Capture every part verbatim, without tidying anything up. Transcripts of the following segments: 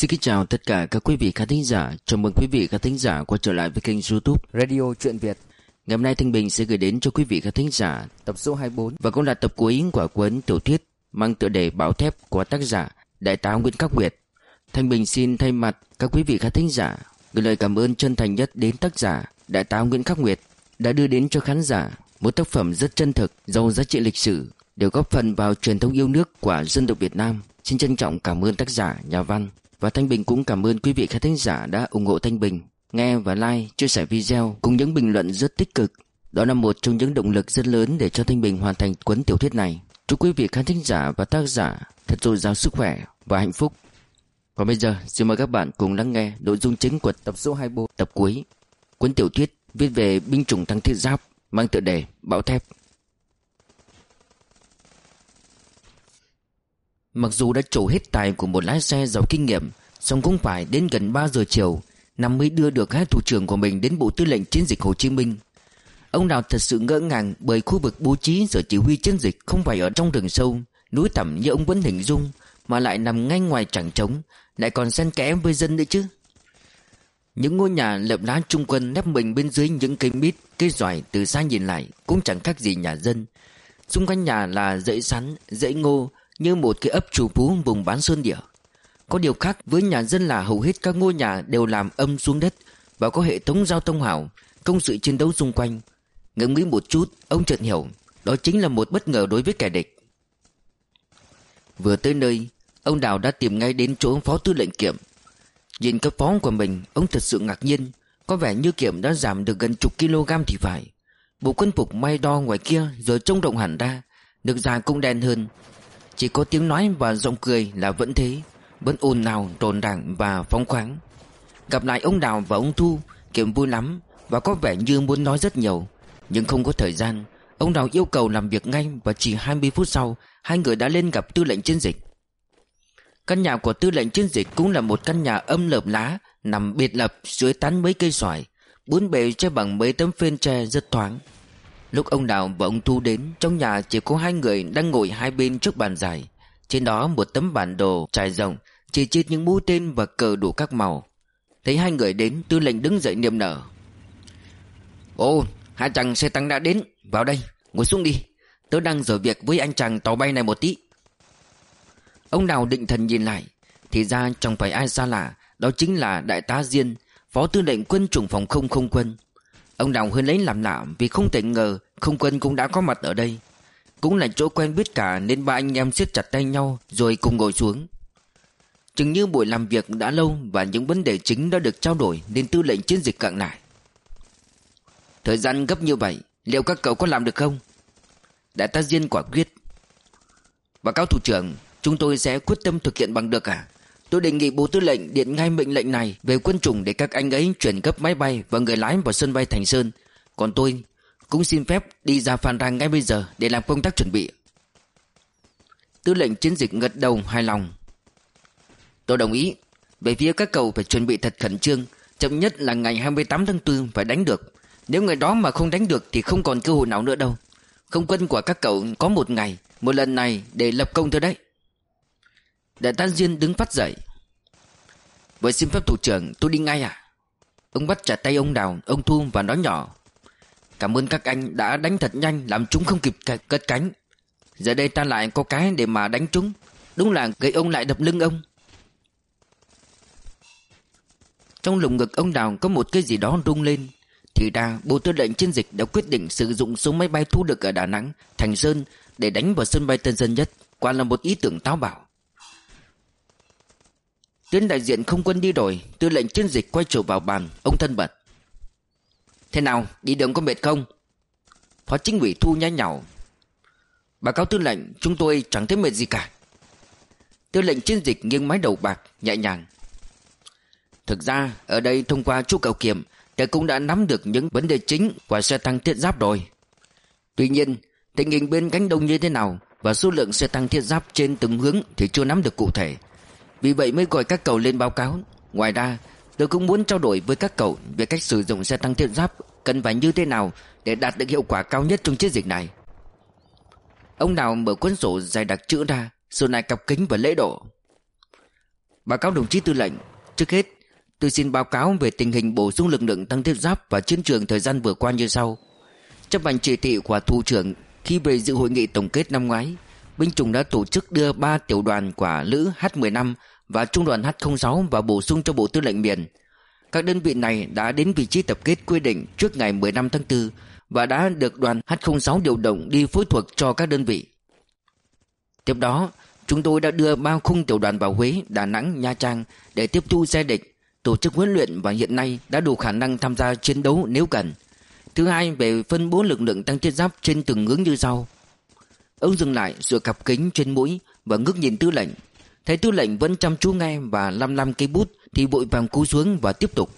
Xin kính chào tất cả các quý vị khán thính giả. Chào mừng quý vị khán thính giả quay trở lại với kênh YouTube Radio Truyện Việt. Ngày hôm nay Thanh Bình sẽ gửi đến cho quý vị khán thính giả tập số hai mươi bốn và cũng là tập cuối của cuốn tiểu thuyết mang tựa đề Báo Thép của tác giả Đại tá Nguyễn Khắc Nguyệt. Thanh Bình xin thay mặt các quý vị khán thính giả gửi lời cảm ơn chân thành nhất đến tác giả Đại tá Nguyễn Khắc Nguyệt đã đưa đến cho khán giả một tác phẩm rất chân thực, giàu giá trị lịch sử, đều góp phần vào truyền thống yêu nước của dân tộc Việt Nam. Xin trân trọng cảm ơn tác giả, nhà văn. Và Thanh Bình cũng cảm ơn quý vị khán thính giả đã ủng hộ Thanh Bình, nghe và like, chia sẻ video cùng những bình luận rất tích cực. Đó là một trong những động lực rất lớn để cho Thanh Bình hoàn thành cuốn tiểu thuyết này. Chúc quý vị khán thính giả và tác giả thật dồi dào sức khỏe và hạnh phúc. Còn bây giờ xin mời các bạn cùng lắng nghe nội dung chính của tập số hai mươi bốn, tập cuối, cuốn tiểu thuyết viết về binh chủng tăng thiết giáp mang tựa đề Bão Thép. Mặc dù đã trổ hết tài của một lái xe giàu kinh nghiệm, song cũng phải đến gần ba giờ chiều Năm mới đưa được hai thủ trưởng của mình đến Bộ Tư lệnh Chiến dịch Hồ Chí Minh. Ông Đào thật sự ngỡ ngàng bởi khu vực bố trí giờ chỉ huy chiến dịch không phải ở trong rừng sâu, núi thẳm như ông vẫn hình dung, mà lại nằm ngay ngoài chẳng trống, lại còn xen kẽ với dân nữa chứ. Những ngôi nhà lợp lá trung quân nép mình bên dưới những cây mít, cây xoài, từ xa nhìn lại cũng chẳng khác gì nhà dân. Xung quanh nhà là dãy sắn, dãy ngô, như một cái ấp trù phú vùng bán sơn địa. Có điều khác với nhà dân là hầu hết các ngôi nhà đều làm âm xuống đất và có hệ thống giao thông hảo, công sự chiến đấu xung quanh. Ngẫm nghĩ một chút, ông chợt hiểu, đó chính là một bất ngờ đối với kẻ địch. Vừa tới nơi, ông Đào đã tìm ngay đến chỗ Phó Tư lệnh Kiệm. Nhìn cấp phó của mình, ông thật sự ngạc nhiên, có vẻ như Kiệm đã giảm được gần chục kg thì phải. Bộ quân phục may đo ngoài kia giờ trông rộng hẳn ra, nước da cũng đen hơn. Chỉ có tiếng nói và giọng cười là vẫn thế, vẫn ồn ào, rộn ràng và phóng khoáng. Gặp lại ông Đào và ông Thu, Kiệm vui lắm và có vẻ như muốn nói rất nhiều, nhưng không có thời gian. Ông Đào yêu cầu làm việc ngay và chỉ hai mươi phút sau, hai người đã lên gặp Tư lệnh Chiến dịch. Căn nhà của Tư lệnh Chiến dịch cũng là một căn nhà âm lợp lá, nằm biệt lập dưới tán mấy cây xoài, bốn bề che bằng mấy tấm phên tre rất thoáng. Lúc ông Đào và ông Thu đến, trong nhà chỉ có hai người đang ngồi hai bên trước bàn dài. Trên đó một tấm bản đồ trải rộng, chỉ chít những mũi tên và cờ đủ các màu. Thấy hai người đến, Tư lệnh đứng dậy niềm nở. Ồ, hai chàng xe tăng đã đến, vào đây, ngồi xuống đi. Tớ đang dở việc với anh chàng tàu bay này một tí. Ông Đào định thần nhìn lại, thì ra chẳng phải ai xa lạ, đó chính là Đại tá Diên, Phó Tư lệnh Quân chủng phòng không không quân. Ông Đào hơi lấy làm lạ vì không thể ngờ không quân cũng đã có mặt ở đây. Cũng là chỗ quen biết cả nên ba anh em siết chặt tay nhau rồi cùng ngồi xuống. Chừng như buổi làm việc đã lâu và những vấn đề chính đã được trao đổi nên Tư lệnh Chiến dịch cạn lại. Thời gian gấp như vậy, liệu các cậu có làm được không? Đại tá Diên quả quyết. Báo cáo thủ trưởng, chúng tôi sẽ quyết tâm thực hiện bằng được cả. Tôi đề nghị Bộ Tư lệnh điện ngay mệnh lệnh này về quân chủng để các anh ấy chuyển gấp máy bay và người lái vào sân bay Thành Sơn. Còn tôi cũng xin phép đi ra Phan Rang ngay bây giờ để làm công tác chuẩn bị. Tư lệnh Chiến dịch gật đầu hài lòng. Tôi đồng ý. Về phía các cậu phải chuẩn bị thật khẩn trương, chậm nhất là ngày hai mươi tám tháng tư phải đánh được. Nếu ngày đó mà không đánh được thì không còn cơ hội nào nữa đâu. Không quân của các cậu có một ngày, một lần này để lập công thôi đấy. Đại tá Diên đứng phát dậy. Với xin phép thủ trưởng, tôi đi ngay à? Ông bắt chặt tay ông Đào, ông Thu và nói nhỏ. Cảm ơn các anh đã đánh thật nhanh, làm chúng không kịp cất cánh. Giờ đây ta lại có cái để mà đánh chúng. Đúng là gậy ông lại đập lưng ông. Trong lồng ngực ông Đào có một cái gì đó rung lên. Thì ra Bộ Tư lệnh Chiến dịch đã quyết định sử dụng số máy bay thu được ở Đà Nẵng, Thành Sơn để đánh vào sân bay Tân Sơn Nhất. Quả là một ý tưởng táo bạo. Tuyến đại diện không quân đi rồi, Tư lệnh Chiến dịch quay trở vào bàn, ông thân bật. Thế nào, đi đường có mệt không? Phó Chính ủy Thu nhái nhảo. Báo cáo Tư lệnh, chúng tôi chẳng thấy mệt gì cả. Tư lệnh Chiến dịch nghiêng mái đầu bạc, nhẹ nhàng. Thực ra, ở đây thông qua chú cậu Kiểm, tôi cũng đã nắm được những vấn đề chính của xe tăng thiết giáp rồi. Tuy nhiên, tình hình bên cánh đông như thế nào và số lượng xe tăng thiết giáp trên từng hướng thì chưa nắm được cụ thể. Vì vậy mới gọi các cậu lên báo cáo. Ngoài ra, tôi cũng muốn trao đổi với các cậu về cách sử dụng xe tăng thiết giáp cần phải như thế nào để đạt được hiệu quả cao nhất trong chiến dịch này. Ông Đào mở cuốn sổ dày đặc chữ ra, rồi lại cặp kính và lễ độ. Báo cáo đồng chí tư lệnh, trước hết tôi xin báo cáo về tình hình bổ sung lực lượng tăng thiết giáp và chiến trường thời gian vừa qua như sau. Chấp hành chỉ thị của thủ trưởng khi về dự hội nghị tổng kết năm ngoái, binh chủng đã tổ chức đưa ba tiểu đoàn của lữ H mười lăm và trung đoàn H không sáu vào bổ sung cho Bộ Tư lệnh miền. Các đơn vị này đã đến vị trí tập kết quy định trước ngày mười lăm tháng tư và đã được đoàn H không sáu điều động đi phối thuộc cho các đơn vị. Tiếp đó, chúng tôi đã đưa ba khung tiểu đoàn vào Huế, Đà Nẵng, Nha Trang để tiếp thu xe địch, tổ chức huấn luyện và hiện nay đã đủ khả năng tham gia chiến đấu nếu cần. Thứ hai, về phân bố lực lượng tăng thiết giáp trên từng hướng như sau. Ông dừng lại rồi cặp kính trên mũi và ngước nhìn tư lệnh. Thấy tư lệnh vẫn chăm chú nghe và lăm lăm cây bút thì vội vàng cúi xuống và tiếp tục.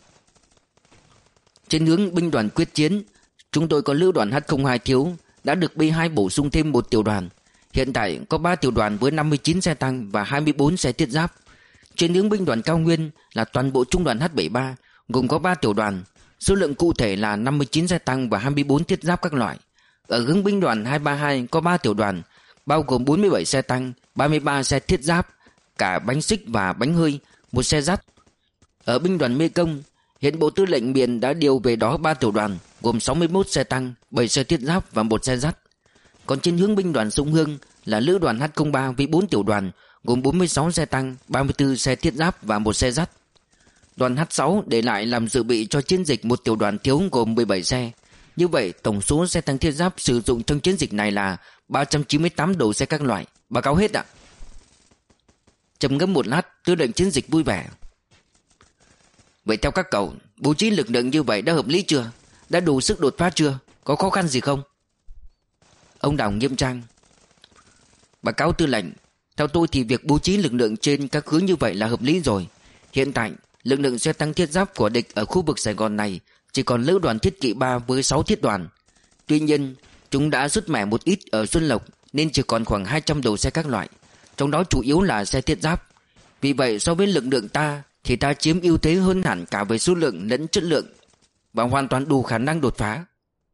Trên hướng binh đoàn quyết chiến, chúng tôi có lữ đoàn H không hai thiếu, đã được B hai bổ sung thêm một tiểu đoàn. Hiện tại có ba tiểu đoàn với năm mươi chín xe tăng và hai mươi bốn xe thiết giáp. Trên hướng binh đoàn cao nguyên là toàn bộ trung đoàn H bảy mươi ba, gồm có ba tiểu đoàn. Số lượng cụ thể là năm mươi chín xe tăng và hai mươi bốn thiết giáp các loại. Ở hướng binh đoàn hai ba hai có ba tiểu đoàn, bao gồm bốn mươi bảy xe tăng, ba mươi ba xe thiết giáp, cả bánh xích và bánh hơi, một xe dắt. Ở binh đoàn Mê Công, hiện Bộ Tư lệnh miền đã điều về đó ba tiểu đoàn, gồm sáu mươi mốt xe tăng, bảy xe thiết giáp và một xe dắt. Còn trên hướng binh đoàn Sông Hương là lữ đoàn H không ba với bốn tiểu đoàn, gồm bốn mươi sáu xe tăng, ba mươi tư xe thiết giáp và một xe dắt. Đoàn H sáu để lại làm dự bị cho chiến dịch một tiểu đoàn thiếu gồm mười bảy xe. Như vậy tổng số xe tăng thiết giáp sử dụng trong chiến dịch này là ba trăm chín mươi tám đầu xe các loại. Báo cáo hết ạ. Trầm ngâm một lát, tư lệnh chiến dịch vui vẻ. Vậy theo các cậu, bố trí lực lượng như vậy đã hợp lý chưa? Đã đủ sức đột phá chưa? Có khó khăn gì không? Ông Đào nghiêm trang. Báo cáo tư lệnh, theo tôi thì việc bố trí lực lượng trên các hướng như vậy là hợp lý rồi. Hiện tại, lực lượng xe tăng thiết giáp của địch ở khu vực Sài Gòn này chỉ còn lữ đoàn thiết kỵ ba với sáu thiết đoàn. Tuy nhiên, chúng đã rút mẻ một ít ở Xuân Lộc nên chỉ còn khoảng hai trăm đầu xe các loại, trong đó chủ yếu là xe thiết giáp. Vì vậy so với lực lượng ta thì ta chiếm ưu thế hơn hẳn cả về số lượng lẫn chất lượng và hoàn toàn đủ khả năng đột phá.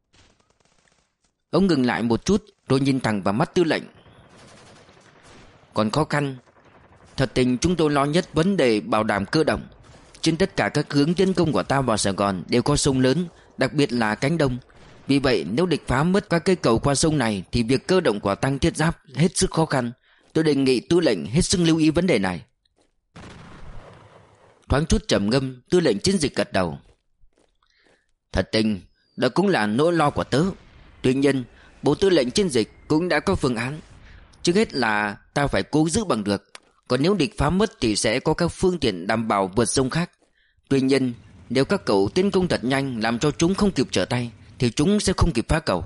Ông ngừng lại một chút rồi nhìn thẳng vào mắt tư lệnh. Còn khó khăn, thật tình chúng tôi lo nhất vấn đề bảo đảm cơ động. Trên tất cả các hướng tiến công của ta vào Sài Gòn đều có sông lớn, đặc biệt là cánh đông. Vì vậy nếu địch phá mất các cây cầu qua sông này thì việc cơ động của tăng thiết giáp hết sức khó khăn. Tôi đề nghị tư lệnh hết sức lưu ý vấn đề này. Thoáng chút trầm ngâm, tư lệnh chiến dịch gật đầu. Thật tình, đó cũng là nỗi lo của tớ. Tuy nhiên, Bộ Tư lệnh chiến dịch cũng đã có phương án. Trước hết là ta phải cố giữ bằng được. Còn nếu địch phá mất thì sẽ có các phương tiện đảm bảo vượt sông khác. Tuy nhiên, nếu các cậu tiến công thật nhanh làm cho chúng không kịp trở tay thì chúng sẽ không kịp phá cầu.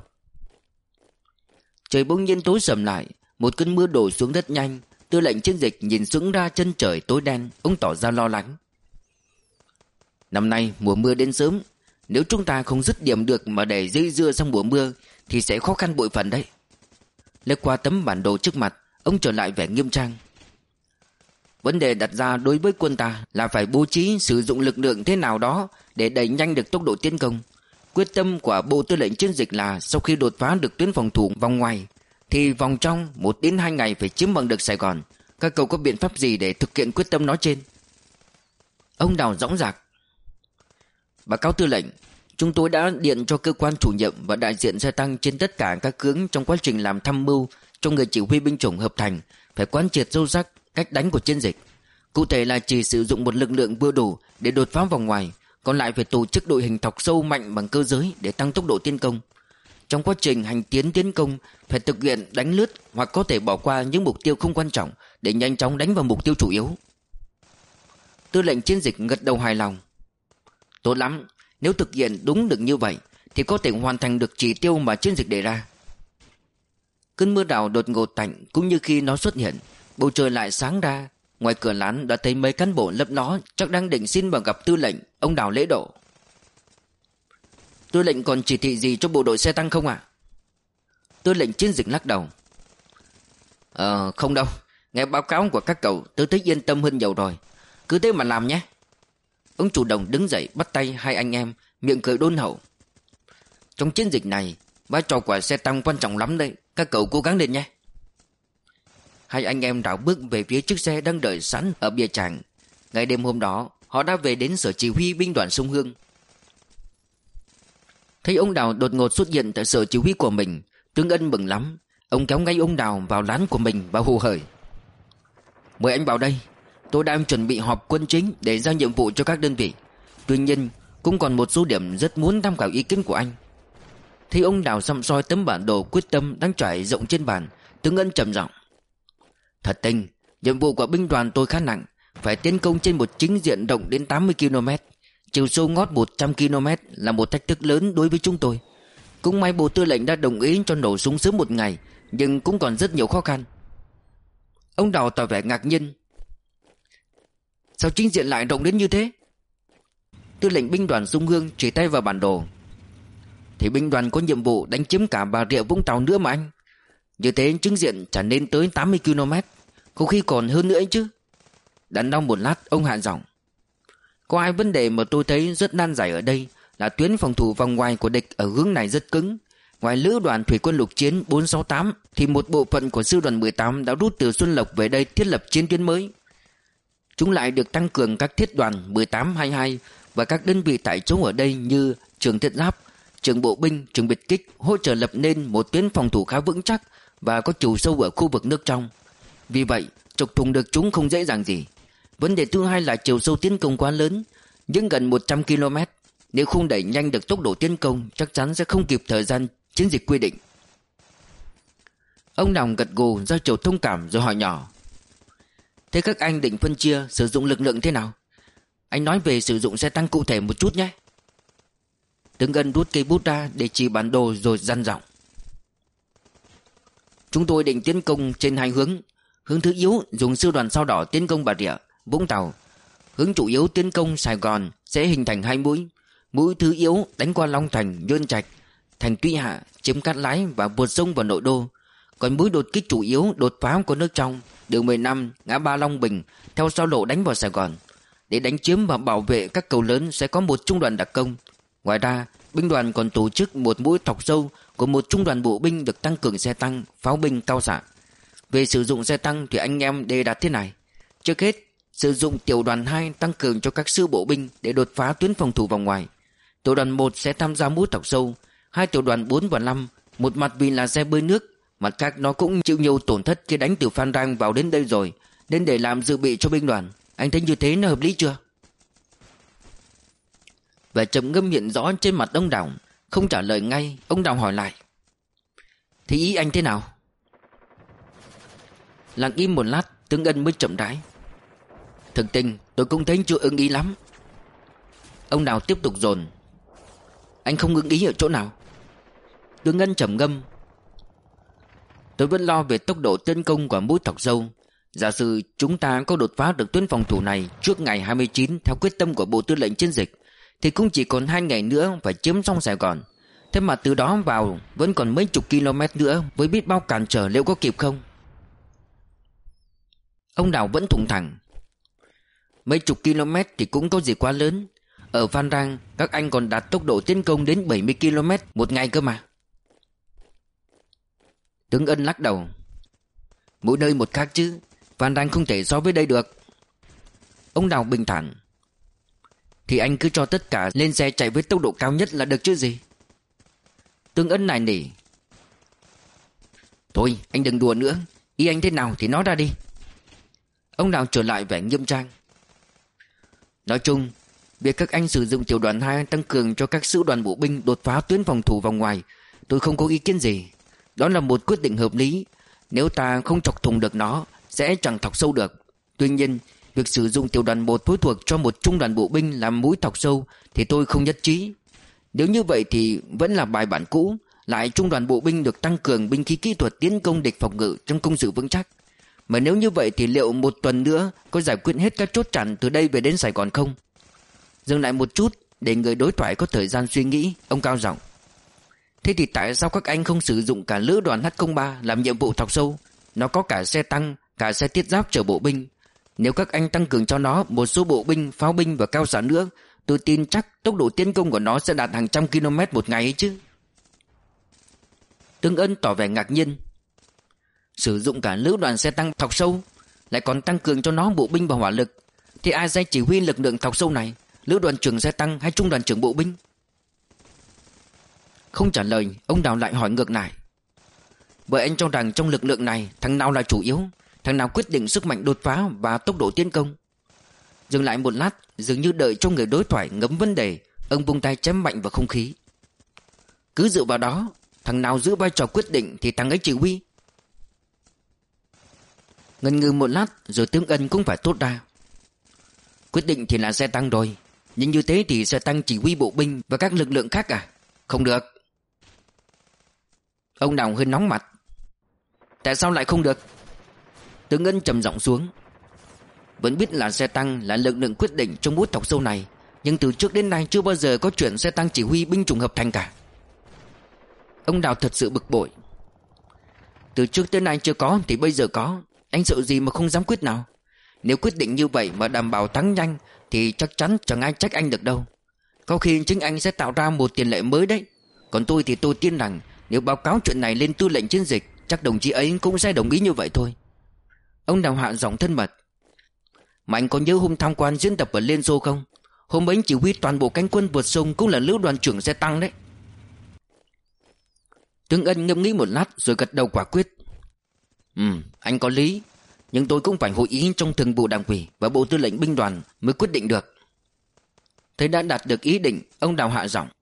Trời bỗng nhiên tối sầm lại, một cơn mưa đổ xuống rất nhanh. Tư lệnh chiến dịch nhìn xuống ra chân trời tối đen, ông tỏ ra lo lắng. Năm nay mùa mưa đến sớm, nếu chúng ta không dứt điểm được mà để dây dưa sang mùa mưa thì sẽ khó khăn bội phần đấy. Lướt qua tấm bản đồ trước mặt, ông trở lại vẻ nghiêm trang. Vấn đề đặt ra đối với quân ta là phải bố trí sử dụng lực lượng thế nào đó để đẩy nhanh được tốc độ tiến công. Quyết tâm của Bộ Tư lệnh chiến dịch là sau khi đột phá được tuyến phòng thủ vòng ngoài thì vòng trong một đến hai ngày phải chiếm bằng được Sài Gòn. Các cậu có biện pháp gì để thực hiện quyết tâm nói trên? Ông Đào dõng dạc. Báo cáo tư lệnh, chúng tôi đã điện cho cơ quan chủ nhiệm và đại diện xe tăng trên tất cả các hướng trong quá trình làm tham mưu cho người chỉ huy binh chủng hợp thành phải quán triệt sâu sắc cách đánh của chiến dịch. Cụ thể là chỉ sử dụng một lực lượng vừa đủ để đột phá vòng ngoài, còn lại phải tổ chức đội hình thọc sâu mạnh bằng cơ giới để tăng tốc độ tiến công. Trong quá trình hành tiến tiến công phải thực hiện đánh lướt hoặc có thể bỏ qua những mục tiêu không quan trọng để nhanh chóng đánh vào mục tiêu chủ yếu. Tư lệnh chiến dịch gật đầu hài lòng. Tốt lắm, nếu thực hiện đúng được như vậy thì có thể hoàn thành được chỉ tiêu mà chiến dịch đề ra. Cơn mưa đào đột ngột tạnh cũng như khi nó xuất hiện, bầu trời lại sáng ra. Ngoài cửa lán đã thấy mấy cán bộ lấp ló chắc đang định xin vào gặp tư lệnh. Ông Đào lễ độ. Tư lệnh còn chỉ thị gì cho bộ đội xe tăng không ạ? À? Tư lệnh chiến dịch lắc đầu. Ờ không đâu, nghe báo cáo của các cậu tôi thấy yên tâm hơn nhiều rồi. Cứ thế mà làm nhé. Ông chủ động đứng dậy bắt tay hai anh em, miệng cười đôn hậu. Trong chiến dịch này vai trò của xe tăng quan trọng lắm đấy, các cậu cố gắng lên nhé. Hai anh em đảo bước về phía chiếc xe đang đợi sẵn ở bia tràng. Ngày đêm hôm đó, họ đã về đến sở chỉ huy binh đoàn sông Hương. Thấy ông Đào đột ngột xuất hiện tại sở chỉ huy của mình, Tướng Ân mừng lắm. Ông kéo ngay ông Đào vào lán của mình và hô hởi: "Mời anh vào đây. Tôi đang chuẩn bị họp quân chính để giao nhiệm vụ cho các đơn vị. Tuy nhiên cũng còn một số điểm rất muốn tham khảo ý kiến của anh." Thấy ông Đào săm soi tấm bản đồ quyết tâm đang trải rộng trên bàn, Tướng Ân trầm giọng: "Thật tình, nhiệm vụ của binh đoàn tôi khá nặng, phải tiến công trên một chính diện rộng đến tám mươi ki lô mét, chiều sâu ngót một trăm ki lô mét là một thách thức lớn đối với chúng tôi. Cũng may Bộ Tư lệnh đã đồng ý cho nổ súng sớm một ngày, nhưng cũng còn rất nhiều khó khăn." Ông Đào tỏ vẻ ngạc nhiên: "Sao chính diện lại rộng đến như thế?" Tư lệnh binh đoàn Sông Hương chỉ tay vào bản đồ: "Thì binh đoàn có nhiệm vụ đánh chiếm cả Bà Rịa Vũng Tàu nữa mà anh. Như thế chính diện chẳng nên tới tám mươi ki lô mét, có khi còn hơn nữa ấy chứ." Đắn đo một lát, ông hạ giọng: "Có hai vấn đề mà tôi thấy rất nan giải ở đây là tuyến phòng thủ vòng ngoài của địch ở hướng này rất cứng. Ngoài lữ đoàn thủy quân lục chiến bốn sáu tám thì một bộ phận của sư đoàn mười tám đã rút từ Xuân Lộc về đây thiết lập chiến tuyến mới. Chúng lại được tăng cường các thiết đoàn mười tám hai mươi hai và các đơn vị tại chỗ ở đây như trường thiết giáp, trường bộ binh, trường biệt kích hỗ trợ lập nên một tuyến phòng thủ khá vững chắc và có chiều sâu ở khu vực nước trong. Vì vậy, chọc thủng được chúng không dễ dàng gì. Vấn đề thứ hai là chiều sâu tiến công quá lớn, nhưng gần một trăm ki lô mét. Nếu không đẩy nhanh được tốc độ tiến công, chắc chắn sẽ không kịp thời gian chiến dịch quy định." Ông Đào gật gù ra chiều thông cảm rồi hỏi nhỏ: "Thế các anh định phân chia sử dụng lực lượng thế nào? Anh nói về sử dụng xe tăng cụ thể một chút nhé." Tướng Ân rút cây bút ra để chỉ bản đồ rồi dằn giọng: "Chúng tôi định tiến công trên hai hướng. Hướng thứ yếu dùng sư đoàn Sao Đỏ tiến công Bà Rịa Vũng Tàu. Hướng chủ yếu tiến công Sài Gòn sẽ hình thành hai mũi. Mũi thứ yếu đánh qua Long Thành, Nhơn Trạch, thành Tuy Hạ, chiếm Cát Lái và vượt sông vào nội đô. Còn mũi đột kích chủ yếu đột phá của nước trong, đường mười lăm, ngã ba Long Bình, theo sao lộ đánh vào Sài Gòn. Để đánh chiếm và bảo vệ các cầu lớn sẽ có một trung đoàn đặc công. Ngoài ra, binh đoàn còn tổ chức một mũi thọc sâu của một trung đoàn bộ binh được tăng cường xe tăng, pháo binh cao xạ. Về sử dụng xe tăng thì anh em đề đặt thế này: trước hết, sử dụng tiểu đoàn hai tăng cường cho các sư bộ binh để đột phá tuyến phòng thủ vòng ngoài. Tiểu đoàn một sẽ tham gia mũi thọc sâu. Hai tiểu đoàn bốn và năm, một mặt vì là xe bơi nước, mặt khác nó cũng chịu nhiều tổn thất khi đánh từ Phan Rang vào đến đây rồi, nên để làm dự bị cho binh đoàn. Anh thấy như thế nó hợp lý chưa?" Vẻ trầm ngâm hiện rõ trên mặt ông Đào. Không trả lời ngay, ông Đào hỏi lại: "Thì ý anh thế nào?" Lặng im một lát, Tướng Ân mới chậm rãi: "Thực tình tôi cũng thấy chưa ưng ý lắm." Ông Đào tiếp tục dồn: "Anh không ưng ý ở chỗ nào?" Tướng Ân trầm ngâm: "Tôi vẫn lo về tốc độ tấn công của mũi thọc sâu. Giả sử chúng ta có đột phá được tuyến phòng thủ này trước ngày hai mươi chín theo quyết tâm của Bộ Tư lệnh chiến dịch, thì cũng chỉ còn hai ngày nữa phải chiếm xong Sài Gòn. Thế mà từ đó vào vẫn còn mấy chục km nữa, với biết bao cản trở, liệu có kịp không?" Ông Đào vẫn thủng thẳng: "Mấy chục km thì cũng có gì quá lớn. Ở Phan Rang các anh còn đạt tốc độ tiến công đến bảy mươi ki lô mét một ngày cơ mà." Tướng Ân lắc đầu: "Mỗi nơi một khác chứ, Phan Rang không thể so với đây được." Ông Đào bình thản: "Thì anh cứ cho tất cả lên xe chạy với tốc độ cao nhất là được chứ gì." Tướng Ân nài nỉ: "Thôi anh đừng đùa nữa, ý anh thế nào thì nói ra đi." Ông Đào trở lại vẻ nghiêm trang: "Nói chung, việc các anh sử dụng tiểu đoàn hai tăng cường cho các sư đoàn bộ binh đột phá tuyến phòng thủ vòng ngoài, tôi không có ý kiến gì. Đó là một quyết định hợp lý. Nếu ta không chọc thủng được nó, sẽ chẳng thọc sâu được. Tuy nhiên, việc sử dụng tiểu đoàn một phối thuộc cho một trung đoàn bộ binh làm mũi thọc sâu thì tôi không nhất trí. Nếu như vậy thì vẫn là bài bản cũ, lại trung đoàn bộ binh được tăng cường binh khí kỹ thuật tiến công địch phòng ngự trong công sự vững chắc. Mà nếu như vậy thì liệu một tuần nữa có giải quyết hết các chốt chặn từ đây về đến Sài Gòn không?" Dừng lại một chút để người đối thoại có thời gian suy nghĩ, ông cao giọng: "Thế thì tại sao các anh không sử dụng cả lữ đoàn H không ba làm nhiệm vụ thọc sâu? Nó có cả xe tăng, cả xe thiết giáp chở bộ binh. Nếu các anh tăng cường cho nó một số bộ binh, pháo binh và cao xạ nữa, tôi tin chắc tốc độ tiến công của nó sẽ đạt hàng trăm km một ngày ấy chứ." Tướng Ân tỏ vẻ ngạc nhiên: sử dụng cả lữ đoàn xe tăng thọc sâu, lại còn tăng cường cho nó bộ binh và hỏa lực, thì ai sẽ chỉ huy lực lượng thọc sâu này? Lữ đoàn trưởng xe tăng hay trung đoàn trưởng bộ binh? Không trả lời, ông Đào lại hỏi ngược lại. Vậy anh cho rằng trong lực lượng này thằng nào là chủ yếu? Thằng nào quyết định sức mạnh đột phá và tốc độ tiến công? Dừng lại một lát, dường như đợi cho người đối thoại ngẫm vấn đề, ông vung tay chém mạnh vào không khí. Cứ dựa vào đó, thằng nào giữ vai trò quyết định thì thằng ấy chỉ huy. Ngần ngừ một lát rồi Tướng Ân cũng phải thốt ra. Quyết định thì là xe tăng rồi, nhưng như thế thì xe tăng chỉ huy bộ binh và các lực lượng khác à? Không được. Ông Đào hơi nóng mặt. Tại sao lại không được? Tướng Ân trầm giọng xuống. Vẫn biết là xe tăng là lực lượng quyết định trong bút thọc sâu này, nhưng từ trước đến nay chưa bao giờ có chuyện xe tăng chỉ huy binh chủng hợp thành cả. Ông Đào thật sự bực bội. Từ trước tới nay chưa có thì bây giờ có. Anh sợ gì mà không dám quyết nào? Nếu quyết định như vậy mà đảm bảo thắng nhanh thì chắc chắn chẳng ai trách anh được đâu. Có khi chính anh sẽ tạo ra một tiền lệ mới đấy. Còn tôi thì tôi tin rằng nếu báo cáo chuyện này lên tư lệnh chiến dịch, chắc đồng chí ấy cũng sẽ đồng ý như vậy thôi. Ông Đào hạ giọng thân mật. Mà anh có nhớ hôm tham quan diễn tập ở Liên Xô không? Hôm ấy chỉ huy toàn bộ cánh quân vượt sông cũng là lữ đoàn trưởng xe tăng đấy. Tướng Ân ngẫm nghĩ một lát rồi gật đầu quả quyết. Ừ, anh có lý, nhưng tôi cũng phải hội ý trong thường vụ đảng ủy và bộ tư lệnh binh đoàn mới quyết định được. Thấy đã đạt được ý định, ông Đào hạ giọng.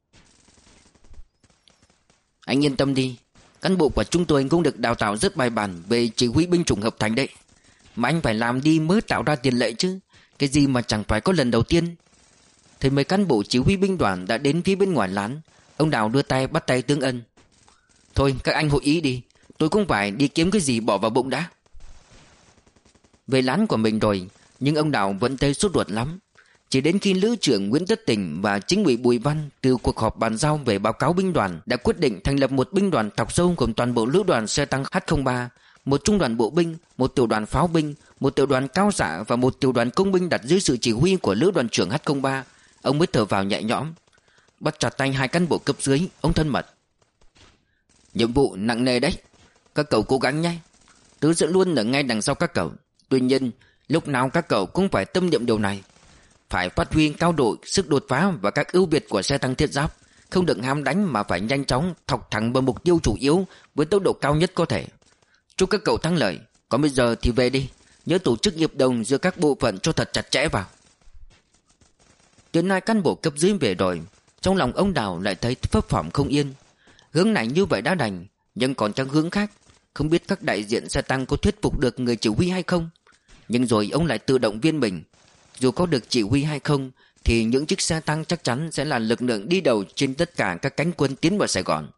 Anh yên tâm đi, cán bộ của chúng tôi cũng được đào tạo rất bài bản về chỉ huy binh chủng hợp thành đấy. Mà anh phải làm đi mới tạo ra tiền lệ chứ, cái gì mà chẳng phải có lần đầu tiên. Thấy mấy cán bộ chỉ huy binh đoàn đã đến phía bên ngoài lán, ông Đào đưa tay bắt tay Tướng Ân. Thôi các anh hội ý đi, tôi cũng phải đi kiếm cái gì bỏ vào bụng đã. Về lán của mình rồi, nhưng ông Đào vẫn thấy sốt ruột lắm. Chỉ đến khi Lữ trưởng Nguyễn Tất Tình và chính ủy Bùi Văn từ cuộc họp bàn giao về báo cáo binh đoàn đã quyết định thành lập một binh đoàn thọc sâu gồm toàn bộ lữ đoàn xe tăng H không ba, một trung đoàn bộ binh, một tiểu đoàn pháo binh, một tiểu đoàn cao xạ và một tiểu đoàn công binh đặt dưới sự chỉ huy của lữ đoàn trưởng H không ba, ông mới thở vào nhẹ nhõm. Bắt chặt tay hai cán bộ cấp dưới, ông thân mật. Nhiệm vụ nặng nề đấy, các cậu cố gắng nhé. Tớ sẽ luôn ở ngay đằng sau các cậu. Tuy nhiên, lúc nào các cậu cũng phải tâm niệm điều này. Phải phát huy cao độ sức đột phá và các ưu việt của xe tăng thiết giáp. Không được ham đánh mà phải nhanh chóng thọc thẳng vào mục tiêu chủ yếu với tốc độ cao nhất có thể. Chúc các cậu thắng lợi. Còn bây giờ thì về đi. Nhớ tổ chức hiệp đồng giữa các bộ phận cho thật chặt chẽ vào. Đến hai cán bộ cấp dưới về rồi, trong lòng ông Đào lại thấy phấp phỏng không yên. Hướng này như vậy đã đành, nhưng còn trang hướng khác. Không biết các đại diện xe tăng có thuyết phục được người chỉ huy hay không. Nhưng rồi ông lại tự động viên mình. Dù có được chỉ huy hay không thì những chiếc xe tăng chắc chắn sẽ là lực lượng đi đầu trên tất cả các cánh quân tiến vào Sài Gòn.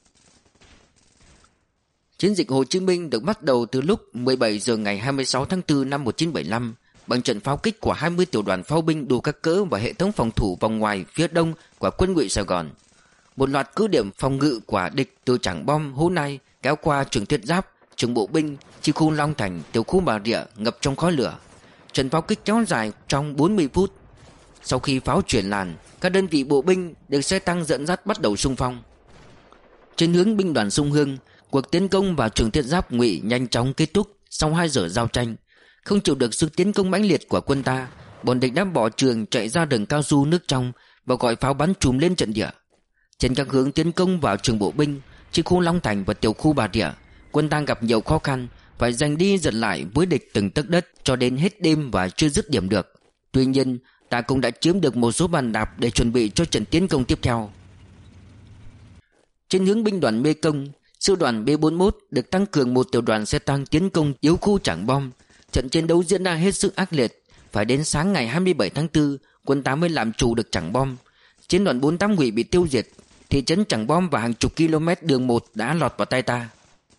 Chiến dịch Hồ Chí Minh được bắt đầu từ lúc mười bảy giờ ngày hai mươi sáu tháng tư năm một nghìn chín trăm bảy mươi lăm bằng trận pháo kích của hai mươi tiểu đoàn pháo binh đủ các cỡ và hệ thống phòng thủ vòng ngoài phía đông của quân ngụy Sài Gòn. Một loạt cứ điểm phòng ngự của địch từ Trảng Bom, Hố Nai kéo qua trường thiết giáp, trường bộ binh, chi khu Long Thành, tiểu khu Bà Rịa ngập trong khói lửa. Trận pháo kích kéo dài trong bốn mươi phút. Sau khi pháo chuyển làn, các đơn vị bộ binh được xe tăng dẫn dắt bắt đầu xung phong. Trên hướng binh đoàn Sông Hương, cuộc tiến công vào trường thiết giáp ngụy nhanh chóng kết thúc sau hai giờ giao tranh. Không chịu được sức tiến công mãnh liệt của quân ta, bọn địch đã bỏ trường chạy ra rừng cao su nước trong và gọi pháo bắn trùm lên trận địa. Trên các hướng tiến công vào trường bộ binh, chi khu Long Thành và tiểu khu Bà Rịa, quân ta gặp nhiều khó khăn, phải giành đi giật lại với địch từng tấc đất cho đến hết đêm và chưa dứt điểm được. Tuy nhiên, ta cũng đã chiếm được một số bàn đạp để chuẩn bị cho trận tiến công tiếp theo. Trên hướng binh đoàn Mê Công, sư đoàn B bốn mươi mốt được tăng cường một tiểu đoàn xe tăng tiến công yếu khu Trảng Bom. Trận chiến đấu diễn ra hết sức ác liệt. Phải đến sáng ngày hai mươi bảy tháng tư, quân ta mới làm chủ được Trảng Bom. Chiến đoàn bốn mươi tám ngụy bị tiêu diệt. Thị trấn Trảng Bom và hàng chục km đường một đã lọt vào tay ta.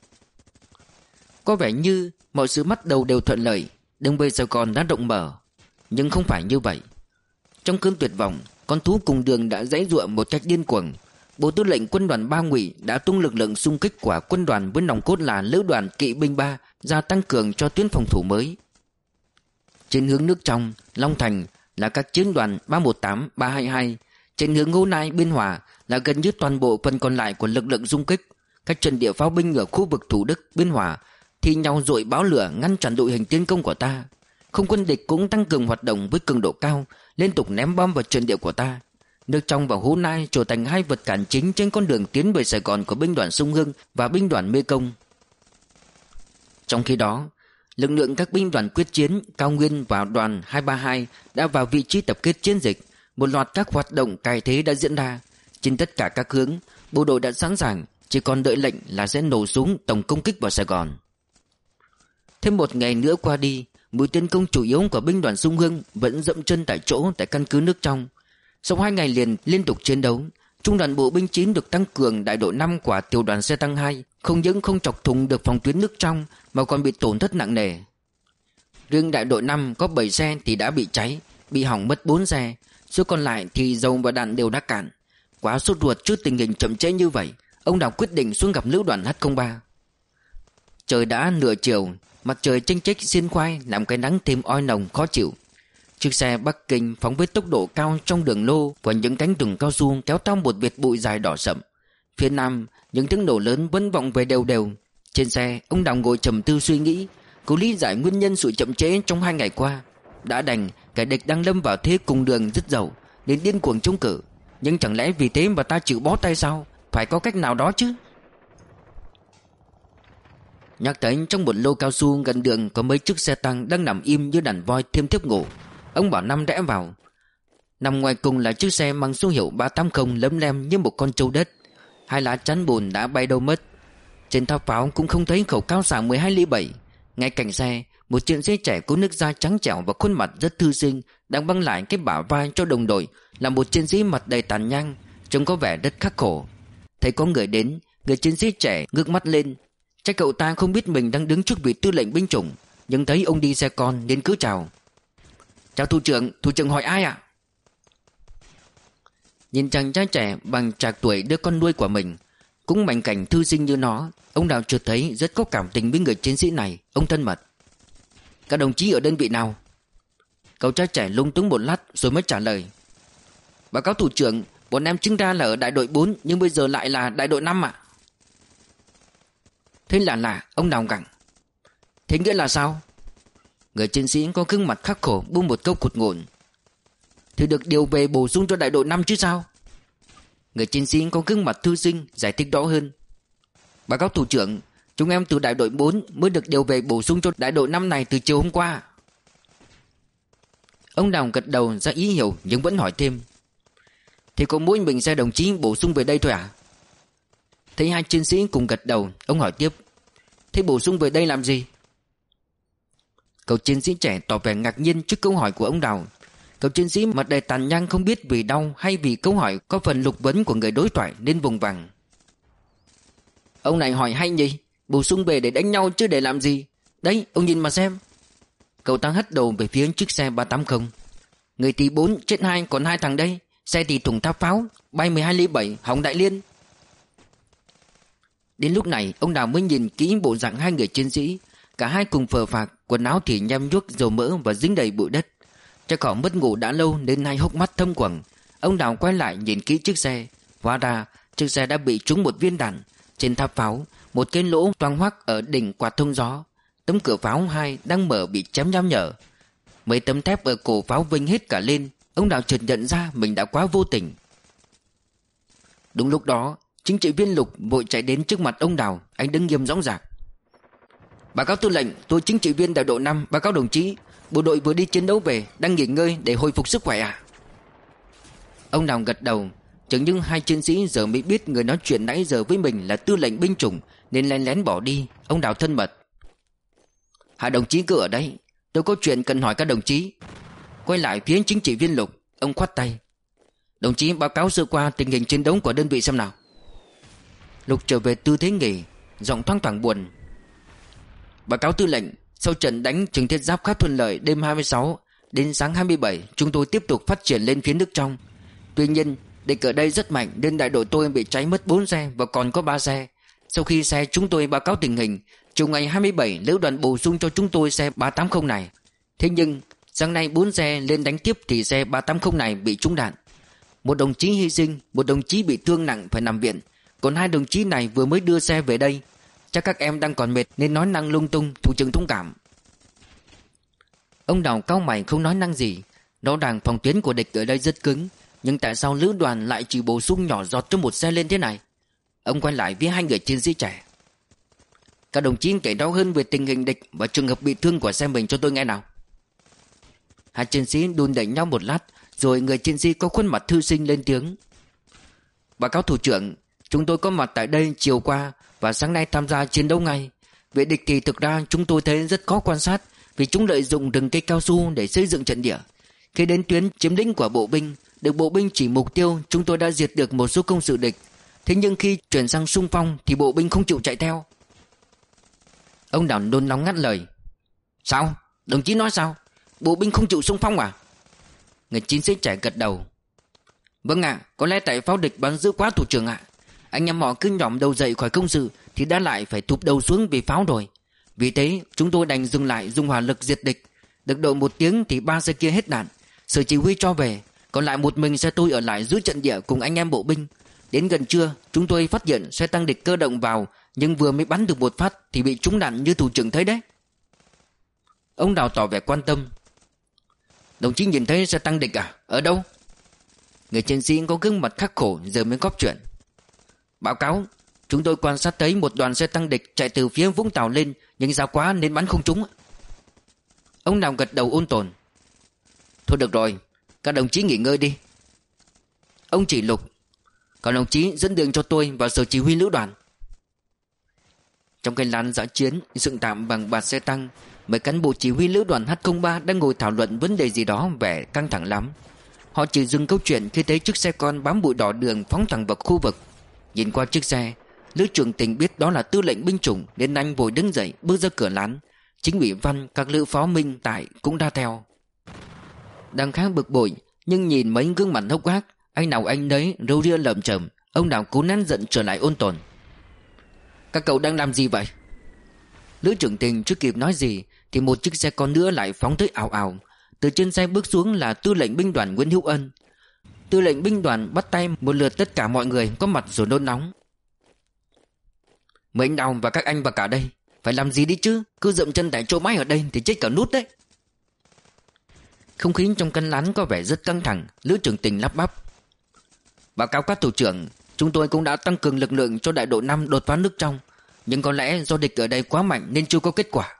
Có vẻ như mọi sự bắt đầu đều thuận lợi, đường về Sài Gòn đã rộng mở. Nhưng không phải như vậy. Trong cơn tuyệt vọng, con thú cùng đường đã giãy giụa một cách điên cuồng. Bộ tư lệnh quân đoàn ba ngụy đã tung lực lượng xung kích của quân đoàn với nòng cốt là lữ đoàn kỵ binh ba ra tăng cường cho tuyến phòng thủ mới. Trên hướng nước trong, Long Thành là các chiến đoàn ba một tám, ba hai hai. Trên hướng Hố Nai, Biên Hòa là gần như toàn bộ phần còn lại của lực lượng xung kích. Các trận địa pháo binh ở khu vực Thủ Đức, Biên Hòa thi nhau dội báo lửa ngăn chặn đội hình tiến công của ta. Không quân địch cũng tăng cường hoạt động với cường độ cao, liên tục ném bom vào trận địa của ta. Nước trong và Hố Nai trở thành hai vật cản chính trên con đường tiến về Sài Gòn của binh đoàn Sông Hương và binh đoàn Mê Công. Trong khi đó, lực lượng các binh đoàn quyết chiến Cao Nguyên và đoàn hai ba hai đã vào vị trí tập kết chiến dịch. Một loạt các hoạt động cải thế đã diễn ra. Trên tất cả các hướng, bộ đội đã sẵn sàng, chỉ còn đợi lệnh là sẽ nổ súng tổng công kích vào Sài Gòn. Thêm một ngày nữa qua đi, mũi tiến công chủ yếu của binh đoàn Sông Hương vẫn dậm chân tại chỗ tại căn cứ Nước Trong. Sau hai ngày liền liên tục chiến đấu, trung đoàn bộ binh chín được tăng cường đại đội năm của tiểu đoàn xe tăng hai không những không chọc thủng được phòng tuyến Nước Trong mà còn bị tổn thất nặng nề. Riêng đại đội năm có bảy xe thì đã bị cháy, bị hỏng mất bốn xe, số còn lại thì dầu và đạn đều đã cạn. Quá sốt ruột trước tình hình chậm trễ như vậy, ông Đào quyết định xuống gặp lữ đoàn H không ba. Trời đã nửa chiều, mặt trời chênh chếch xiên khoai làm cái nắng thêm oi nồng khó chịu. Chiếc xe Bắc Kinh phóng với tốc độ cao trong đường lô và những cánh rừng cao su kéo theo một vệt bụi dài đỏ sậm. Phía nam, những tiếng nổ lớn vẫn vọng về đều đều. Trên xe, ông Đào ngồi trầm tư suy nghĩ, cố lý giải nguyên nhân sự chậm trễ trong hai ngày qua. Đã đành, kẻ địch đang lâm vào thế cùng đường dứt dầu, đến điên cuồng chống cự. Nhưng chẳng lẽ vì thế mà ta chịu bó tay sao? Phải có cách nào đó chứ. Nhắc tới trong một lô cao su gần đường có mấy chiếc xe tăng đang nằm im như đàn voi thêm thiếp ngủ. Ông bảo Năm rẽ vào. Nằm ngoài cùng là chiếc xe mang số hiệu ba tám không lấm lem như một con trâu đất. Hai lá chắn bùn đã bay đâu mất. Trên tháp pháo cũng không thấy khẩu cao xạ mười hai ly bảy. Ngay cạnh xe, một chiến sĩ trẻ có nước da trắng trẻo và khuôn mặt rất thư sinh đang băng lại cái bả vai cho đồng đội, là một chiến sĩ mặt đầy tàn nhang, trông có vẻ rất khắc khổ. Thấy có người đến, người chiến sĩ trẻ ngước mắt lên. Chắc cậu ta không biết mình đang đứng trước vị tư lệnh binh chủng, nhưng thấy ông đi xe con nên cứ chào. Chào thủ trưởng, thủ trưởng hỏi ai ạ? À? Nhìn chàng trai trẻ bằng trạc tuổi đứa con nuôi của mình, cũng mảnh cảnh thư sinh như nó, ông Đào chợt thấy rất có cảm tình với người chiến sĩ này. Ông thân mật. Các đồng chí ở đơn vị nào? Cậu trai trẻ lung túng một lát rồi mới trả lời. Báo cáo thủ trưởng, bọn em chính ra là ở đại đội bốn, nhưng bây giờ lại là đại đội năm ạ. À? Thế là lạ, ông Đào gặng. Thế nghĩa là sao? Người chiến sĩ có gương mặt khắc khổ buông một câu cụt ngủn. Thì được điều về bổ sung cho đại đội năm chứ sao? Người chiến sĩ có gương mặt thư sinh giải thích rõ hơn. Báo cáo thủ trưởng, chúng em từ đại đội bốn mới được điều về bổ sung cho đại đội năm này từ chiều hôm qua. Ông Đào gật đầu ra ý hiểu nhưng vẫn hỏi thêm. Thì có mỗi mình xe đồng chí bổ sung về đây thôi à? Thấy hai chiến sĩ cùng gật đầu, ông hỏi tiếp. Thế bổ sung về đây làm gì? Cậu chiến sĩ trẻ tỏ vẻ ngạc nhiên trước câu hỏi của ông Đào. Cậu chiến sĩ mặt đầy tàn nhang không biết vì đau hay vì câu hỏi có phần lục vấn của người đối thoại nên vùng vằng. Ông này hỏi hay nhỉ? Bổ sung về để đánh nhau chứ để làm gì? Đấy, ông nhìn mà xem. Cậu ta hất đầu về phía chiếc xe ba tám không. Người thì bốn, chết hai, còn hai thằng đây. Xe thì thủng tháp pháo, bay mười hai ly bảy, hỏng Đại Liên. Đến lúc này ông Đào mới nhìn kỹ bộ dạng hai người chiến sĩ. Cả hai cùng phờ phạc, quần áo thì nhem nhuốc dầu mỡ và dính đầy bụi đất. Chắc họ mất ngủ đã lâu nên hai hốc mắt thâm quầng. Ông Đào quay lại nhìn kỹ chiếc xe. Hóa ra chiếc xe đã bị trúng một viên đạn. Trên tháp pháo, một cái lỗ toang hoác ở đỉnh quạt thông gió. Tấm cửa pháo hai đang mở bị chém nham nhở. Mấy tấm thép ở cổ pháo vênh hết cả lên. Ông Đào chợt nhận ra mình đã quá vô tình. Đúng lúc đó, chính trị viên Lục vội chạy đến trước mặt ông Đào. Anh đứng nghiêm dõng dạc. Báo cáo tư lệnh, tôi chính trị viên đại đội năm. Báo cáo đồng chí, bộ đội vừa đi chiến đấu về, đang nghỉ ngơi để hồi phục sức khỏe à? Ông Đào gật đầu. Chẳng những hai chiến sĩ giờ mới biết người nói chuyện nãy giờ với mình là tư lệnh binh chủng nên lén lén bỏ đi. Ông Đào thân mật. Hai đồng chí cứ ở đây, tôi có chuyện cần hỏi các đồng chí. Quay lại phía chính trị viên Lục, ông khoát tay. Đồng chí báo cáo sơ qua tình hình chiến đấu của đơn vị xem nào. Lục trở về tư thế nghỉ, giọng thoang thoảng buồn. Báo cáo tư lệnh, sau trận đánh trường thiết giáp khá thuận lợi đêm hai mươi sáu đến sáng hai mươi bảy, chúng tôi tiếp tục phát triển lên phía nước trong. Tuy nhiên, địch ở đây rất mạnh nên đại đội tôi bị cháy mất bốn xe và còn có ba xe. Sau khi xe chúng tôi báo cáo tình hình, chiều ngày hai mươi bảy lữ đoàn bổ sung cho chúng tôi xe ba tám không này. Thế nhưng, sáng nay bốn xe lên đánh tiếp thì xe ba tám không này bị trúng đạn. Một đồng chí hy sinh, một đồng chí bị thương nặng phải nằm viện. Còn hai đồng chí này vừa mới đưa xe về đây. Chắc các em đang còn mệt nên nói năng lung tung. Thủ trưởng thông cảm. Ông Đào cau mày không nói năng gì. Rõ ràng phòng tuyến của địch ở đây rất cứng, nhưng tại sao lữ đoàn lại chỉ bổ sung nhỏ giọt cho một xe lên thế này? Ông quay lại với hai người chiến sĩ trẻ. Các đồng chí kể rõ hơn về tình hình địch và trường hợp bị thương của xe mình cho tôi nghe nào. Hai chiến sĩ đùn đẩy nhau một lát, rồi người chiến sĩ có khuôn mặt thư sinh lên tiếng. Báo cáo thủ trưởng, chúng tôi có mặt tại đây chiều qua và sáng nay tham gia chiến đấu ngay. Về địch thì thực ra chúng tôi thấy rất khó quan sát, vì chúng lợi dụng rừng cây cao su để xây dựng trận địa. Khi đến tuyến chiếm lĩnh của bộ binh, được bộ binh chỉ mục tiêu, chúng tôi đã diệt được một số công sự địch. Thế nhưng khi chuyển sang xung phong thì bộ binh không chịu chạy theo. Ông Đào nôn nóng ngắt lời. Sao? Đồng chí nói sao? Bộ binh không chịu xung phong à? Người chiến sĩ trẻ gật đầu. Vâng ạ, à, có lẽ tại pháo địch bắn dữ quá thủ trưởng ạ. À. Anh em họ cứ nhỏm đầu dậy khỏi công sự thì đã lại phải thụp đầu xuống vì pháo rồi. Vì thế chúng tôi đành dừng lại dùng hỏa lực diệt địch. Được độ một tiếng thì ba xe kia hết đạn. Sở chỉ huy cho về, còn lại một mình xe tôi ở lại giữ trận địa cùng anh em bộ binh. Đến gần trưa chúng tôi phát hiện xe tăng địch cơ động vào, nhưng vừa mới bắn được một phát thì bị trúng đạn như thủ trưởng thấy đấy. Ông Đào tỏ vẻ quan tâm. Đồng chí nhìn thấy xe tăng địch à? Ở đâu? Người chiến sĩ có gương mặt khắc khổ giờ mới góp chuyện. Báo cáo, chúng tôi quan sát thấy một đoàn xe tăng địch chạy từ phía Vũng Tàu lên, nhưng xa quá nên bắn không trúng. Ông Đào gật đầu ôn tồn. Thôi được rồi, các đồng chí nghỉ ngơi đi. Ông chỉ Lục. Còn đồng chí dẫn đường cho tôi vào sở chỉ huy lữ đoàn. Trong cái lán dã chiến dựng tạm bằng bạt xe tăng, mấy cán bộ chỉ huy lữ đoàn H không ba đang ngồi thảo luận vấn đề gì đó vẻ căng thẳng lắm. Họ chỉ dừng câu chuyện khi thấy chiếc xe con bám bụi đỏ đường phóng thẳng vào khu vực. Nhìn qua chiếc xe, Lữ trưởng Tình biết đó là tư lệnh binh chủng nên anh vội đứng dậy bước ra cửa lán. Chính ủy Văn, các lữ phó Minh Tại cũng đã theo. Đang khá bực bội, nhưng nhìn mấy gương mặt hốc hác, anh nào anh nấy râu ria lởm chởm. Ông nào cố nén giận trở lại ôn tồn. Các cậu đang làm gì vậy? Lữ trưởng Tình chưa kịp nói gì thì một chiếc xe con nữa lại phóng tới ào ào. Từ trên xe bước xuống là tư lệnh binh đoàn Nguyễn Hữu Ân. Tư lệnh binh đoàn bắt tay một lượt tất cả mọi người có mặt rồi nôn nóng. Mấy anh Đào và các anh vào cả đây. Phải làm gì đi chứ? Cứ dậm chân tại chỗ mãi ở đây thì chết cả nút đấy. Không khí trong căn lán có vẻ rất căng thẳng. Lữ trưởng Tình lắp bắp. Báo cáo các thủ trưởng, chúng tôi cũng đã tăng cường lực lượng cho đại đội năm đột phá nước trong, nhưng có lẽ do địch ở đây quá mạnh nên chưa có kết quả.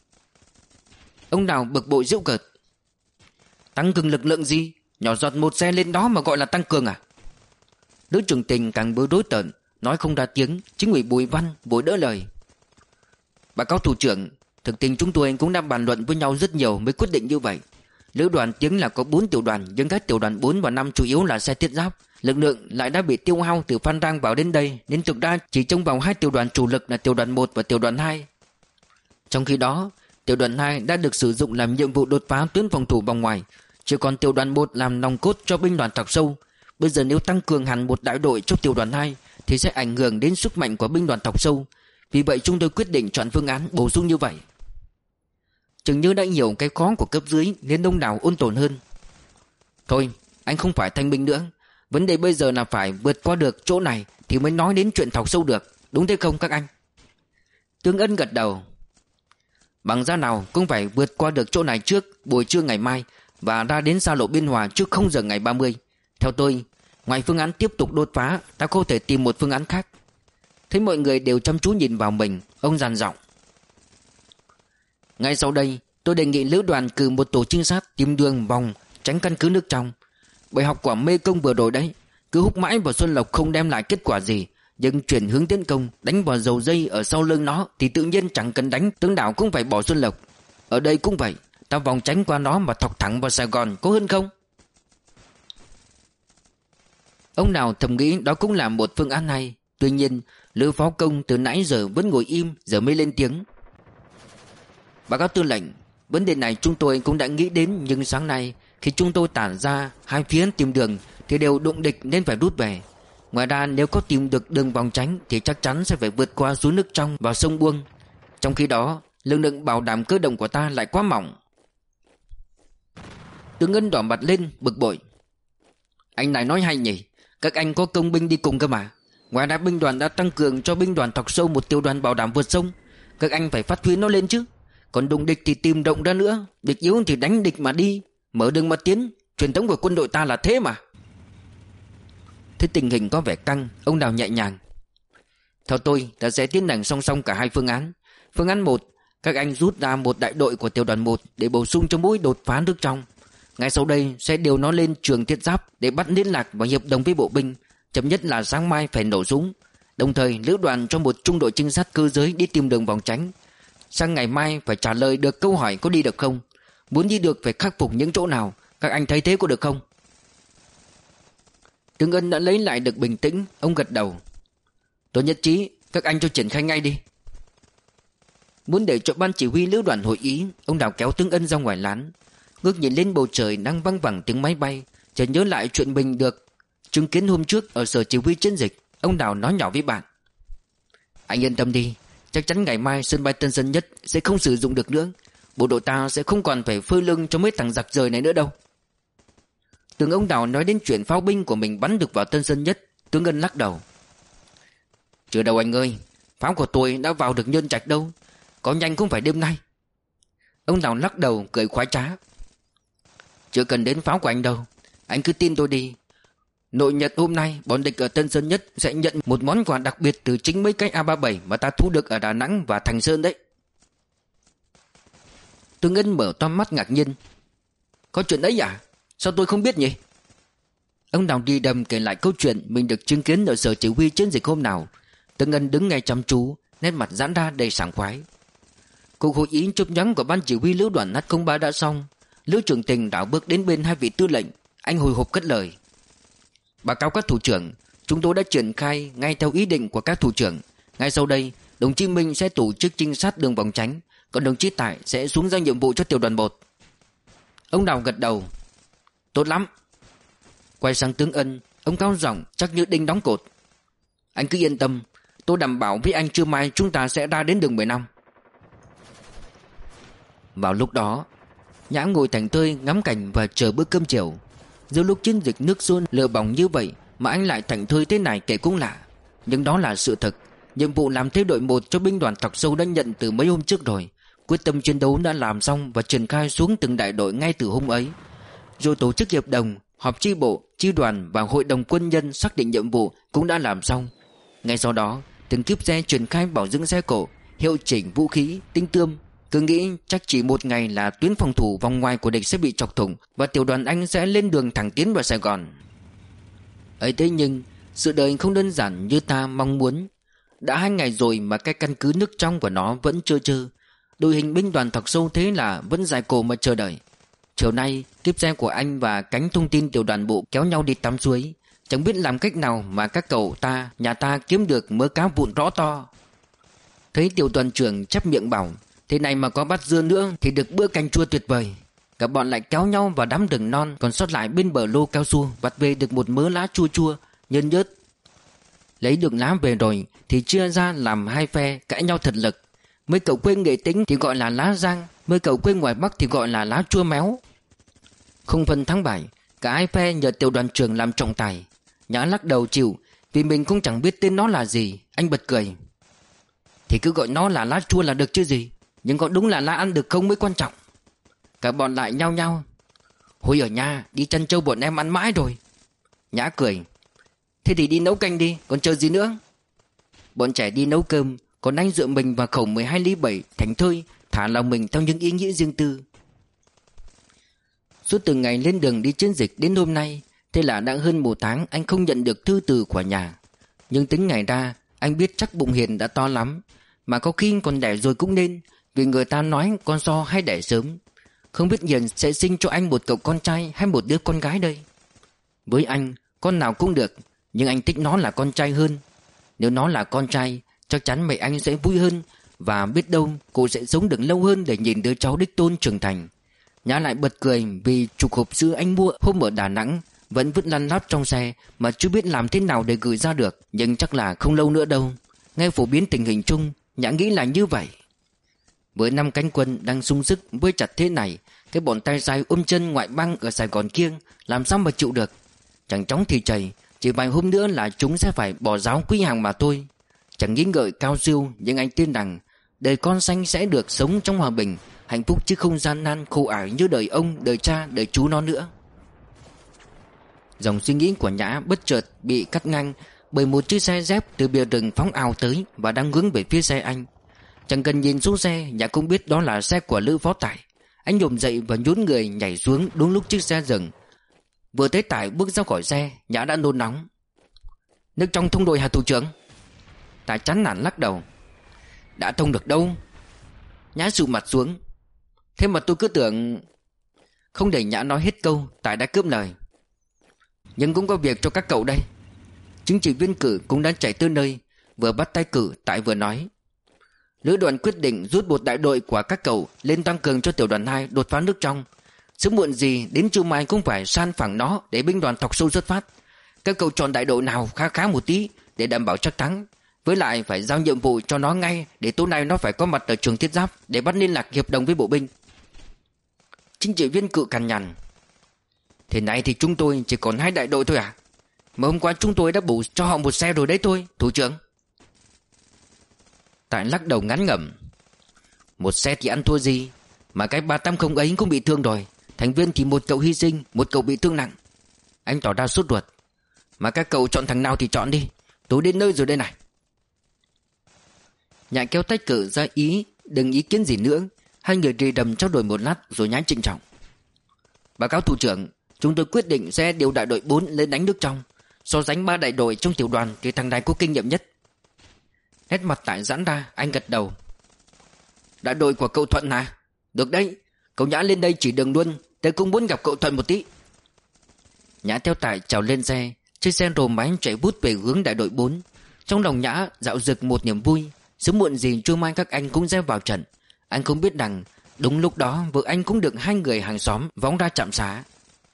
Ông Đào bực bội giễu cợt. Tăng cường lực lượng gì? Nhỏ giọt một xe lên đó mà gọi là tăng cường à? Lữ trưởng Tình càng bối rối tợn, nói không ra tiếng. Chính ủy Bùi Văn vội đỡ lời. Báo cáo thủ trưởng, thực tình chúng tôi cũng đã bàn luận với nhau rất nhiều mới quyết định như vậy. Lữ đoàn tiếng là có bốn tiểu đoàn, nhưng các tiểu đoàn bốn và năm chủ yếu là xe thiết giáp. Lực lượng lại đã bị tiêu hao từ Phan Rang vào đến đây, nên thực ra chỉ trông vào hai tiểu đoàn chủ lực là tiểu đoàn một và tiểu đoàn hai. Trong khi đó, tiểu đoàn hai đã được sử dụng làm nhiệm vụ đột phá tuyến phòng thủ vòng ngoài, chỉ còn tiểu đoàn một làm nòng cốt cho binh đoàn Thọc Sâu. Bây giờ nếu tăng cường hẳn một đại đội cho tiểu đoàn hai thì sẽ ảnh hưởng đến sức mạnh của binh đoàn Thọc Sâu. Vì vậy chúng tôi quyết định chọn phương án bổ sung như vậy. Chừng như đã hiểu cái khó của cấp dưới nên ông Đào ôn tồn hơn. Thôi, anh không phải thanh binh nữa. Vấn đề bây giờ là phải vượt qua được chỗ này thì mới nói đến chuyện Thọc Sâu được. Đúng thế không các anh? Tương Ân gật đầu. Bằng giá nào cũng phải vượt qua được chỗ này trước buổi trưa ngày mai và ra đến xa lộ Biên Hòa trước không giờ ngày ba mươi. Theo tôi, ngoài phương án tiếp tục đột phá, ta không thể tìm một phương án khác. Thấy mọi người đều chăm chú nhìn vào mình, ông dằn giọng. Ngay sau đây, tôi đề nghị lữ đoàn cử một tổ trinh sát tìm đường vòng tránh căn cứ nước trong. Bài học của Mê Công vừa rồi đấy, cứ húc mãi vào Xuân Lộc không đem lại kết quả gì, nhưng chuyển hướng tiến công, đánh vào dầu dây ở sau lưng nó thì tự nhiên chẳng cần đánh, tướng đảo cũng phải bỏ Xuân Lộc. Ở đây cũng vậy, ta vòng tránh qua nó mà thọc thẳng vào Sài Gòn có hơn không? Ông nào thầm nghĩ đó cũng là một phương án hay. Tuy nhiên, Lữ Phó Công từ nãy giờ vẫn ngồi im, giờ mới lên tiếng. Báo cáo tư lệnh, vấn đề này chúng tôi cũng đã nghĩ đến, nhưng sáng nay khi chúng tôi tản ra hai phía tìm đường thì đều đụng địch nên phải rút về. Ngoài ra nếu có tìm được đường vòng tránh thì chắc chắn sẽ phải vượt qua suối nước trong vào sông Buông. Trong khi đó, lực lượng bảo đảm cơ động của ta lại quá mỏng. Tướng Ngân đỏ mặt lên bực bội. Anh này nói hay nhỉ, các anh có công binh đi cùng cơ mà. Ngoài ra binh đoàn đã tăng cường cho binh đoàn Thọc Sâu một tiểu đoàn bảo đảm vượt sông. Các anh phải phát huy nó lên chứ. Còn đụng địch thì tìm rộng ra nữa. Địch yếu thì đánh địch mà đi, mở đường mà tiến. Truyền thống của quân đội ta là thế mà. Thấy tình hình có vẻ căng, ông Đào nhẹ nhàng. Theo tôi, ta sẽ tiến hành song song cả hai phương án. Phương án một, các anh rút ra một đại đội của tiểu đoàn một để bổ sung cho mũi đột phá nước trong. Ngay sau đây sẽ điều nó lên trường thiết giáp để bắt liên lạc và hiệp đồng với bộ binh. Chậm nhất là sáng mai phải nổ súng. Đồng thời lữ đoàn cho một trung đội trinh sát cơ giới đi tìm đường vòng tránh. Sang ngày mai phải trả lời được câu hỏi có đi được không. Muốn đi được phải khắc phục những chỗ nào. Các anh thấy thế có được không? Tướng Ân đã lấy lại được bình tĩnh. Ông gật đầu. Tôi nhất trí, các anh cho triển khai ngay đi. Muốn để cho ban chỉ huy lữ đoàn hội ý, ông Đào kéo Tướng Ân ra ngoài lán. Ngước nhìn lên bầu trời đang văng vẳng tiếng máy bay, chợt nhớ lại chuyện mình được chứng kiến hôm trước ở sở chỉ huy chiến dịch. Ông Đào nói nhỏ với bạn. Anh yên tâm đi, chắc chắn ngày mai sân bay Tân Sơn Nhất sẽ không sử dụng được nữa. Bộ đội ta sẽ không còn phải phơi lưng cho mấy thằng giặc rời này nữa đâu. Tưởng ông Đào nói đến chuyện pháo binh của mình bắn được vào Tân Sơn Nhất. Tướng Ân lắc đầu. Chưa đâu anh ơi, pháo của tôi đã vào được Nhơn Trạch đâu. Có nhanh cũng phải đêm nay. Ông Đào lắc đầu cười khoái trá. Chưa cần đến pháo của anh đâu, anh cứ tin tôi đi. Nội nhật hôm nay bọn địch ở Tân Sơn Nhất sẽ nhận một món quà đặc biệt từ chính mấy cái A ba mươi bảy mà ta thu được ở Đà Nẵng và Thành Sơn đấy. Tướng Ân mở to mắt ngạc nhiên. Có chuyện đấy à? Sao tôi không biết nhỉ? Ông Đào đi đầm kể lại câu chuyện mình được chứng kiến ở sở chỉ huy chiến dịch hôm nào. Tướng Ân đứng nghe chăm chú, nét mặt giãn ra đầy sảng khoái. Cuộc hội ý chụp nhắn của ban chỉ huy lữ đoàn H không ba đã xong. Lữ trưởng Tình đảo bước đến bên hai vị tư lệnh. Anh hồi hộp cất lời. Báo cáo các thủ trưởng, chúng tôi đã triển khai ngay theo ý định của các thủ trưởng. Ngay sau đây, đồng chí Minh sẽ tổ chức trinh sát đường vòng tránh, còn đồng chí Tại sẽ xuống giao nhiệm vụ cho tiểu đoàn một. Ông Đào gật đầu. Tốt lắm. Quay sang tướng Ân, ông cao giọng chắc như đinh đóng cột. Anh cứ yên tâm, tôi đảm bảo với anh trưa mai chúng ta sẽ ra đến đường mười năm. Vào lúc đó, Nhã ngồi thảnh thơi ngắm cảnh và chờ bữa cơm chiều. Giữa lúc chiến dịch nước sôi lửa bỏng như vậy mà anh lại thảnh thơi thế này kể cũng lạ. Nhưng đó là sự thật. Nhiệm vụ làm thế đội một cho binh đoàn Thọc Sâu đã nhận từ mấy hôm trước rồi. Quyết tâm chiến đấu đã làm xong và triển khai xuống từng đại đội ngay từ hôm ấy. Rồi tổ chức hiệp đồng, họp chi bộ, chi đoàn và hội đồng quân nhân xác định nhiệm vụ cũng đã làm xong. Ngay sau đó, từng kíp xe triển khai bảo dưỡng xe cộ, hiệu chỉnh vũ khí, tinh tươm. Cứ nghĩ chắc chỉ một ngày là tuyến phòng thủ vòng ngoài của địch sẽ bị chọc thủng và tiểu đoàn Anh sẽ lên đường thẳng tiến vào Sài Gòn. Ấy thế nhưng sự đời không đơn giản như ta mong muốn. Đã hai ngày rồi mà cái căn cứ nước trong của nó vẫn trơ trơ. Đội hình binh đoàn Thọc Sâu thế là vẫn dài cổ mà chờ đợi. Chiều nay kiếp xe của anh và cánh thông tin tiểu đoàn bộ kéo nhau đi tắm suối. Chẳng biết làm cách nào mà các cậu ta, nhà ta kiếm được mớ cá vụn rõ to. Thấy tiểu đoàn trưởng chép miệng bảo thế này mà có bát dưa nữa thì được bữa canh chua tuyệt vời. Cả bọn lại kéo nhau vào đám rừng non còn sót lại bên bờ lô cao su, vặt về được một mớ lá chua chua nhơn nhớt. Lấy được lá về rồi thì chia ra làm hai phe cãi nhau thật lực. Mấy cậu quê Nghệ Tĩnh thì gọi là lá rang, mấy cậu quê ngoài Bắc thì gọi là lá chua méo. Không phân thắng bại, cả hai phe nhờ tiểu đoàn trưởng làm trọng tài. Nhã lắc đầu chịu vì mình cũng chẳng biết tên nó là gì. Anh bật cười. Thì cứ gọi nó là lá chua là được chứ gì. Nhưng có đúng là lá ăn được không mới quan trọng. Cả bọn lại nhao nhao. Hồi ở nhà đi chăn trâu bọn em ăn mãi rồi. Nhã cười. Thế thì đi nấu canh đi, còn chờ gì nữa. Bọn trẻ đi nấu cơm, còn anh dựa mình vào khẩu mười hai ly bảy thảnh thơi, thả lòng mình theo những ý nghĩa riêng tư. Suốt từ ngày lên đường đi chiến dịch đến hôm nay, thế là đã hơn một tháng anh không nhận được thư từ của nhà. Nhưng tính ngày ra, anh biết chắc bụng Hiền đã to lắm. Mà có khi còn đẻ rồi cũng nên, vì người ta nói con so hay đẻ sớm. Không biết Hiền sẽ sinh cho anh một cậu con trai hay một đứa con gái đây. Với anh, con nào cũng được, nhưng anh thích nó là con trai hơn. Nếu nó là con trai, chắc chắn mẹ anh sẽ vui hơn. Và biết đâu cô sẽ sống được lâu hơn để nhìn đứa cháu đích tôn trưởng thành. Nhã lại bật cười vì chục hộp sữa anh mua hôm ở Đà Nẵng vẫn vứt lăn lóc trong xe mà chưa biết làm thế nào để gửi ra được. Nhưng chắc là không lâu nữa đâu. Nghe phổ biến tình hình chung, Nhã nghĩ là như vậy. Với năm cánh quân đang sung sức với chặt thế này, cái bọn tay sai ôm chân ngoại bang ở Sài Gòn kia làm sao mà chịu được. Chẳng chóng thì chảy, Chỉ vài hôm nữa là chúng sẽ phải bỏ giáo quy hàng mà thôi. Chẳng nghĩ ngợi cao siêu, nhưng anh tin rằng đời con xanh sẽ được sống trong hòa bình, hạnh phúc chứ không gian nan khổ ải như đời ông, đời cha, đời chú nó nữa. Dòng suy nghĩ của Nhã bất chợt bị cắt ngang bởi một chiếc xe dép từ bìa rừng phóng ào tới và đang hướng về phía xe anh. Chẳng cần nhìn xuống xe, Nhã cũng biết đó là xe của Lữ Phó Tải. Anh nhổm dậy và nhún người nhảy xuống đúng lúc chiếc xe dừng. Vừa thấy Tải bước ra khỏi xe, Nhã đã nôn nóng. Nước trong thông rồi hả thủ trưởng? Tải chán nản lắc đầu. Đã thông được đâu. Nhã sụ mặt xuống. Thế mà tôi cứ tưởng... Không để Nhã nói hết câu, Tải đã cướp lời. Nhưng cũng có việc cho các cậu đây. Chính trị viên Cử cũng đã chạy tới nơi. Vừa bắt tay Cử, Tải vừa nói. Lữ đoàn quyết định rút một đại đội của các cậu lên tăng cường cho tiểu đoàn hai đột phá nước trong. Sớm muộn gì đến trưa mai cũng phải san phẳng nó để binh đoàn thọc sâu xuất phát. Các cậu chọn đại đội nào khá khá một tí để đảm bảo chắc thắng. Với lại phải giao nhiệm vụ cho nó ngay, để tối nay nó phải có mặt ở trường thiết giáp để bắt liên lạc hiệp đồng với bộ binh. Chính trị viên Cự cằn nhằn. Thế này thì chúng tôi chỉ còn hai đại đội thôi à? Mà hôm qua chúng tôi đã bù cho họ một xe rồi đấy thôi, thủ trưởng. Tại lắc đầu ngán ngẩm. Một xe thì ăn thua gì, mà cái ba tám không ấy cũng bị thương rồi. Thành viên thì một cậu hy sinh, một cậu bị thương nặng. Anh tỏ ra sốt ruột. Mà các cậu chọn thằng nào thì chọn đi, tôi đến nơi rồi đây này. Nhã kéo tách Cử ra ý đừng ý kiến gì nữa. Hai người rì đầm trao đổi một lát rồi nhái trịnh trọng. Báo cáo thủ trưởng, chúng tôi quyết định sẽ điều đại đội bốn lên đánh nước trong. So sánh ba đại đội trong tiểu đoàn thì thằng này có kinh nghiệm nhất. Nét mặt Tải giãn ra, anh gật đầu. Đại đội của cậu Thuận à? Được đấy, cậu Nhã lên đây chỉ đường luôn, tôi cũng muốn gặp cậu Thuận một tí. Nhã theo Tải trèo lên xe. Chiếc xe rồ máy chạy vút về hướng đại đội bốn. Trong lòng Nhã dạo dực một niềm vui. Sớm muộn gì trưa mai các anh cũng sẽ vào trận. Anh không biết rằng đúng lúc đó vợ anh cũng được hai người hàng xóm vóng ra trạm xá.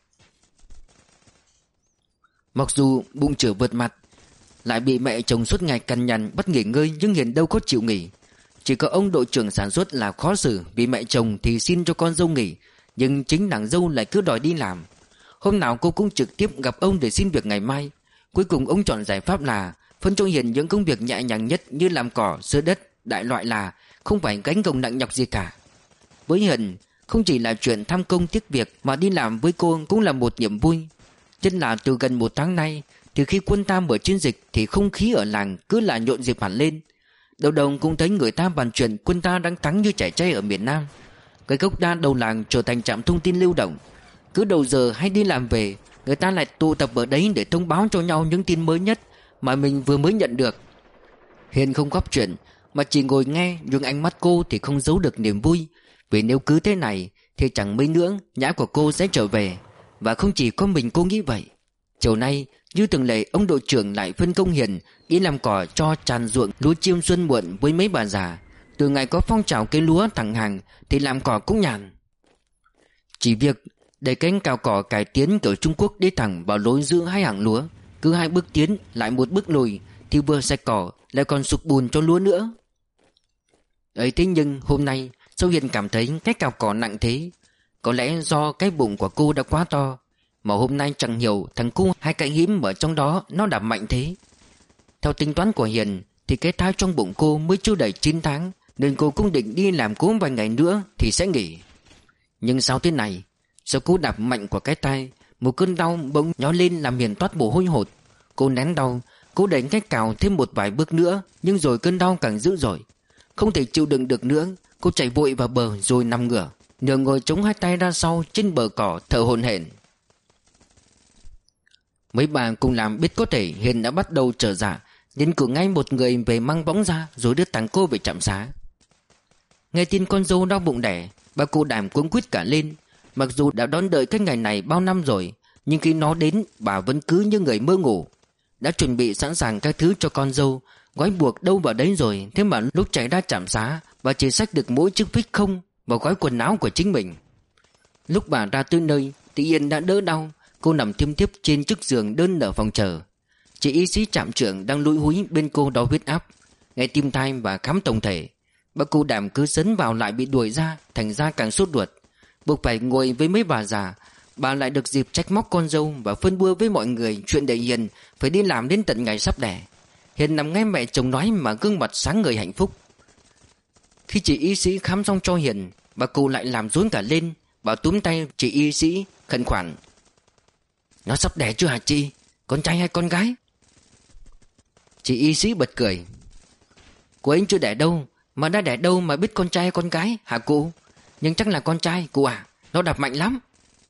Mặc dù bụng chửa vượt mặt, lại bị mẹ chồng suốt ngày cằn nhằn bắt nghỉ ngơi, nhưng Hiền đâu có chịu nghỉ. Chỉ có ông đội trưởng sản xuất là khó xử, vì mẹ chồng thì xin cho con dâu nghỉ, nhưng chính nàng dâu lại cứ đòi đi làm. Hôm nào cô cũng trực tiếp gặp ông để xin việc ngày mai. Cuối cùng ông chọn giải pháp là phân cho Hiền những công việc nhẹ nhàng nhất như làm cỏ, sơ đất, đại loại, là không phải gánh gồng nặng nhọc gì cả. Với Hiền, không chỉ là chuyện tham công tiếc việc, mà đi làm với cô cũng là một niềm vui. Nhất là từ gần một tháng nay, từ khi quân ta mở chiến dịch thì không khí ở làng cứ là nhộn nhịp hẳn lên. Đầu đầu cũng thấy người ta bàn chuyện quân ta đang thắng như chảy chay ở miền Nam. Cái gốc đa đầu làng trở thành trạm thông tin lưu động. Cứ đầu giờ hay đi làm về, người ta lại tụ tập ở đấy để thông báo cho nhau những tin mới nhất mà mình vừa mới nhận được. Hiền không góp chuyện, mà chỉ ngồi nghe, nhưng ánh mắt cô thì không giấu được niềm vui. Vì nếu cứ thế này thì chẳng mấy nữa Nhã của cô sẽ trở về. Và không chỉ có mình cô nghĩ vậy. Chiều nay như thường lệ, ông đội trưởng lại phân công Hiền đi làm cỏ cho tràn ruộng lúa chiêm xuân muộn với mấy bà già. Từ ngày có phong trào cây lúa thẳng hàng thì làm cỏ cũng nhàn. Chỉ việc để cánh cào cỏ cải tiến kiểu Trung Quốc đi thẳng vào lối giữa hai hàng lúa. Cứ hai bước tiến lại một bước lùi thì vừa sạch cỏ lại còn sụp bùn cho lúa nữa. Ấy thế nhưng hôm nay sao Hiền cảm thấy cái cào cỏ nặng thế? Có lẽ do cái bụng của cô đã quá to, mà hôm nay chẳng hiểu thằng cu hai cái hiếm ở trong đó nó đạp mạnh thế. Theo tính toán của Hiền thì cái thai trong bụng cô mới chưa đầy chín tháng, nên cô cũng định đi làm cố vài ngày nữa thì sẽ nghỉ. Nhưng sao thế này? Sau cú đạp mạnh của cái thai, một cơn đau bỗng nhói lên làm Hiền toát mồ hôi hột. Cô nén đau, cố đẩy cái cào thêm một vài bước nữa, nhưng rồi cơn đau càng dữ dội. Không thể chịu đựng được nữa, cô chạy vội vào bờ rồi nằm ngửa, nửa ngồi chống hai tay ra sau trên bờ cỏ thở hổn hển. Mấy bà cùng làm biết có thể Hiền đã bắt đầu trở dạ, nên cử ngay một người về mang bóng ra rồi đưa thằng cô về trạm xá. Nghe tin con dâu đau bụng đẻ, bà cô Đảm cuống quýt cả lên. Mặc dù đã đón đợi cái ngày này bao năm rồi, nhưng khi nó đến bà vẫn cứ như người mơ ngủ. Đã chuẩn bị sẵn sàng các thứ cho con dâu, gói buộc đâu vào đấy rồi. Thế mà lúc chạy ra trạm xá, bà chỉ xách được mỗi chiếc phích không và gói quần áo của chính mình. Lúc bà ra tới nơi thì Yên đã đỡ đau. Cô nằm thiêm thiếp trên chiếc giường đơn ở phòng chờ. Chị y sĩ trạm trưởng đang lúi húi bên cô đo huyết áp, nghe tim thai và khám tổng thể. Bà cô Đảm cứ sấn vào lại bị đuổi ra, thành ra càng sốt ruột, buộc phải ngồi với mấy bà già. bà lại được dịp trách móc con dâu và phân bua với mọi người chuyện để Hiền phải đi làm đến tận ngày sắp đẻ. Hiền nằm nghe mẹ chồng nói mà gương mặt sáng ngời hạnh phúc. Khi chị y sĩ khám xong cho Hiền, bà cụ lại làm rối cả lên. Bà túm tay chị y sĩ khẩn khoản: "Nó sắp đẻ chưa hả chị? Con trai hay con gái?" Chị y sĩ bật cười: "Cô ấy chưa đẻ đâu, mà đã đẻ đâu mà biết con trai hay con gái hả cụ? Nhưng chắc là con trai cụ à, nó đạp mạnh lắm."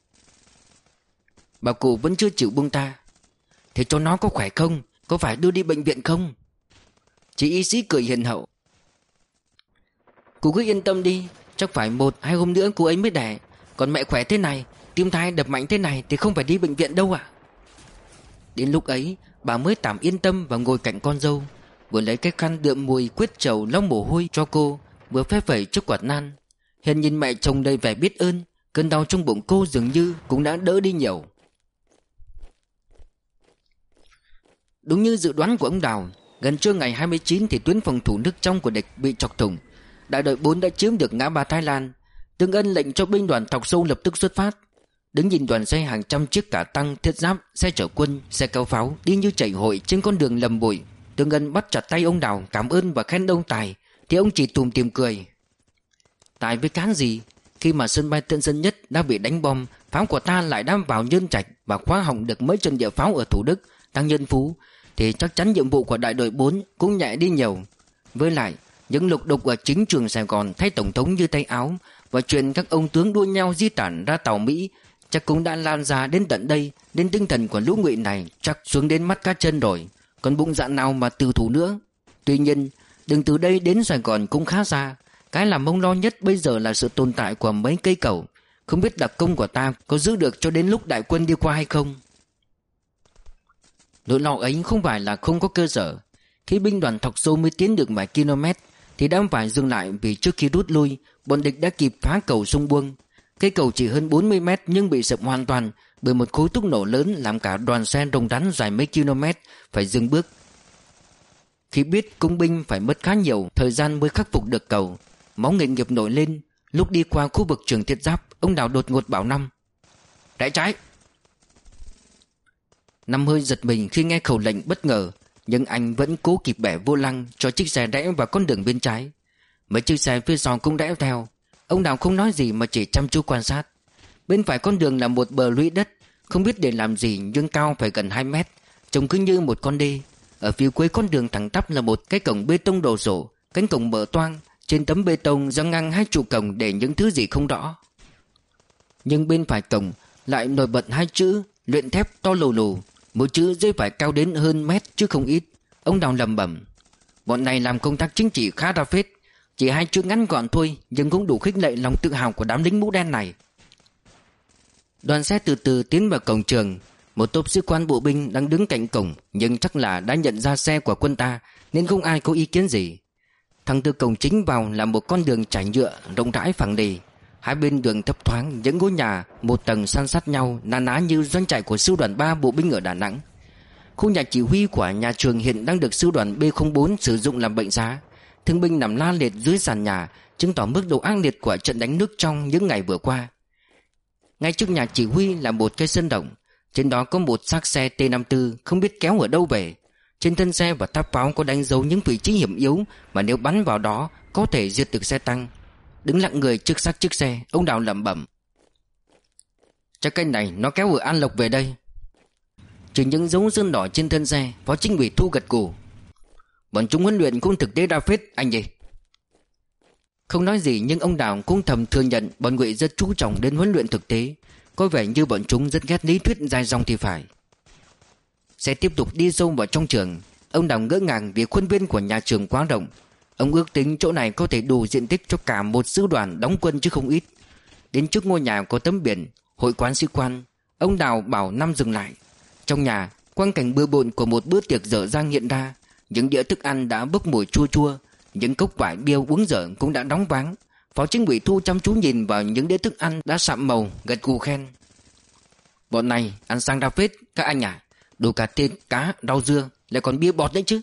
Bà cụ vẫn chưa chịu buông ta: "Thế cho nó có khỏe không? Có phải đưa đi bệnh viện không?" Chị y sĩ cười hiền hậu: "Cụ cứ yên tâm đi, chắc phải một hai hôm nữa cô ấy mới đẻ. Còn mẹ khỏe thế này, tim thai đập mạnh thế này thì không phải đi bệnh viện đâu ạ." Đến lúc ấy bà mới tạm yên tâm và ngồi cạnh con dâu, vừa lấy cái khăn đượm mùi quyết trầu lau mồ hôi cho cô, vừa phép phẩy chiếc quạt nan. Hiền nhìn mẹ chồng đầy vẻ biết ơn, cơn đau trong bụng cô dường như cũng đã đỡ đi nhiều. Đúng như dự đoán của ông Đào, gần trưa ngày hai mươi chín thì tuyến phòng thủ nước trong của địch bị chọc thủng. Đại đội bốn đã chiếm được ngã ba Thái Lan. Tương Ân lệnh cho binh đoàn Thọc Sâu lập tức xuất phát. Đứng nhìn đoàn xe hàng trăm chiếc cả tăng thiết giáp, xe chở quân, xe cao pháo đi như chảy hội trên con đường lầm bụi, Tương Ân bắt chặt tay ông Đào cảm ơn và khen ông Tài, thì ông chỉ tùm tìm cười: "Tài với cán gì? Khi mà sân bay Tân Sơn Nhất đã bị đánh bom, pháo của ta lại đâm vào Nhơn Trạch và khóa hỏng được mấy trận địa pháo ở Thủ Đức, Tăng Nhân Phú, thì chắc chắn nhiệm vụ của đại đội bốn cũng nhẹ đi nhiều. Với lại những lục đục ở chính trường Sài Gòn thấy tổng thống như tay áo, và chuyện các ông tướng đua nhau di tản ra tàu Mỹ chắc cũng đã lan ra đến tận đây, đến tinh thần của lũ ngụy này chắc xuống đến mắt cá chân rồi, còn bụng dạ nào mà từ thủ nữa. Tuy nhiên đường từ đây đến Sài Gòn cũng khá xa. Cái làm ông lo nhất bây giờ là sự tồn tại của mấy cây cầu, không biết đặc công của ta có giữ được cho đến lúc đại quân đi qua hay không." Nỗi lo ấy không phải là không có cơ sở. Khi binh đoàn Thọc Sâu mới tiến được vài km thì đã phải dừng lại, vì trước khi rút lui, bọn địch đã kịp phá cầu sông Buông. Cây cầu chỉ hơn bốn mươi mét nhưng bị sập hoàn toàn bởi một khối thuốc nổ lớn, làm cả đoàn xe rồng rắn dài mấy km phải dừng bước. Khi biết công binh phải mất khá nhiều thời gian mới khắc phục được cầu, máu nghịch nghiệp nổi lên. Lúc đi qua khu vực trường thiết giáp, ông Đào đột ngột bảo Năm: "Rẽ trái." Năm hơi giật mình khi nghe khẩu lệnh bất ngờ, nhưng anh vẫn cố kịp bẻ vô lăng cho chiếc xe rẽ vào con đường bên trái. Mấy chiếc xe phía sau cũng rẽ theo. Ông Đào không nói gì mà chỉ chăm chú quan sát. Bên phải con đường là một bờ lũy đất, không biết để làm gì nhưng cao phải gần hai mét, trông cứ như một con đê. Ở phía cuối con đường thẳng tắp là một cái cổng bê tông đổ sổ, cánh cổng mở toang, trên tấm bê tông giăng ngang hai trụ cổng để những thứ gì không rõ. Nhưng bên phải cổng lại nổi bật hai chữ luyện thép to lù lù, mỗi chữ dây phải cao đến hơn mét chứ không ít. Ông Đào lẩm bẩm: "Bọn này làm công tác chính trị khá ra phết. Chỉ hai chữ ngắn gọn thôi nhưng cũng đủ khích lệ lòng tự hào của đám lính mũ đen này." Đoàn xe từ từ tiến vào cổng trường. Một tốp sĩ quan bộ binh đang đứng cạnh cổng, nhưng chắc là đã nhận ra xe của quân ta nên không ai có ý kiến gì. Thẳng từ cổng chính vào là một con đường trải nhựa rộng rãi phẳng lì. Hai bên đường thấp thoáng những ngôi nhà một tầng san sát nhau, na ná như doanh trại của sư đoàn ba bộ binh ở Đà Nẵng. Khu nhà chỉ huy của nhà trường hiện đang được sư đoàn B không bốn sử dụng làm bệnh xá. Thương binh nằm la liệt dưới sàn nhà, chứng tỏ mức độ ác liệt của trận đánh nước trong những ngày vừa qua. Ngay trước nhà chỉ huy là một cây sân rộng, trên đó có một xác xe T năm mươi tư không biết kéo ở đâu về. Trên thân xe và tháp pháo có đánh dấu những vị trí hiểm yếu mà nếu bắn vào đó có thể diệt được xe tăng. Đứng lặng người trước xác chiếc xe, ông Đào lẩm bẩm: "Chắc cái này nó kéo ở An Lộc về đây." Trừ những dấu sơn đỏ trên thân xe, Phó Chính ủy Thu gật gù: "Bọn chúng huấn luyện cũng thực tế ra phết anh nhỉ." Không nói gì nhưng ông Đào cũng thầm thừa nhận bọn Ngụy rất chú trọng đến huấn luyện thực tế. Có vẻ như bọn chúng rất ghét lý thuyết dài dòng thì phải. Xe tiếp tục đi sâu vào trong trường. Ông Đào ngỡ ngàng vì khuôn viên của nhà trường quá rộng. Ông ước tính chỗ này có thể đủ diện tích cho cả một sư đoàn đóng quân chứ không ít. Đến trước ngôi nhà có tấm biển Hội quán sĩ quan, ông Đào bảo Năm dừng lại. Trong nhà, quang cảnh bừa bộn của một bữa tiệc dở dang hiện ra. Những đĩa thức ăn đã bốc mùi chua chua, những cốc vải bia uống dở cũng đã đóng váng. Phó Chính ủy Thu chăm chú nhìn vào những đĩa thức ăn đã sạm màu, gật gù khen: "Bọn này ăn sang ra phết các anh à. Đủ cả thịt, cá, rau dưa, lại còn bia bọt đấy chứ."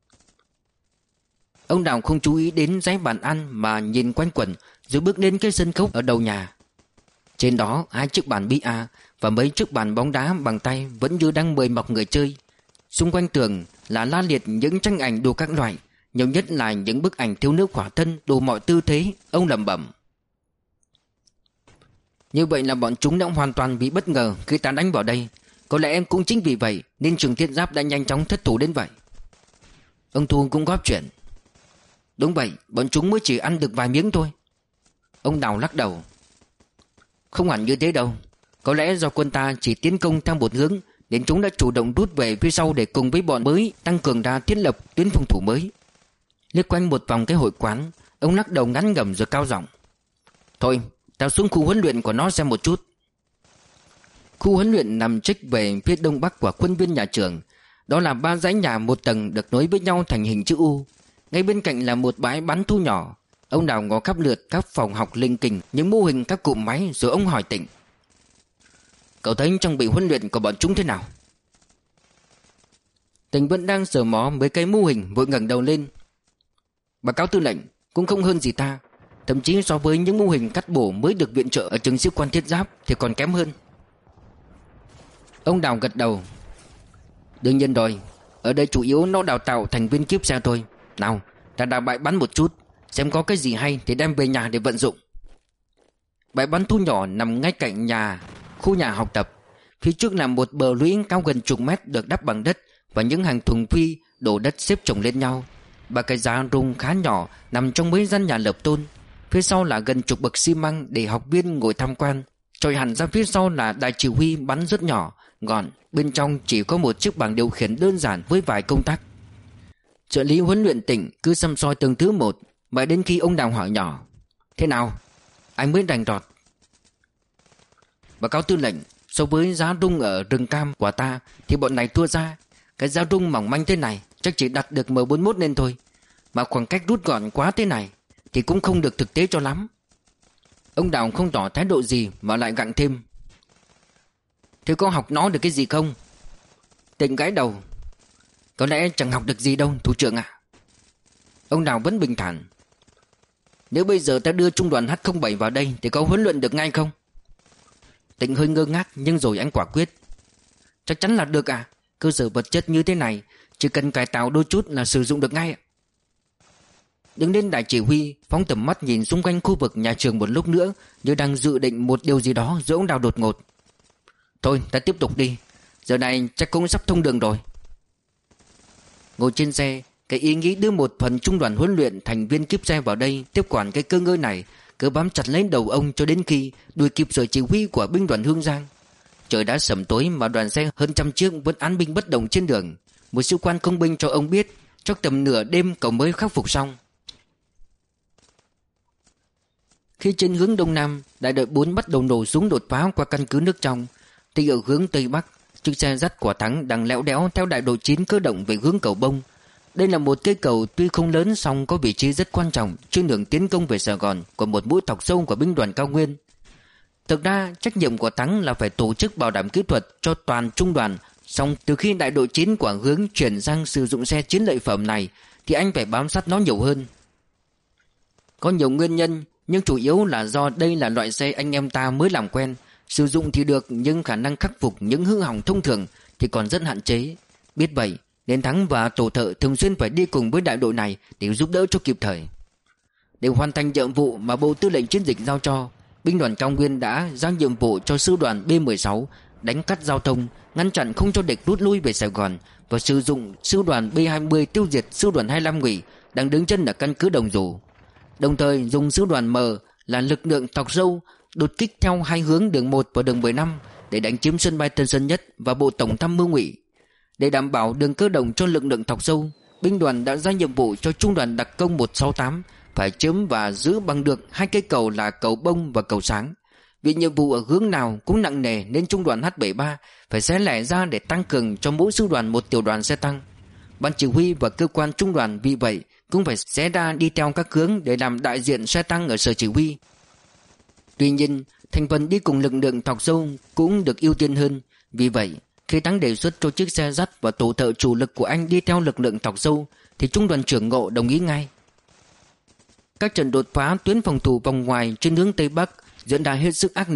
Ông Đào không chú ý đến dãy bàn ăn mà nhìn quanh quẩn, rồi bước đến cái sân khấu ở đầu nhà. Trên đó hai chiếc bàn bia và mấy chiếc bàn bóng đá bằng tay vẫn như đang mời mọc người chơi. Xung quanh tường là la liệt những tranh ảnh đủ các loại, nhiều nhất là những bức ảnh thiếu nữ khỏa thân đủ mọi tư thế. Ông lẩm bẩm: như vậy là bọn chúng đã hoàn toàn bị bất ngờ khi ta đánh vào đây. Có lẽ cũng chính vì vậy nên trường thiết giáp đã nhanh chóng thất thủ đến vậy. Ông Thu cũng góp chuyện: đúng vậy, bọn chúng mới chỉ ăn được vài miếng thôi. Ông Đào lắc đầu: không hẳn như thế đâu. Có lẽ do quân ta chỉ tiến công theo một hướng nên chúng đã chủ động rút về phía sau để cùng với bọn mới tăng cường ra thiết lập tuyến phòng thủ mới. Liếc quanh một vòng cái hội quán, ông lắc đầu ngắn ngẩm rồi cao giọng: thôi, tao xuống khu huấn luyện của nó xem một chút. Khu huấn luyện nằm trích về phía đông bắc của khuôn viên nhà trường. Đó là ba dãy nhà một tầng được nối với nhau thành hình chữ U. Ngay bên cạnh là một bãi bắn thu nhỏ. Ông Đào ngó khắp lượt các phòng học linh kình, những mô hình các cụm máy, rồi ông hỏi Tịnh: cậu thấy trang bị huấn luyện của bọn chúng thế nào? Tịnh vẫn đang sờ mó mấy cái mô hình, vội ngẩng đầu lên: báo cáo tư lệnh, cũng không hơn gì ta. Thậm chí so với những mô hình cắt bổ mới được viện trợ ở trường sĩ quan thiết giáp thì còn kém hơn. Ông Đào gật đầu: đương nhiên rồi, ở đây chủ yếu nó đào tạo thành viên kiếp xe thôi. Nào, ta đào bãi bắn một chút, xem có cái gì hay thì đem về nhà để vận dụng. Bãi bắn thu nhỏ nằm ngay cạnh nhà, khu nhà học tập. Phía trước là một bờ lũy cao gần chục mét được đắp bằng đất và những hàng thùng phi đổ đất xếp chồng lên nhau. Ba cái giá rung khá nhỏ nằm trong mấy gian nhà lợp tôn. Phía sau là gần chục bậc xi măng để học viên ngồi tham quan. Trồi hẳn ra phía sau là đài chỉ huy bắn rất nhỏ, gọn. Bên trong chỉ có một chiếc bảng điều khiển đơn giản với vài công tắc. Trợ lý huấn luyện Tỉnh cứ xăm soi từng thứ một, mãi đến khi ông Đào hỏi nhỏ: thế nào? Anh mới đành rọt: báo cáo tư lệnh, so với giá rung ở rừng cam của ta thì bọn này thua ra. Cái giá rung mỏng manh thế này chắc chỉ đặt được M bốn mươi mốt lên thôi, mà khoảng cách rút gọn quá thế này thì cũng không được thực tế cho lắm. Ông Đào không tỏ thái độ gì mà lại gặng thêm: thế có học nó được cái gì không? Tịnh gãi đầu: có lẽ chẳng học được gì đâu thủ trưởng ạ. Ông Đào vẫn bình thản: nếu bây giờ ta đưa trung đoàn H không bảy vào đây thì có huấn luyện được ngay không? Tịnh hơi ngơ ngác nhưng rồi anh quả quyết: chắc chắn là được à. Cơ sở vật chất như thế này chỉ cần cải tạo đôi chút là sử dụng được ngay ạ. Đứng lên đại chỉ huy, phóng tầm mắt nhìn xung quanh khu vực nhà trường một lúc nữa, như đang dự định một điều gì đó, rồi ông Đào đột ngột: thôi ta tiếp tục đi, giờ này chắc cũng sắp thông đường rồi. Ngồi trên xe, cái ý nghĩ đưa một phần trung đoàn huấn luyện thành viên kiếp xe vào đây tiếp quản cái cơ ngơi này cứ bám chặt lấy đầu ông cho đến khi đuổi kịp sự chỉ huy của binh đoàn Hương Giang. Trời đã sẩm tối mà đoàn xe hơn trăm chiếc vẫn án binh bất động trên đường. Một sĩ quan công binh cho ông biết trong tầm nửa đêm cậu mới khắc phục xong. Khi trên hướng đông nam, đại đội bốn bắt đầu nổ súng đột phá qua căn cứ nước trong, thì ở hướng tây bắc, chiếc xe dắt của Thắng đang lẽo đẽo theo đại đội chín cơ động về hướng cầu Bông. Đây là một cây cầu tuy không lớn song có vị trí rất quan trọng trên đường tiến công về Sài Gòn của một mũi thọc sâu của binh đoàn Cao Nguyên. Thực ra trách nhiệm của Thắng là phải tổ chức bảo đảm kỹ thuật cho toàn trung đoàn, song từ khi đại đội chín của Hướng chuyển sang sử dụng xe chiến lợi phẩm này thì anh phải bám sát nó nhiều hơn. Có nhiều nguyên nhân, nhưng chủ yếu là do đây là loại xe anh em ta mới làm quen, sử dụng thì được nhưng khả năng khắc phục những hư hỏng thông thường thì còn rất hạn chế. Biết vậy nên Thắng và tổ thợ thường xuyên phải đi cùng với đại đội này để giúp đỡ cho kịp thời. Để hoàn thành nhiệm vụ mà Bộ Tư lệnh Chiến dịch giao cho, binh đoàn Cao Nguyên đã giao nhiệm vụ cho sư đoàn B mười sáu đánh cắt giao thông, ngăn chặn không cho địch rút lui về Sài Gòn, và sử dụng sư đoàn B hai mươi tiêu diệt sư đoàn hai mươi lăm Ngụy đang đứng chân ở căn cứ Đồng Dù. Đồng thời dùng sư đoàn M là lực lượng thọc sâu đột kích theo hai hướng đường một và đường mười lăm để đánh chiếm sân bay Tân Sơn Nhất và bộ tổng tham mưu Ngụy. Để đảm bảo đường cơ động cho lực lượng thọc sâu, binh đoàn đã ra nhiệm vụ cho trung đoàn đặc công một sáu tám phải chiếm và giữ bằng được hai cây cầu là cầu Bông và cầu Sáng. Vì nhiệm vụ ở hướng nào cũng nặng nề nên trung đoàn H bảy mươi ba phải xé lẻ ra để tăng cường cho mỗi sư đoàn một tiểu đoàn xe tăng. Ban chỉ huy và cơ quan trung đoàn vì vậy cũng phải xé ra đi theo các hướng để làm đại diện xe tăng ở sở chỉ huy. Tuy nhiên, thành phần đi cùng lực lượng thọc sâu cũng được ưu tiên hơn. Vì vậy, khi Thắng đề xuất cho chiếc xe dắt và tổ thợ chủ lực của anh đi theo lực lượng thọc sâu thì trung đoàn trưởng Ngộ đồng ý ngay. Các trận đột phá tuyến phòng thủ vòng ngoài trên hướng Tây Bắc diễn ra hết sức ác liệt,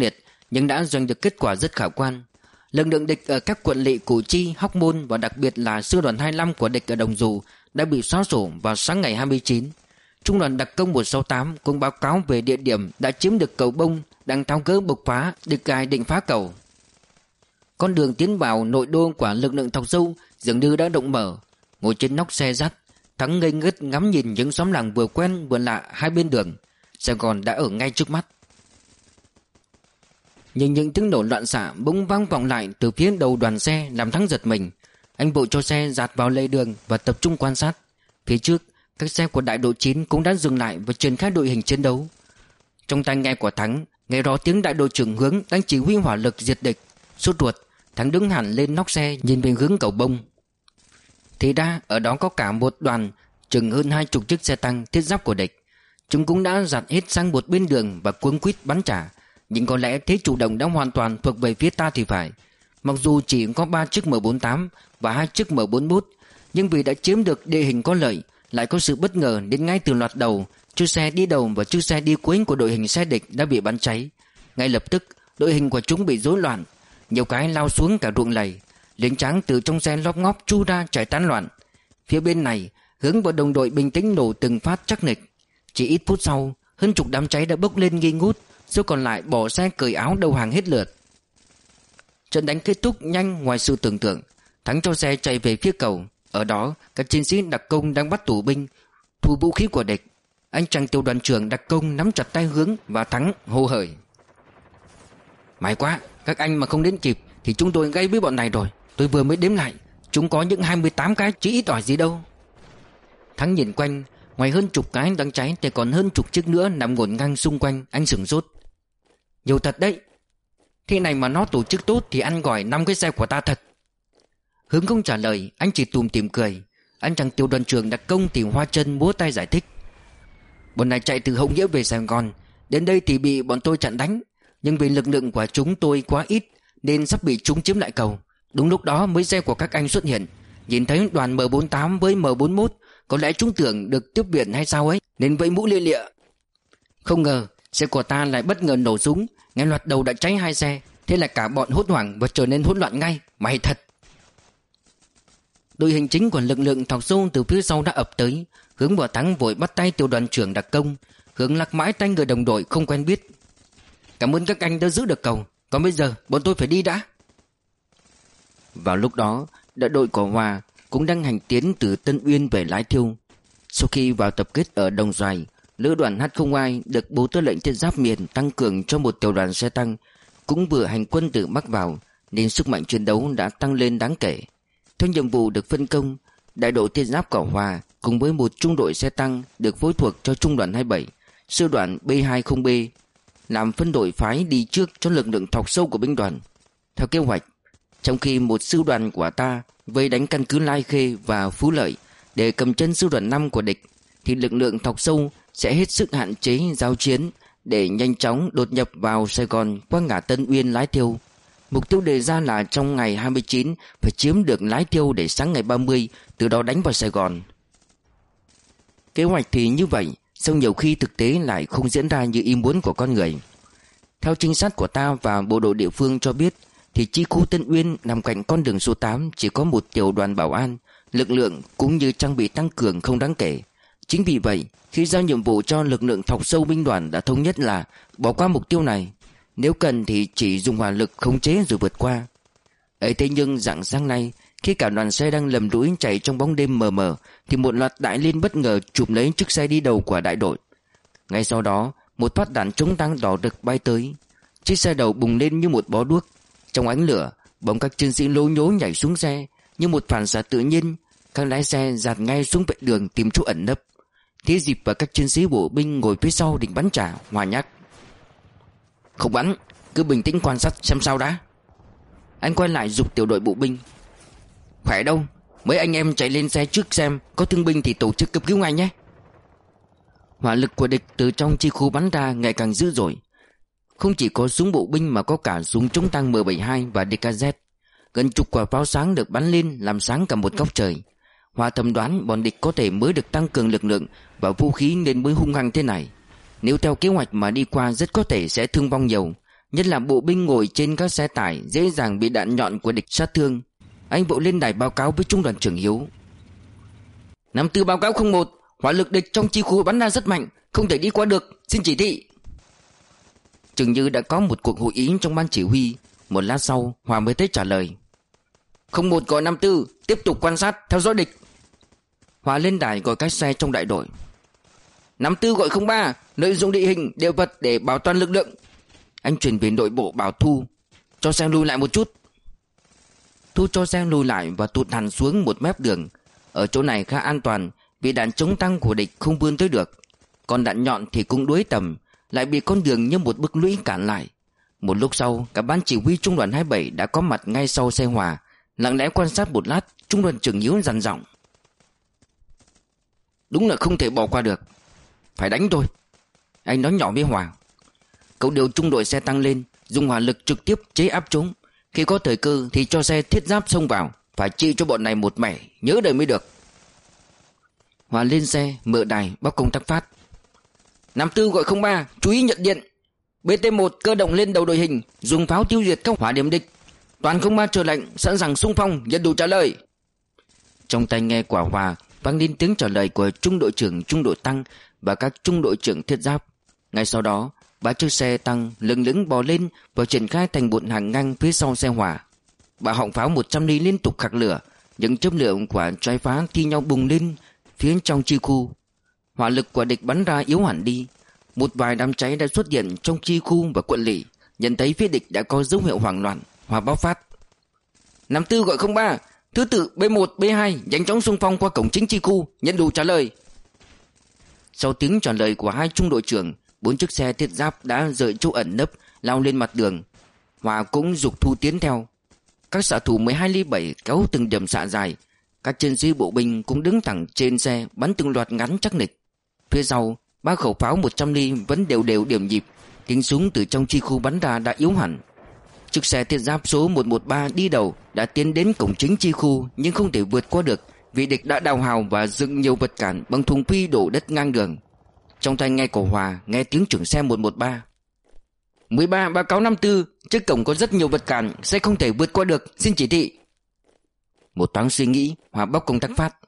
nhưng đã giành được kết quả rất khả quan. Lực lượng địch ở các quận lỵ Củ Chi, Hóc Môn và đặc biệt là sư đoàn hai mươi lăm của địch ở Đồng Dù đã bị xóa sổ vào sáng ngày hai mươi chín. Trung đoàn đặc công một sáu tám cũng báo cáo về địa điểm đã chiếm được cầu Bông, đang tháo gỡ bộc phá, địch cài định phá cầu. Con đường tiến vào nội đô của lực lượng Thọc Sâu dường như đã rộng mở. Ngồi trên nóc xe dắt, Thắng ngây ngất ngắm nhìn những xóm làng vừa quen vừa lạ hai bên đường. Sài Gòn đã ở ngay trước mắt. Nhưng những tiếng nổ loạn xạ bỗng vang vọng lại từ phía đầu đoàn xe làm Thắng giật mình. Anh vội cho xe dạt vào lề đường và tập trung quan sát. Phía trước, các xe của đại đội chín cũng đã dừng lại và triển khai đội hình chiến đấu. Trong tai nghe của Thắng nghe rõ tiếng đại đội trưởng Hướng đang chỉ huy hỏa lực diệt địch. Sốt ruột, Thắng đứng hẳn lên nóc xe nhìn về hướng cầu Bông. Thì ra ở đó có cả một đoàn chừng hơn hai chục chiếc xe tăng thiết giáp của địch. Chúng cũng đã dạt hết sang một bên đường và cuống quýt bắn trả. Nhưng có lẽ thế chủ động đã hoàn toàn thuộc về phía ta thì phải. Mặc dù chỉ có ba chiếc M bốn tám và hai chiếc M bốn mốt, nhưng vì đã chiếm được địa hình có lợi, lại có sự bất ngờ đến ngay từ loạt đầu. Chiếc xe đi đầu và chiếc xe đi cuối của đội hình xe địch đã bị bắn cháy. Ngay lập tức đội hình của chúng bị rối loạn, nhiều cái lao xuống cả ruộng lầy. Lính tráng từ trong xe lóp ngóp chu ra chạy tán loạn. Phía bên này, Hướng và đồng đội bình tĩnh nổ từng phát chắc nịch. Chỉ ít phút sau, hơn chục đám cháy đã bốc lên nghi ngút, số còn lại bỏ xe cởi áo đầu hàng hết lượt. Trận đánh kết thúc nhanh ngoài sự tưởng tượng. Thắng cho xe chạy về phía cầu. Ở đó, các chiến sĩ đặc công đang bắt tù binh, thu vũ khí của địch. Anh chàng tiểu đoàn trưởng đặc công nắm chặt tay Hướng và Thắng hô hởi: "May quá, các anh mà không đến kịp thì chúng tôi gây với bọn này rồi. Tôi vừa mới đếm lại, chúng có những hai mươi tám cái chứ ít ỏi gì đâu." Thắng nhìn quanh, ngoài hơn chục cái đang cháy thì còn hơn chục chiếc nữa nằm ngổn ngang xung quanh. Anh sửng sốt: "Nhiều thật đấy. Thế này mà nó tổ chức tốt thì ăn gọi năm cái xe của ta thật." Hướng không trả lời, anh chỉ tủm tỉm cười. Anh chàng tiểu đoàn trưởng đặc công tìm hoa chân múa tay giải thích: "Bọn này chạy từ Hậu Nghĩa về Sài Gòn, đến đây thì bị bọn tôi chặn đánh. Nhưng vì lực lượng của chúng tôi quá ít nên sắp bị chúng chiếm lại cầu. Đúng lúc đó mấy xe của các anh xuất hiện. Nhìn thấy đoàn M bốn tám với M bốn mốt, có lẽ chúng tưởng được tiếp viện hay sao ấy, nên vẫy mũ lia lịa. Không ngờ xe của ta lại bất ngờ nổ súng, ngay loạt đầu đã cháy hai xe. Thế là cả bọn hốt hoảng và trở nên hỗn loạn ngay. May thật." Đội hình chính của lực lượng Thọc Sâu từ phía sau đã ập tới. Hướng và Thắng vội bắt tay tiểu đoàn trưởng đặc công. Hướng lắc mãi tay người đồng đội không quen biết: "Cảm ơn các anh đã giữ được cầu. Còn bây giờ bọn tôi phải đi đã." Vào lúc đó, đại đội của Hòa cũng đang hành tiến từ Tân Uyên về Lái Thiêu. Sau khi vào tập kết ở Đồng Xoài, lữ đoàn H không hai được Bộ Tư lệnh Thiết giáp miền tăng cường cho một tiểu đoàn xe tăng, cũng vừa hành quân từ Bắc vào, nên sức mạnh chiến đấu đã tăng lên đáng kể. Theo nhiệm vụ được phân công, đại đội Thiết giáp của Hòa cùng với một trung đội xe tăng được phối thuộc cho trung đoàn hai mươi bảy, sư đoàn B hai mươi B làm phân đội phái đi trước cho lực lượng Thọc Sâu của binh đoàn. Theo kế hoạch, trong khi một sư đoàn của ta vây đánh căn cứ Lai Khê và Phú Lợi để cầm chân sư đoàn năm của địch, thì lực lượng Thọc Sâu sẽ hết sức hạn chế giao chiến để nhanh chóng đột nhập vào Sài Gòn qua ngã Tân Uyên Lái Thiêu. Mục tiêu đề ra là trong ngày hai mươi chín phải chiếm được Lái Thiêu để sáng ngày ba mươi từ đó đánh vào Sài Gòn. Kế hoạch thì như vậy, song nhiều khi thực tế lại không diễn ra như ý muốn của con người. Theo trinh sát của ta và bộ đội địa phương cho biết, thì chi khu Tân Uyên nằm cạnh con đường số tám chỉ có một tiểu đoàn bảo an, lực lượng cũng như trang bị tăng cường không đáng kể. Chính vì vậy, khi giao nhiệm vụ cho lực lượng Thọc Sâu binh đoàn đã thống nhất là bỏ qua mục tiêu này, nếu cần thì chỉ dùng hỏa lực khống chế rồi vượt qua. Ấy thế nhưng rạng sáng nay, khi cả đoàn xe đang lầm lũi chạy trong bóng đêm mờ mờ, thì một loạt đại liên bất ngờ chụp lấy chiếc xe đi đầu của đại đội. Ngay sau đó, một phát đạn chống tăng đỏ rực bay tới. Chiếc xe đầu bùng lên như một bó đuốc. Trong ánh lửa, bỗng các chiến sĩ lố nhố nhảy xuống xe. Như một phản xạ tự nhiên, các lái xe dạt ngay xuống vệ đường tìm chỗ ẩn nấp. Thế Dịp và các chiến sĩ bộ binh ngồi phía sau định bắn trả. Hòa nhắc: "Không bắn, cứ bình tĩnh quan sát xem sao đã." Anh quay lại giục tiểu đội bộ binh: "Khỏe đâu, mấy anh em chạy lên xe trước xem, có thương binh thì tổ chức cấp cứu ngay nhé." Hỏa lực của địch từ trong chi khu bắn ra ngày càng dữ dội. Không chỉ có súng bộ binh mà có cả súng chống tăng M bảy mươi hai và đê ca dét. Gần chục quả pháo sáng được bắn lên làm sáng cả một góc trời. Hòa thầm đoán bọn địch có thể mới được tăng cường lực lượng và vũ khí nên mới hung hăng thế này. Nếu theo kế hoạch mà đi qua rất có thể sẽ thương vong nhiều. nhất là bộ binh ngồi trên các xe tải dễ dàng bị đạn nhọn của địch sát thương. Anh vội lên đài báo cáo với trung đoàn trưởng Hiếu. Năm tư báo cáo không một, hỏa lực địch trong chi khu bắn ra rất mạnh, không thể đi qua được, xin chỉ thị. Chừng như đã có một cuộc hội ý trong ban chỉ huy. Một lát sau Hòa mới tới trả lời. Không một gọi năm tư, tiếp tục quan sát, theo dõi địch. Hòa lên đài gọi các xe trong đại đội. Năm tư gọi không ba, lợi dụng địa hình, địa vật để bảo toàn lực lượng. Anh truyền về nội bộ bảo Thu, cho xe lùi lại một chút. Thu cho xe lùi lại và tụt hẳn xuống một mép đường. Ở chỗ này khá an toàn, vì đạn chống tăng của địch không vươn tới được. Còn đạn nhọn thì cũng đuối tầm, lại bị con đường như một bức lũy cản lại. Một lúc sau, cả ban chỉ huy trung đoàn hai mươi bảy đã có mặt ngay sau xe Hòa. Lặng lẽ quan sát một lát, trung đoàn trưởng Hiếu dằn giọng. Đúng là không thể bỏ qua được, phải đánh thôi. Anh nói nhỏ với Hòa. Cậu điều trung đội xe tăng lên, dùng hỏa lực trực tiếp chế áp chúng. Khi có thời cơ thì cho xe thiết giáp xông vào, phải trị cho bọn này một mẻ, nhớ đời mới được. Hòa lên xe, mở đài, báo công tác phát. Năm tư gọi không ba, chú ý nhận điện. bê tê một cơ động lên đầu đội hình, dùng pháo tiêu diệt các hỏa điểm địch. Toàn không ba chờ lệnh, sẵn sàng xung phong, nhận đủ trả lời. Trong tai nghe của Hòa vang lên tiếng trả lời của trung đội trưởng trung đội tăng và các trung đội trưởng thiết giáp. Ngay sau đó, ba chiếc xe tăng lững lững bò lên và triển khai thành một hàng ngang phía sau xe Hòa. Ba họng pháo một trăm ly liên tục khạc lửa, những chớp lửa của trái phá thi nhau bùng lên phía trong chi khu. Hỏa lực của địch bắn ra yếu hẳn đi. Một vài đám cháy đã xuất hiện trong chi khu và quận lỵ. Nhận thấy phía địch đã có dấu hiệu hoảng loạn, Hòa báo phát. Năm tư gọi không ba, thứ tự bê một, bê hai nhanh chóng xung phong qua cổng chính chi khu, nhận đủ trả lời. Sau tiếng trả lời của hai trung đội trưởng, bốn chiếc xe thiết giáp đã rời chỗ ẩn nấp, lao lên mặt đường. Hòa cũng giục Thu tiến theo. Các xạ thủ mười hai ly bảy kéo từng điểm xạ dài. Các chiến sĩ bộ binh cũng đứng thẳng trên xe, bắn từng loạt ngắn chắc nịch. Phía sau, ba khẩu pháo một trăm ly vẫn đều đều điểm nhịp. Tiếng súng từ trong chi khu bắn ra đã yếu hẳn. Chiếc xe thiết giáp số một một ba đi đầu đã tiến đến cổng chính chi khu, nhưng không thể vượt qua được vì địch đã đào hào và dựng nhiều vật cản bằng thùng phi đổ đất ngang đường. Trong tai nghe của Hòa nghe tiếng trưởng xe một một ba. mười ba báo cáo năm tư, trước cổng có rất nhiều vật cản, sẽ không thể vượt qua được, xin chỉ thị. Một thoáng suy nghĩ, Hòa báo công tác phát.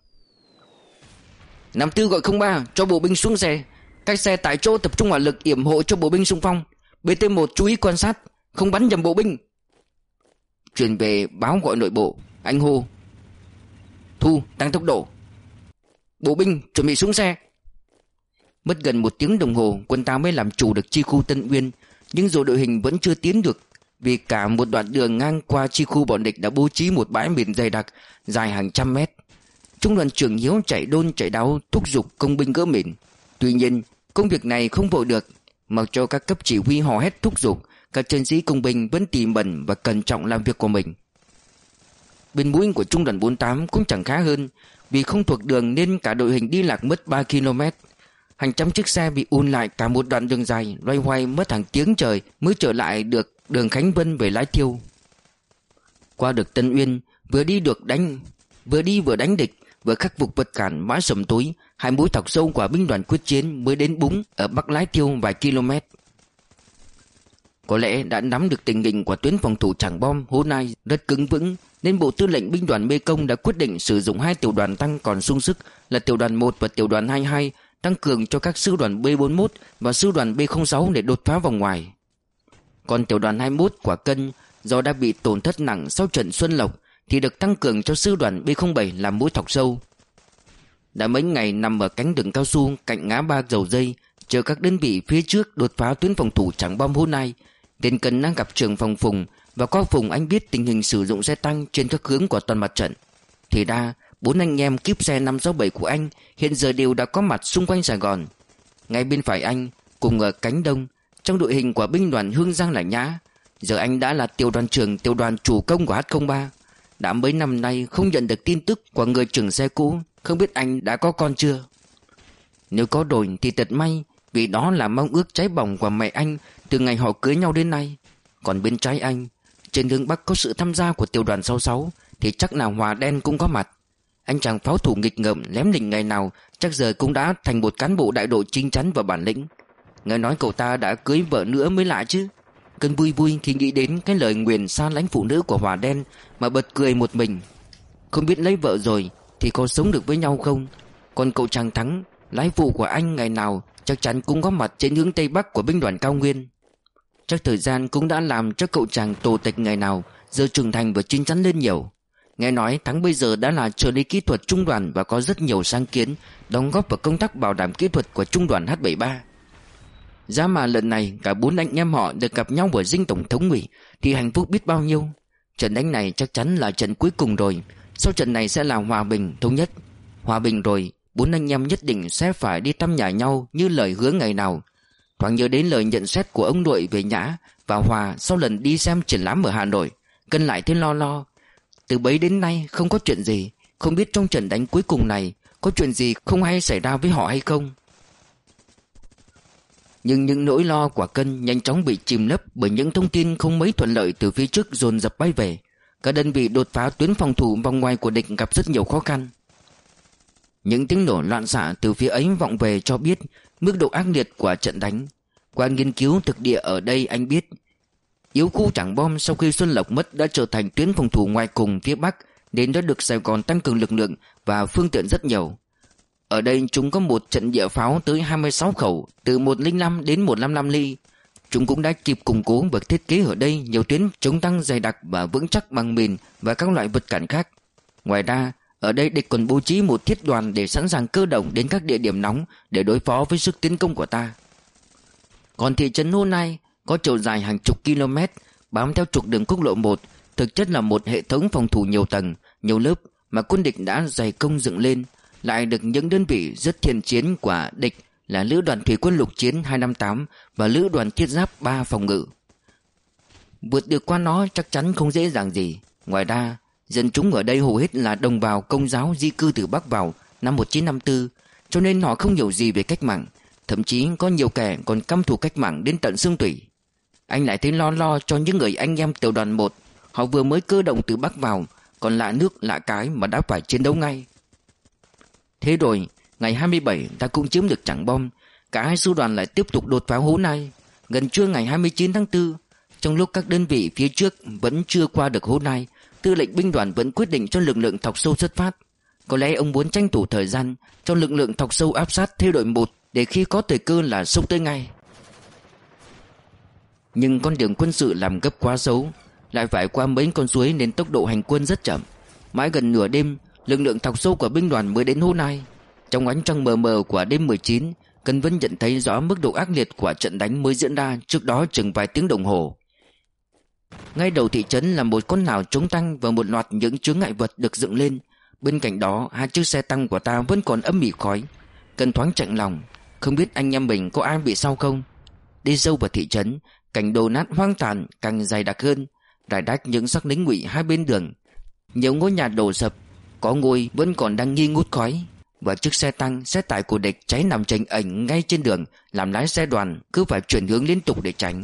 Năm tư gọi không ba, cho bộ binh xuống xe. Các xe tại chỗ tập trung hỏa lực yểm hộ cho bộ binh xung phong. bê tê một chú ý quan sát, không bắn nhầm bộ binh. Truyền về báo gọi nội bộ, anh hô. Thu, tăng tốc độ. Bộ binh chuẩn bị xuống xe. Mất gần một tiếng đồng hồ, quân ta mới làm chủ được chi khu Tân Uyên. Nhưng dù đội hình vẫn chưa tiến được, vì cả một đoạn đường ngang qua chi khu bọn địch đã bố trí một bãi mìn dày đặc dài hàng trăm mét. Trung đoàn trưởng Hiếu chạy đôn chạy đáo thúc giục công binh gỡ mìn. Tuy nhiên công việc này không vội được. Mặc cho các cấp chỉ huy hò hét thúc giục, các chiến sĩ công binh vẫn tỉ mẩn và cẩn trọng làm việc của mình. Bên mũi của trung đoàn bốn mươi tám cũng chẳng khá hơn, vì không thuộc đường nên cả đội hình đi lạc mất ba ki lô mét. Hàng trăm chiếc xe bị ùn lại cả một đoạn đường dài, loay hoay mất hàng tiếng trời mới trở lại được đường Khánh Vân về Lái Thiêu. Qua được Tân Uyên, vừa đi được đánh, vừa đi vừa đánh địch, vừa khắc phục vật cản mã sầm tối, hai mũi thọc sâu của binh đoàn quyết chiến mới đến Búng ở Bắc Lái Thiêu vài km. Có lẽ đã nắm được tình hình của tuyến phòng thủ Trảng Bom hôm nay rất cứng vững, nên Bộ Tư lệnh binh đoàn Mê Công đã quyết định sử dụng hai tiểu đoàn tăng còn sung sức là tiểu đoàn một và tiểu đoàn hai mươi hai, tăng cường cho các sư đoàn bê bốn mươi mốt và sư đoàn bê không sáu để đột phá vòng ngoài. Còn tiểu đoàn hai mươi mốt Quả Cân do đã bị tổn thất nặng sau trận Xuân Lộc thì được tăng cường cho sư đoàn bê không bảy làm mũi thọc sâu. Đã mấy ngày nằm ở cánh rừng cao su cạnh ngã ba Dầu Dây, chờ các đơn vị phía trước đột phá tuyến phòng thủ Trảng Bom hôm nay, Tên Cần đang gặp trưởng phòng Phùng, và qua Phùng anh biết tình hình sử dụng xe tăng trên các hướng của toàn mặt trận. Thì ra bốn anh em kíp xe năm sáu bảy của anh hiện giờ đều đã có mặt xung quanh Sài Gòn. Ngay bên phải anh, cùng ở cánh đông, trong đội hình của binh đoàn Hương Giang Lải Nhã, giờ anh đã là tiểu đoàn trưởng tiểu đoàn chủ công của H không ba. Đã mấy năm nay không nhận được tin tức của người trưởng xe cũ, không biết anh đã có con chưa. Nếu có rồi thì thật may, vì đó là mong ước cháy bỏng của mẹ anh từ ngày họ cưới nhau đến nay. Còn bên trái anh, trên hướng Bắc có sự tham gia của tiểu đoàn sáu sáu, thì chắc nào Hòa Đen cũng có mặt. Anh chàng pháo thủ nghịch ngợm lém lỉnh ngày nào chắc giờ cũng đã thành một cán bộ đại đội chín chắn và bản lĩnh. Nghe nói cậu ta đã cưới vợ nữa mới lạ chứ. Cơn vui vui khi nghĩ đến cái lời nguyền xa lánh phụ nữ của Hòa Đen mà bật cười một mình. Không biết lấy vợ rồi thì có sống được với nhau không. Còn cậu chàng Thắng, lái phụ của anh, ngày nào chắc chắn cũng có mặt trên hướng Tây Bắc của binh đoàn Cao Nguyên. Chắc thời gian cũng đã làm cho cậu chàng tồ tịch ngày nào giờ trưởng thành và chín chắn lên nhiều. Nghe nói Thắng bây giờ đã là trợ lý kỹ thuật trung đoàn và có rất nhiều sáng kiến đóng góp vào công tác bảo đảm kỹ thuật của trung đoàn H bảy mươi ba. Giá mà lần này cả bốn anh em họ được gặp nhau ở dinh tổng thống ủy thì hạnh phúc biết bao nhiêu. Trận đánh này chắc chắn là trận cuối cùng rồi. Sau trận này sẽ là hòa bình thống nhất. Hòa bình rồi, bốn anh em nhất định sẽ phải đi thăm nhà nhau như lời hứa ngày nào. Thoáng nhớ đến lời nhận xét của ông nội về Nhã và Hòa sau lần đi xem triển lãm ở Hà Nội. Cân lại thấy lo lo. Từ bấy đến nay không có chuyện gì. Không biết trong trận đánh cuối cùng này có chuyện gì không hay xảy ra với họ hay không. Nhưng những nỗi lo của Cân nhanh chóng bị chìm lấp bởi những thông tin không mấy thuận lợi từ phía trước dồn dập bay về. Các đơn vị đột phá tuyến phòng thủ vòng ngoài của địch gặp rất nhiều khó khăn. Những tiếng nổ loạn xạ từ phía ấy vọng về cho biết mức độ ác liệt của trận đánh. Qua nghiên cứu thực địa ở đây anh biết yếu khu Trảng Bom sau khi Xuân Lộc mất đã trở thành tuyến phòng thủ ngoài cùng phía Bắc, nên đã được Sài Gòn tăng cường lực lượng và phương tiện rất nhiều. Ở đây chúng có một trận địa pháo tới hai mươi sáu khẩu, từ một không năm đến một trăm năm mươi lăm ly. Chúng cũng đã kịp củng cố và thiết kế ở đây nhiều tuyến chống tăng dày đặc và vững chắc bằng mìn và các loại vật cản khác. Ngoài ra, ở đây địch còn bố trí một thiết đoàn để sẵn sàng cơ động đến các địa điểm nóng để đối phó với sức tiến công của ta. Còn thị trấn Hô Nai có chiều dài hàng chục km, bám theo trục đường quốc lộ một, thực chất là một hệ thống phòng thủ nhiều tầng, nhiều lớp mà quân địch đã dày công dựng lên, lại được những đơn vị rất thiện chiến của địch là Lữ đoàn Thủy quân lục chiến hai năm tám và Lữ đoàn Thiết giáp ba phòng ngự. Vượt được qua nó chắc chắn không dễ dàng gì. Ngoài ra, dân chúng ở đây hầu hết là đồng bào Công giáo di cư từ Bắc vào năm một nghìn chín trăm năm mươi tư, cho nên họ không hiểu gì về cách mạng. Thậm chí có nhiều kẻ còn căm thù cách mạng đến tận xương tủy. Anh lại thấy lo lo cho những người anh em tiểu đoàn một. Họ vừa mới cơ động từ Bắc vào, còn lạ nước lạ cái mà đã phải chiến đấu ngay. Thế rồi, ngày hai mươi bảy ta cũng chiếm được Trảng Bom. Cả hai sư đoàn lại tiếp tục đột phá Hố Nai. Gần trưa ngày hai mươi chín tháng tư, trong lúc các đơn vị phía trước vẫn chưa qua được Hố Nai, tư lệnh binh đoàn vẫn quyết định cho lực lượng thọc sâu xuất phát. Có lẽ ông muốn tranh thủ thời gian cho lực lượng thọc sâu áp sát theo đội một để khi có thời cơ là xông tới ngay. Nhưng con đường quân sự làm gấp quá xấu, lại phải qua mấy con suối nên tốc độ hành quân rất chậm. Mãi gần nửa đêm, lực lượng thọc sâu của binh đoàn mới đến Hố Nai. Trong ánh trăng mờ mờ của đêm mười chín, Cân vẫn nhận thấy rõ mức độ ác liệt của trận đánh mới diễn ra trước đó chừng vài tiếng đồng hồ. Ngay đầu thị trấn là một con nào chống tăng và một loạt những chướng ngại vật được dựng lên. Bên cạnh đó, hai chiếc xe tăng của ta vẫn còn âm ỉ khói. Cân thoáng chạnh lòng, không biết anh em mình có ai bị sao không. Đi sâu vào thị trấn, cảnh đổ nát hoang tàn càng dày đặc hơn, rải rác những xác lính Ngụy hai bên đường. Nhiều ngôi nhà đổ sập, có ngôi vẫn còn đang nghi ngút khói. Và chiếc xe tăng, xe tải của địch cháy nằm chềnh ẩnh ngay trên đường, làm lái xe đoàn cứ phải chuyển hướng liên tục để tránh.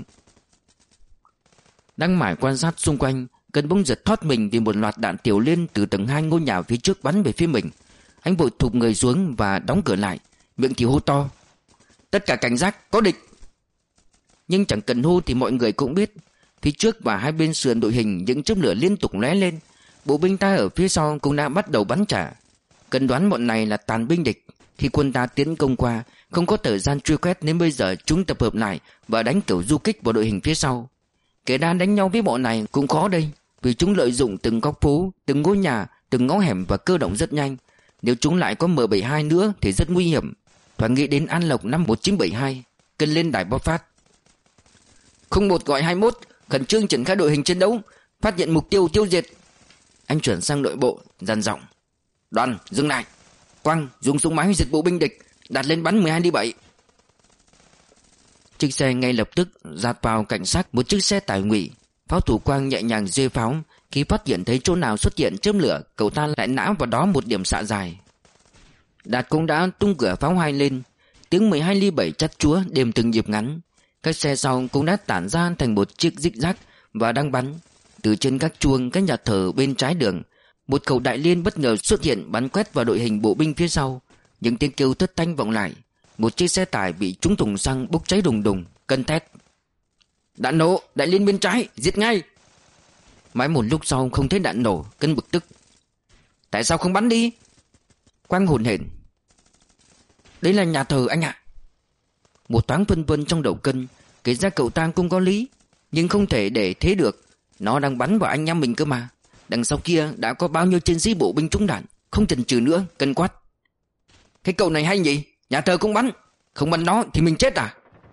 Đang mải quan sát xung quanh, Cân bỗng giật thoát mình vì một loạt đạn tiểu liên từ tầng hai ngôi nhà phía trước bắn về phía mình. Anh vội thụp người xuống và đóng cửa lại, miệng thì hô to: "Tất cả cảnh giác, có địch!" Nhưng chẳng cần hô thì mọi người cũng biết, phía trước và hai bên sườn đội hình những chớp lửa liên tục lóe lên. Bộ binh ta ở phía sau cũng đã bắt đầu bắn trả. Cần đoán bọn này là tàn binh địch. Khi quân ta tiến công qua, không có thời gian truy quét nên bây giờ chúng tập hợp lại và đánh kiểu du kích vào đội hình phía sau. Kể ra đánh nhau với bọn này cũng khó đây, vì chúng lợi dụng từng góc phố, từng ngôi nhà, từng ngõ hẻm và cơ động rất nhanh. Nếu chúng lại có M bảy mươi hai nữa thì rất nguy hiểm. Thoáng nghĩ đến An Lộc năm một nghìn chín trăm bảy mươi hai, Cân lên đài báo phát: "Không một gọi hai mốt, khẩn trương triển khai đội hình chiến đấu, phát hiện mục tiêu tiêu diệt." Anh chuyển sang nội bộ, dằn giọng: "Đoàn, dừng lại. Quang, dùng súng máy diệt bộ binh địch, đặt lên bắn mười hai đi bảy." Chiếc xe ngay lập tức dạt vào cảnh sát một chiếc xe tải Ngụy. Pháo thủ Quang nhẹ nhàng giê pháo, khi phát hiện thấy chỗ nào xuất hiện chớp lửa, cậu ta lại nã vào đó một điểm xạ dài. Đạt cũng đã tung cửa pháo hai lên, tiếng mười hai ly bảy chát chúa đêm từng nhịp ngắn. Các xe sau cũng đã tản ra thành một chiếc rích rác và đang bắn. Từ trên các chuông các nhà thờ bên trái đường, một khẩu đại liên bất ngờ xuất hiện bắn quét vào đội hình bộ binh phía sau. Những tiếng kêu thất thanh vọng lại. Một chiếc xe tải bị trúng thùng xăng bốc cháy đùng đùng. Cân thét: Đạn nổ, Đại Liên bên trái, giết ngay. Mãi một lúc sau không thấy đạn nổ, Cân bực tức. Tại sao không bắn đi? Quang hồn hển. Đấy là nhà thờ anh ạ. Một thoáng phân vân trong đầu Cân. Kể ra cậu ta cũng có lý, nhưng không thể để thế được. Nó đang bắn vào anh em mình cơ mà. Đằng sau kia đã có bao nhiêu chiến sĩ bộ binh trúng đạn. Không chần chừ nữa, Cân quát. Cái cậu này hay nhỉ? Nhà thờ cũng bắn. Không bắn nó thì mình chết à?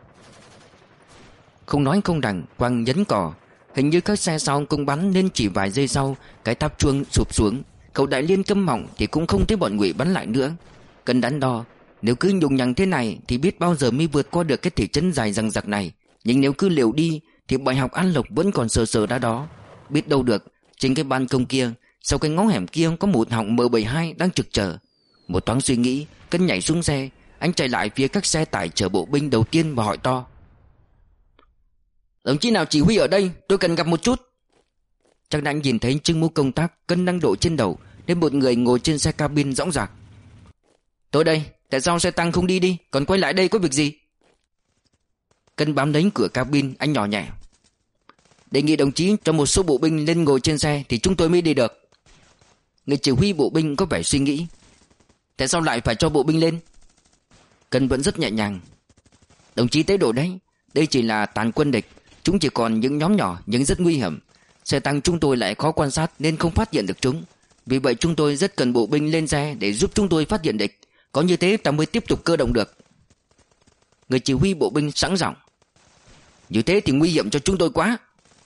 Không nói không rằng, Quang nhấn cò. Hình như các xe sau cũng bắn, nên chỉ vài giây sau cái tháp chuông sụp xuống. Cậu Đại Liên câm mỏng thì cũng không thấy bọn Ngụy bắn lại nữa. Cân đắn đo, nếu cứ nhùng nhằng thế này thì biết bao giờ mới vượt qua được cái thị trấn dài dằng dặc này. Nhưng nếu cứ liều đi thì bài học An Lộc vẫn còn sờ sờ ra đó. Biết đâu được, trên cái ban công kia, sau cái ngõ hẻm kia có một họng M bảy mươi hai đang trực chờ. Một thoáng suy nghĩ, Cân nhảy xuống xe. Anh chạy lại phía các xe tải chở bộ binh đầu tiên và hỏi to. Đồng chí nào chỉ huy ở đây, tôi cần gặp một chút. Chắc đã nhìn thấy trưng mũ công tác Cân đang đội trên đầu, nên một người ngồi trên xe cabin dõng dạc. Tôi đây, tại sao xe tăng không đi đi, còn quay lại đây có việc gì? Cân bám lấy cửa cabin, anh nhỏ nhẹ. Đề nghị đồng chí cho một số bộ binh lên ngồi trên xe thì chúng tôi mới đi được. Người chỉ huy bộ binh có vẻ suy nghĩ. Tại sao lại phải cho bộ binh lên? Cân vẫn rất nhẹ nhàng. Đồng chí tế độ đấy, đây chỉ là tàn quân địch. Chúng chỉ còn những nhóm nhỏ nhưng rất nguy hiểm. Xe tăng chúng tôi lại khó quan sát nên không phát hiện được chúng. Vì vậy chúng tôi rất cần bộ binh lên xe để giúp chúng tôi phát hiện địch. Có như thế ta mới tiếp tục cơ động được. Người chỉ huy bộ binh sẵn giọng. Như thế thì nguy hiểm cho chúng tôi quá.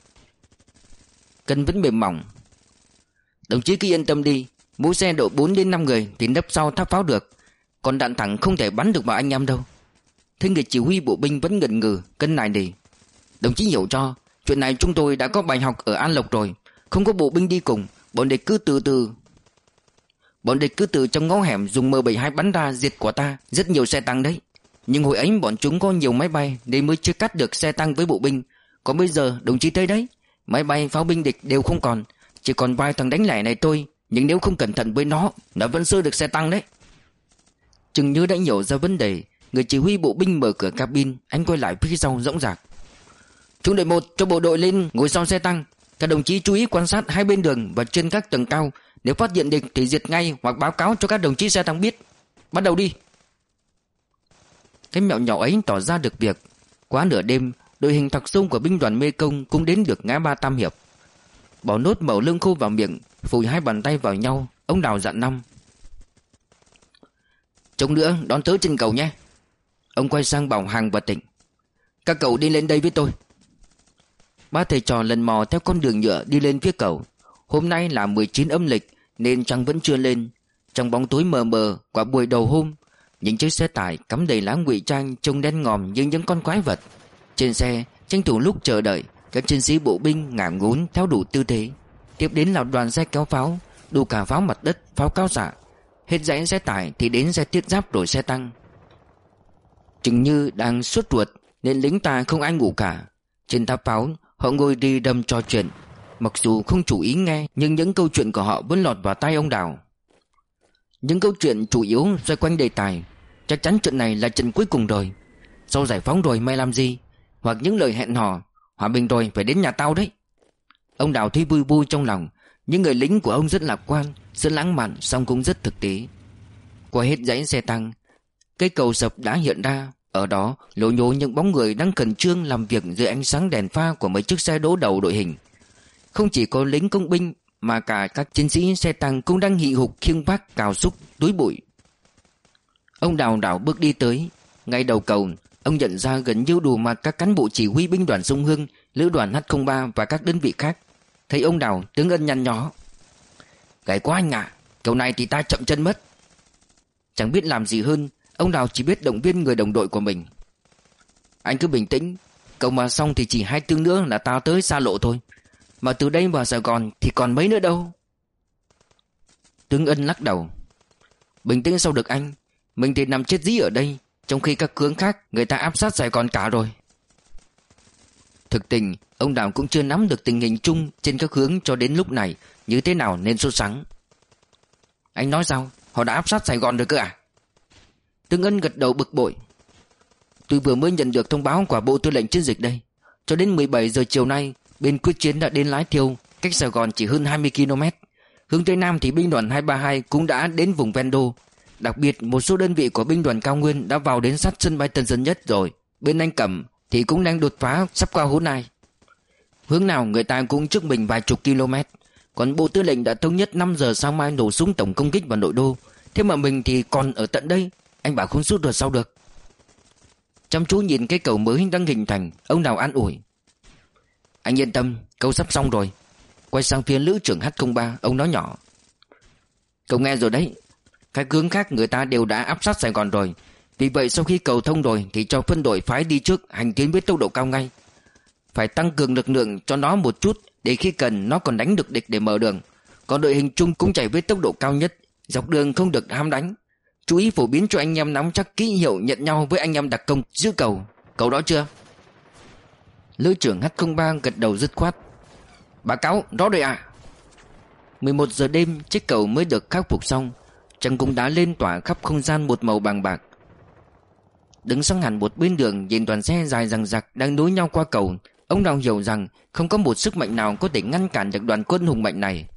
Cân vẫn mềm mỏng. Đồng chí cứ yên tâm đi. Mỗi xe độ bốn đến năm người thì nấp sau tháp pháo được. Còn đạn thẳng không thể bắn được vào anh em đâu. Thế người chỉ huy bộ binh vẫn ngần ngừ. Cân này đi. Đồng chí hiểu cho, chuyện này chúng tôi đã có bài học ở An Lộc rồi. Không có bộ binh đi cùng, bọn địch cứ từ từ Bọn địch cứ từ trong ngõ hẻm dùng M bảy mươi hai bắn ra diệt của ta rất nhiều xe tăng đấy. Nhưng hồi ấy bọn chúng có nhiều máy bay nên mới chưa cắt được xe tăng với bộ binh. Còn bây giờ đồng chí thấy đấy, máy bay pháo binh địch đều không còn, chỉ còn vài thằng đánh lẻ này thôi. Nhưng nếu không cẩn thận với nó, nó vẫn sơ được xe tăng đấy. Chừng như đã hiểu ra vấn đề, người chỉ huy bộ binh mở cửa cabin. Anh quay lại phía sau dõng dạc. Trung đội một cho bộ đội lên ngồi sau xe tăng. Các đồng chí chú ý quan sát hai bên đường và trên các tầng cao. Nếu phát hiện địch thì diệt ngay hoặc báo cáo cho các đồng chí xe tăng biết. Bắt đầu đi. Cái mẹo nhỏ ấy tỏ ra được việc. Quá nửa đêm, đội hình thọc sâu của binh đoàn Mê Công cũng đến được ngã ba Tam Hiệp. Bỏ nốt mẩu lương khô vào miệng, phủi hai bàn tay vào nhau. Ông Đào dặn năm. Trông nữa đón tớ trên cầu nhé. Ông quay sang bảo Hằng và Tịnh. Các cậu đi lên đây với tôi. Ba thầy trò lần mò theo con đường nhựa đi lên phía cầu. Hôm nay là mười chín âm lịch nên trăng vẫn chưa lên. Trong bóng tối mờ mờ quả buổi đầu hôm, những chiếc xe tải cắm đầy lá ngụy trang trông đen ngòm như những con quái vật. Trên xe, tranh thủ lúc chờ đợi, các chiến sĩ bộ binh ngả ngốn theo đủ tư thế. Tiếp đến là đoàn xe kéo pháo, đủ cả pháo mặt đất, pháo cao xạ. Hết dãy xe tải thì đến xe thiết giáp rồi xe tăng. Chừng như đang sốt ruột nên lính ta không ai ngủ cả. Trên tháp pháo, họ ngồi đi đâm trò chuyện. Mặc dù không chú ý nghe, nhưng những câu chuyện của họ vẫn lọt vào tai ông Đào. Những câu chuyện chủ yếu xoay quanh đề tài. Chắc chắn trận này là trận cuối cùng rồi. Sau giải phóng rồi mày làm gì? Hoặc những lời hẹn hò. Hòa bình rồi phải đến nhà tao đấy. Ông Đào thấy vui vui trong lòng. Những người lính của ông rất lạc quan, rất lãng mạn, song cũng rất thực tế. Qua hết dãy xe tăng, cây cầu sập đã hiện ra. Ở đó lố nhố những bóng người đang khẩn trương làm việc dưới ánh sáng đèn pha của mấy chiếc xe đỗ đầu đội hình. Không chỉ có lính công binh mà cả các chiến sĩ xe tăng cũng đang hì hục khiêng vác cào xúc túi bụi. Ông Đào đảo bước đi tới. Ngay đầu cầu, ông nhận ra gần như đủ mặt các cán bộ chỉ huy binh đoàn Sông Hương, lữ đoàn H không ba và các đơn vị khác. Thấy ông Đào, Tướng Ân nhăn nhó. Gầy quá anh ạ, kiểu này thì ta chậm chân mất. Chẳng biết làm gì hơn, ông Đào chỉ biết động viên người đồng đội của mình. Anh cứ bình tĩnh, cậu mà xong thì chỉ hai tiếng nữa là ta tới xa lộ thôi. Mà từ đây vào Sài Gòn thì còn mấy nữa đâu. Tướng Ân lắc đầu. Bình tĩnh sao được anh, mình thì nằm chết dí ở đây, trong khi các hướng khác người ta áp sát Sài Gòn cả rồi. Thực tình, ông Đào cũng chưa nắm được tình hình chung trên các hướng cho đến lúc này như thế nào nên sốt sắng. Anh nói sao, họ đã áp sát Sài Gòn rồi cơ à? Tướng Ân gật đầu bực bội. Tôi vừa mới nhận được thông báo của Bộ Tư lệnh Chiến dịch đây. Cho đến mười bảy giờ chiều nay, bên quyết chiến đã đến Lái Thiêu, cách Sài Gòn chỉ hơn hai mươi ki lô mét. Hướng Tây Nam thì binh đoàn hai ba hai cũng đã đến vùng ven đô. Đặc biệt một số đơn vị của binh đoàn Cao Nguyên đã vào đến sát sân bay Tân Sơn Nhất rồi. Bên Anh Cẩm thì cũng đang đột phá sắp qua Hố Nai. Hướng nào người ta cũng trước mình vài chục km. Còn Bộ Tư lệnh đã thống nhất năm giờ sáng mai nổ súng tổng công kích vào nội đô. Thế mà mình thì còn ở tận đây. Anh bảo không rút được sao được. Chăm chú nhìn cái cầu mới đang hình thành, ông Đào an ủi: Anh yên tâm, cầu sắp xong rồi. Quay sang phía lữ trưởng H không ba, ông nói nhỏ: Cậu nghe rồi đấy, các hướng khác người ta đều đã áp sát Sài Gòn rồi. Vì vậy sau khi cầu thông rồi thì cho phân đội phái đi trước hành tiến với tốc độ cao ngay. Phải tăng cường lực lượng cho nó một chút, để khi cần nó còn đánh được địch để mở đường. Còn đội hình chung cũng chạy với tốc độ cao nhất, dọc đường không được ham đánh. Chú ý phổ biến cho anh em nắm chắc ký hiệu nhận nhau với anh em đặc công giữ cầu. Cầu đó chưa? Lữ trưởng H không ba gật đầu dứt khoát: Báo cáo, rõ rồi ạ. mười một giờ đêm, chiếc cầu mới được khắc phục xong. Trăng cũng đã lên tỏa khắp không gian một màu vàng bạc. Đứng sang hẳn một bên đường, nhìn đoàn xe dài dằng dặc đang nối nhau qua cầu, ông Đào hiểu rằng không có một sức mạnh nào có thể ngăn cản được đoàn quân hùng mạnh này.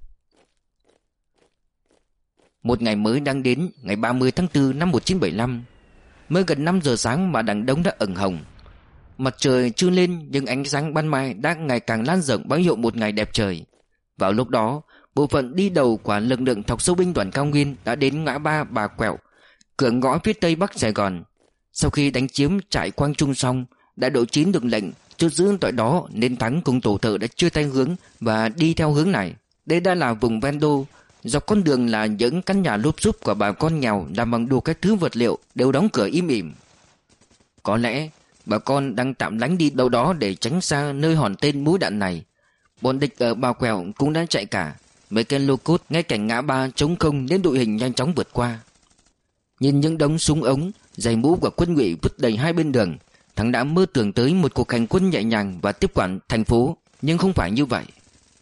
Một ngày mới đang đến, ngày ba mươi tháng tư năm một nghìn chín trăm bảy mươi lăm. Mới gần năm giờ sáng mà đằng đông đã ửng hồng. Mặt trời chưa lên nhưng ánh sáng ban mai đã ngày càng lan rộng báo hiệu một ngày đẹp trời. Vào lúc đó, bộ phận đi đầu của lực lượng thọc sâu binh đoàn Cao Nguyên đã đến ngã ba Bà Quẹo, cửa ngõ phía tây bắc Sài Gòn. Sau khi đánh chiếm trại Quang Trung xong, đại đội chín được lệnh chốt giữ tại đó nên Thắng cùng tổ thợ đã chia tay hướng và đi theo hướng này. Đây đã là vùng ven đô, dọc con đường là những căn nhà lốp xúp của bà con nghèo làm bằng đủ các thứ vật liệu đều đóng cửa im ỉm. Có lẽ bà con đang tạm lánh đi đâu đó để tránh xa nơi hòn tên mũi đạn này. Bọn địch ở Bà Quẹo cũng đã chạy cả. Mấy cây lô cốt ngay cạnh ngã ba trống không nên đội hình nhanh chóng vượt qua. Nhìn những đống súng ống, giày mũ của quân ngụy vứt đầy hai bên đường, Thắng đã mơ tưởng tới một cuộc hành quân nhẹ nhàng và tiếp quản thành phố, nhưng không phải như vậy.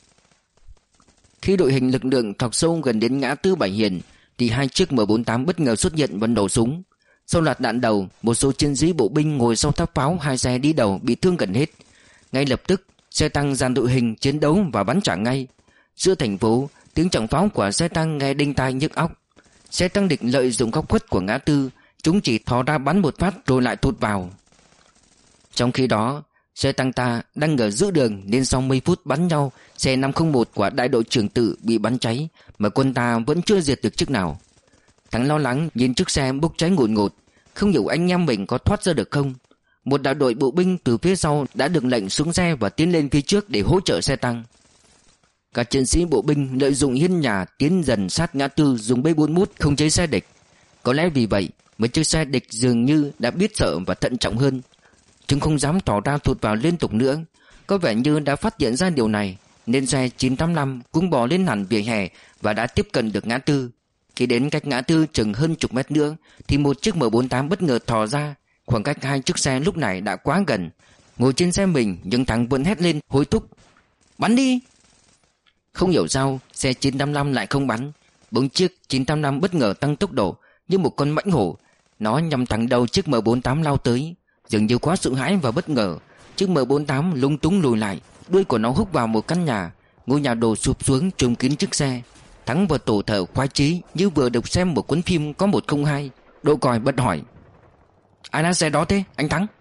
Khi đội hình lực lượng thọc sâu gần đến ngã tư Bảy Hiền thì hai chiếc M bốn tám bất ngờ xuất hiện và nổ súng. Sau loạt đạn đầu, một số chiến sĩ bộ binh ngồi sau tháp pháo hai xe đi đầu bị thương gần hết. Ngay lập tức, xe tăng dàn đội hình chiến đấu và bắn trả ngay. Giữa thành phố, tiếng trọng pháo của xe tăng nghe đinh tai nhức óc. Xe tăng địch lợi dụng góc khuất của ngã tư, chúng chỉ thò ra bắn một phát rồi lại thụt vào. Trong khi đó, xe tăng ta đang ở giữa đường nên sau mấy phút bắn nhau, xe năm không một của đại đội trưởng Tự bị bắn cháy mà quân ta vẫn chưa diệt được chiếc nào. Thắng lo lắng nhìn chiếc xe bốc cháy ngùn ngụt, không hiểu anh em mình có thoát ra được không. Một đại đội bộ binh từ phía sau đã được lệnh xuống xe và tiến lên phía trước để hỗ trợ xe tăng. Các chiến sĩ bộ binh lợi dụng hiên nhà tiến dần sát ngã tư dùng B bốn mươi mốt không chế xe địch. Có lẽ vì vậy mấy chiếc xe địch dường như đã biết sợ và thận trọng hơn. Chúng không dám tỏ ra thụt vào liên tục nữa. Có vẻ như đã phát hiện ra điều này nên xe chín tám lăm cũng bò lên hẳn vỉa hè và đã tiếp cận được ngã tư. Khi đến cách ngã tư chừng hơn chục mét nữa thì một chiếc M bốn tám bất ngờ thò ra. Khoảng cách hai chiếc xe lúc này đã quá gần. Ngồi trên xe mình nhưng Thắng vẫn hét lên hối thúc: Bắn đi! Không hiểu sao xe chín tám lăm lại không bắn. Bốn chiếc chín tám lăm bất ngờ tăng tốc độ như một con mãnh hổ. Nó nhằm thẳng đầu chiếc M bốn tám lao tới. Dường như quá sợ hãi và bất ngờ, chiếc M bốn tám lung túng lùi lại. Đuôi của nó húc vào một căn nhà. Ngôi nhà đổ sụp xuống trùm kín chiếc xe. Thắng và tổ thợ khoái chí như vừa được xem một cuốn phim có một không hai. Độ còi bật hỏi: Ai lái xe đó thế anh Thắng?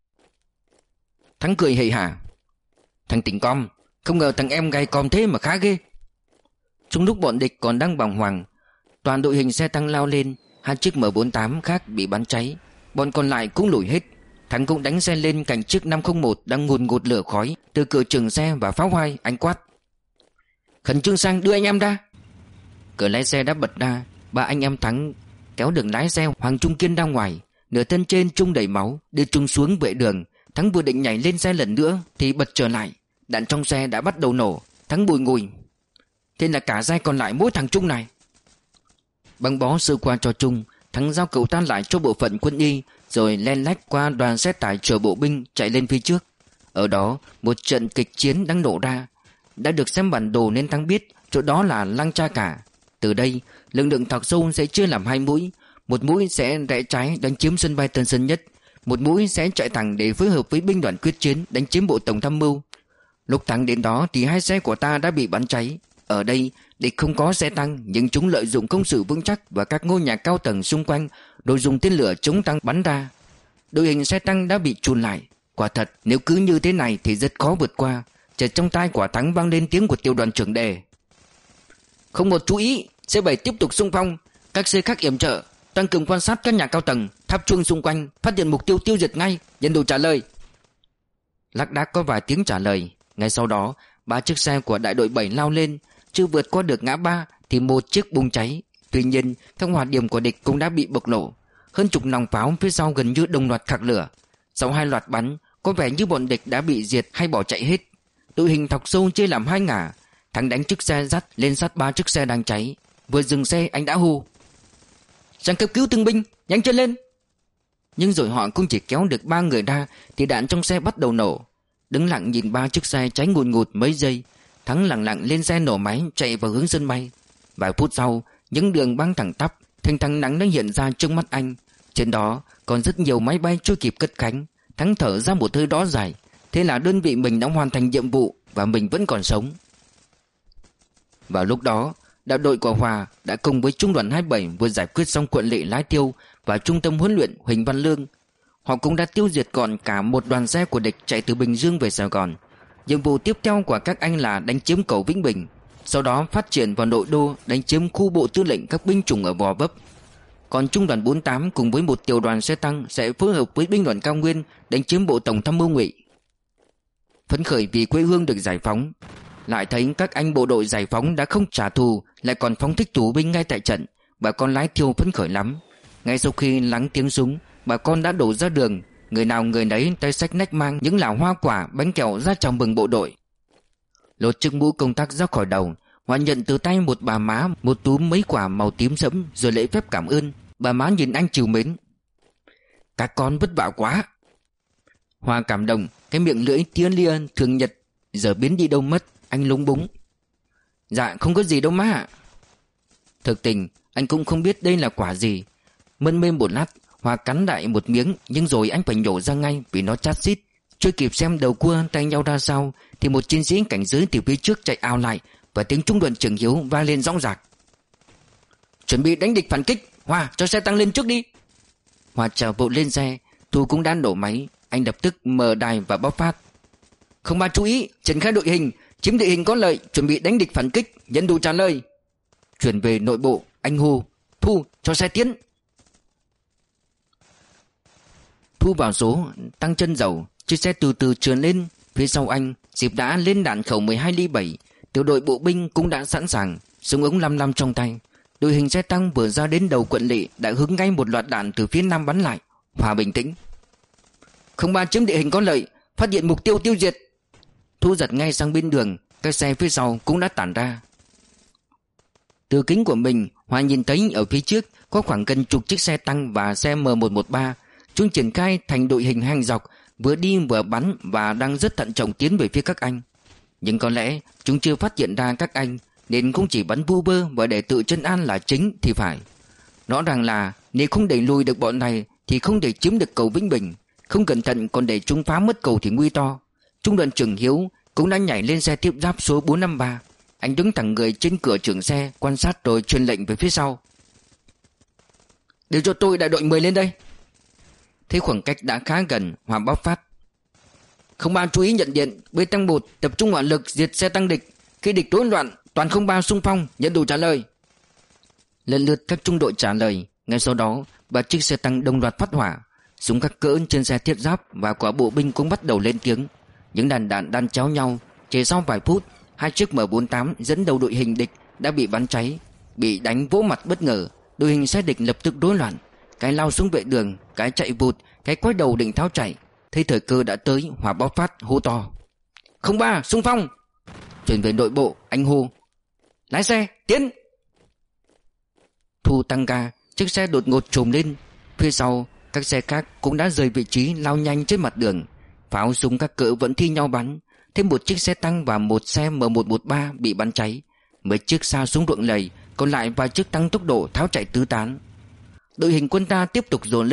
Thắng cười hề hả: Thằng tỉnh com, không ngờ thằng em gay com thế mà khá ghê. Trong lúc bọn địch còn đang bàng hoàng, toàn đội hình xe tăng lao lên. Hai chiếc M bốn tám khác bị bắn cháy, bọn còn lại cũng lùi hết. Thắng cũng đánh xe lên cạnh chiếc năm không một đang ngùn ngụt lửa khói từ cửa trường xe và pháo hoai. Anh quát: Khẩn trương sang đưa anh em ra. Cửa lái xe đã bật ra. Ba anh em Thắng kéo đường lái xe Hoàng Trung Kiên ra ngoài. Nửa thân trên Trung đầy máu, đưa Trung xuống vệ đường. Thắng vừa định nhảy lên xe lần nữa thì bật trở lại. Đạn trong xe đã bắt đầu nổ. Thắng bùi ngùi: Thế là cả dây còn lại mỗi thằng Trung này. Băng bó sơ qua cho Trung, Thắng giao cậu ta lại cho bộ phận quân y, rồi len lách qua đoàn xe tải chở bộ binh chạy lên phía trước. Ở đó một trận kịch chiến đang nổ ra. Đã được xem bản đồ nên Thắng biết chỗ đó là Lăng Cha Cả. Từ đây lực lượng thọc sâu sẽ chia làm hai mũi. Một mũi sẽ rẽ trái đánh chiếm sân bay Tân Sơn Nhất, một mũi sẽ chạy thẳng để phối hợp với binh đoàn quyết chiến đánh chiếm bộ tổng tham mưu. Lúc thắng đến đó thì hai xe của ta đã bị bắn cháy. Ở đây địch không có xe tăng, nhưng chúng lợi dụng công sự vững chắc và các ngôi nhà cao tầng xung quanh rồi dùng tên lửa chống tăng bắn ra. Đội hình xe tăng đã bị chùn lại. Quả thật nếu cứ như thế này thì rất khó vượt qua. Chợt trong tai Quả Thắng vang lên tiếng của tiểu đoàn trưởng Đề: không một chú ý, C bảy tiếp tục xung phong, các xe khác yểm trợ, tăng cường quan sát các nhà cao tầng, tháp chuông xung quanh, phát hiện mục tiêu tiêu diệt ngay. Nhân đồ trả lời. Lác đác có vài tiếng trả lời. Ngay sau đó ba chiếc xe của đại đội bảy lao lên. Chưa vượt qua được ngã ba thì một chiếc bùng cháy. Tuy nhiên các hỏa điểm của địch cũng đã bị bộc lộ. Hơn chục nòng pháo phía sau gần như đồng loạt khạc lửa. Sau hai loạt bắn, có vẻ như bọn địch đã bị diệt hay bỏ chạy hết. Đội hình thọc sâu chia làm hai ngả. Thắng đánh chiếc xe dắt lên sát ba chiếc xe đang cháy. Vừa dừng xe anh đã hô: sang cấp cứu thương binh, nhanh chân lên. Nhưng rồi họ cũng chỉ kéo được ba người ra thì đạn trong xe bắt đầu nổ. Đứng lặng nhìn ba chiếc xe cháy ngùn ngụt mấy giây, Thắng lặng lặng lên xe nổ máy chạy vào hướng sân bay. Vài phút sau, những đường băng thẳng tắp, thanh thang nắng đã hiện ra trước mắt anh. Trên đó còn rất nhiều máy bay chưa kịp cất cánh. Thắng thở ra một hơi đó dài. Thế là đơn vị mình đã hoàn thành nhiệm vụ và mình vẫn còn sống. Vào lúc đó, đạo đội của Hòa đã cùng với trung đoàn hai mươi bảy vừa giải quyết xong quận lỵ Lái Tiêu và trung tâm huấn luyện Huỳnh Văn Lương. Họ cũng đã tiêu diệt gọn cả một đoàn xe của địch chạy từ Bình Dương về Sài Gòn. Nhiệm vụ tiếp theo của các anh là đánh chiếm cầu Vĩnh Bình, sau đó phát triển vào nội đô đánh chiếm khu bộ tư lệnh các binh chủng ở Gò Vấp. Còn trung đoàn bốn mươi tám cùng với một tiểu đoàn xe tăng sẽ phối hợp với binh đoàn Cao Nguyên đánh chiếm bộ tổng tham mưu Ngụy. Phấn khởi vì quê hương được giải phóng, lại thấy các anh bộ đội giải phóng đã không trả thù, lại còn phóng thích tù binh ngay tại trận, bà con Lái Thiêu phấn khởi lắm. Ngay sau khi lắng tiếng súng, bà con đã đổ ra đường, người nào người nấy tay xách nách mang những lào hoa quả, bánh kẹo ra chào mừng bộ đội. Lột chiếc mũ công tác ra khỏi đầu, Hoa nhận từ tay một bà má một túm mấy quả màu tím sẫm rồi lễ phép cảm ơn. Bà má nhìn anh trìu mến: các con vất vả quá. Hoa cảm động, cái miệng lưỡi tia lia thường nhật giờ biến đi đâu mất. Anh lúng búng: dạ không có gì đâu má ạ. Thực tình anh cũng không biết đây là quả gì. Mân mê một lát, Hoa cắn đại một miếng, nhưng rồi anh phải nhổ ra ngay vì nó chát xít. Chưa kịp xem đầu cua tay nhau ra sao thì một chiến sĩ cảnh giới từ phía trước chạy ào lại, và tiếng trung đoàn trưởng Hiếu va lên dõng dạc: chuẩn bị đánh địch phản kích. Hoa, cho xe tăng lên trước đi. Hoa chào vội lên xe. Thu cũng đã nổ máy. Anh lập tức mở đài và bóc phát: không ba chú ý, triển khai đội hình, chiếm địa hình có lợi, chuẩn bị đánh địch phản kích. Nhân đủ trả lời. Chuyển về nội bộ, anh hô: Thu, cho xe tiến. Thu vào số, tăng chân dầu, chiếc xe từ từ trườn lên. Phía sau anh, Diệp đã lên đạn khẩu mười hai ly bảy. Tiểu đội bộ binh cũng đã sẵn sàng, súng ống lăm lăm trong tay. Đội hình xe tăng vừa ra đến đầu quận lỵ đã hướng ngay một loạt đạn từ phía nam bắn lại. Hòa bình tĩnh: không ba chiếm địa hình có lợi, phát hiện mục tiêu tiêu diệt. Thu giật ngay sang bên đường, các xe phía sau cũng đã tản ra. Từ kính của mình, Hòa nhìn thấy ở phía trước có khoảng gần chục chiếc xe tăng và xe M một một ba. Chúng triển khai thành đội hình hàng dọc, vừa đi vừa bắn và đang rất thận trọng tiến về phía các anh. Nhưng có lẽ chúng chưa phát hiện ra các anh, nên cũng chỉ bắn vu vơ và để tự trấn an là chính thì phải. Rõ ràng là nếu không đẩy lùi được bọn này thì không thể chiếm được cầu Vĩnh Bình. Không cẩn thận còn để chúng phá mất cầu thì nguy to. Trung đoàn trưởng Hiếu cũng đã nhảy lên xe tiếp giáp số bốn năm ba. Anh đứng thẳng người trên cửa trưởng xe, quan sát rồi truyền lệnh về phía sau: để cho tôi đại đội mười lên đây. Thế khoảng cách đã khá gần, Hòa bóc phát: không ba chú ý nhận điện, bê tăng một tập trung hỏa lực diệt xe tăng địch. Khi địch rối loạn, toàn không ba xung phong. Nhận đủ trả lời. Lần lượt các trung đội trả lời. Ngay sau đó, ba chiếc xe tăng đồng loạt phát hỏa. Súng các cỡ trên xe thiết giáp và quả bộ binh cũng bắt đầu lên tiếng. Những đàn đạn đan chéo nhau. Chỉ sau vài phút, hai chiếc M bốn tám dẫn đầu đội hình địch đã bị bắn cháy. Bị đánh vỗ mặt bất ngờ, đội hình xe địch lập tức rối loạn. Cái lao xuống vệ đường, cái chạy vụt, cái quay đầu định tháo chạy. Thấy thời cơ đã tới, Hòa bóc phát hô to: không ba xung phong. Chuyển về nội bộ, anh hô: lái xe tiến. Thu tăng ga, chiếc xe đột ngột trồm lên. Phía sau các xe khác cũng đã rời vị trí lao nhanh trên mặt đường. Pháo súng các cỡ vẫn thi nhau bắn. Thêm một chiếc xe tăng và một xe M một một ba bị bắn cháy. Mấy chiếc xa súng ruộng lầy, còn lại vài chiếc tăng tốc độ tháo chạy tứ tán. Đội hình quân ta tiếp tục dồn lên.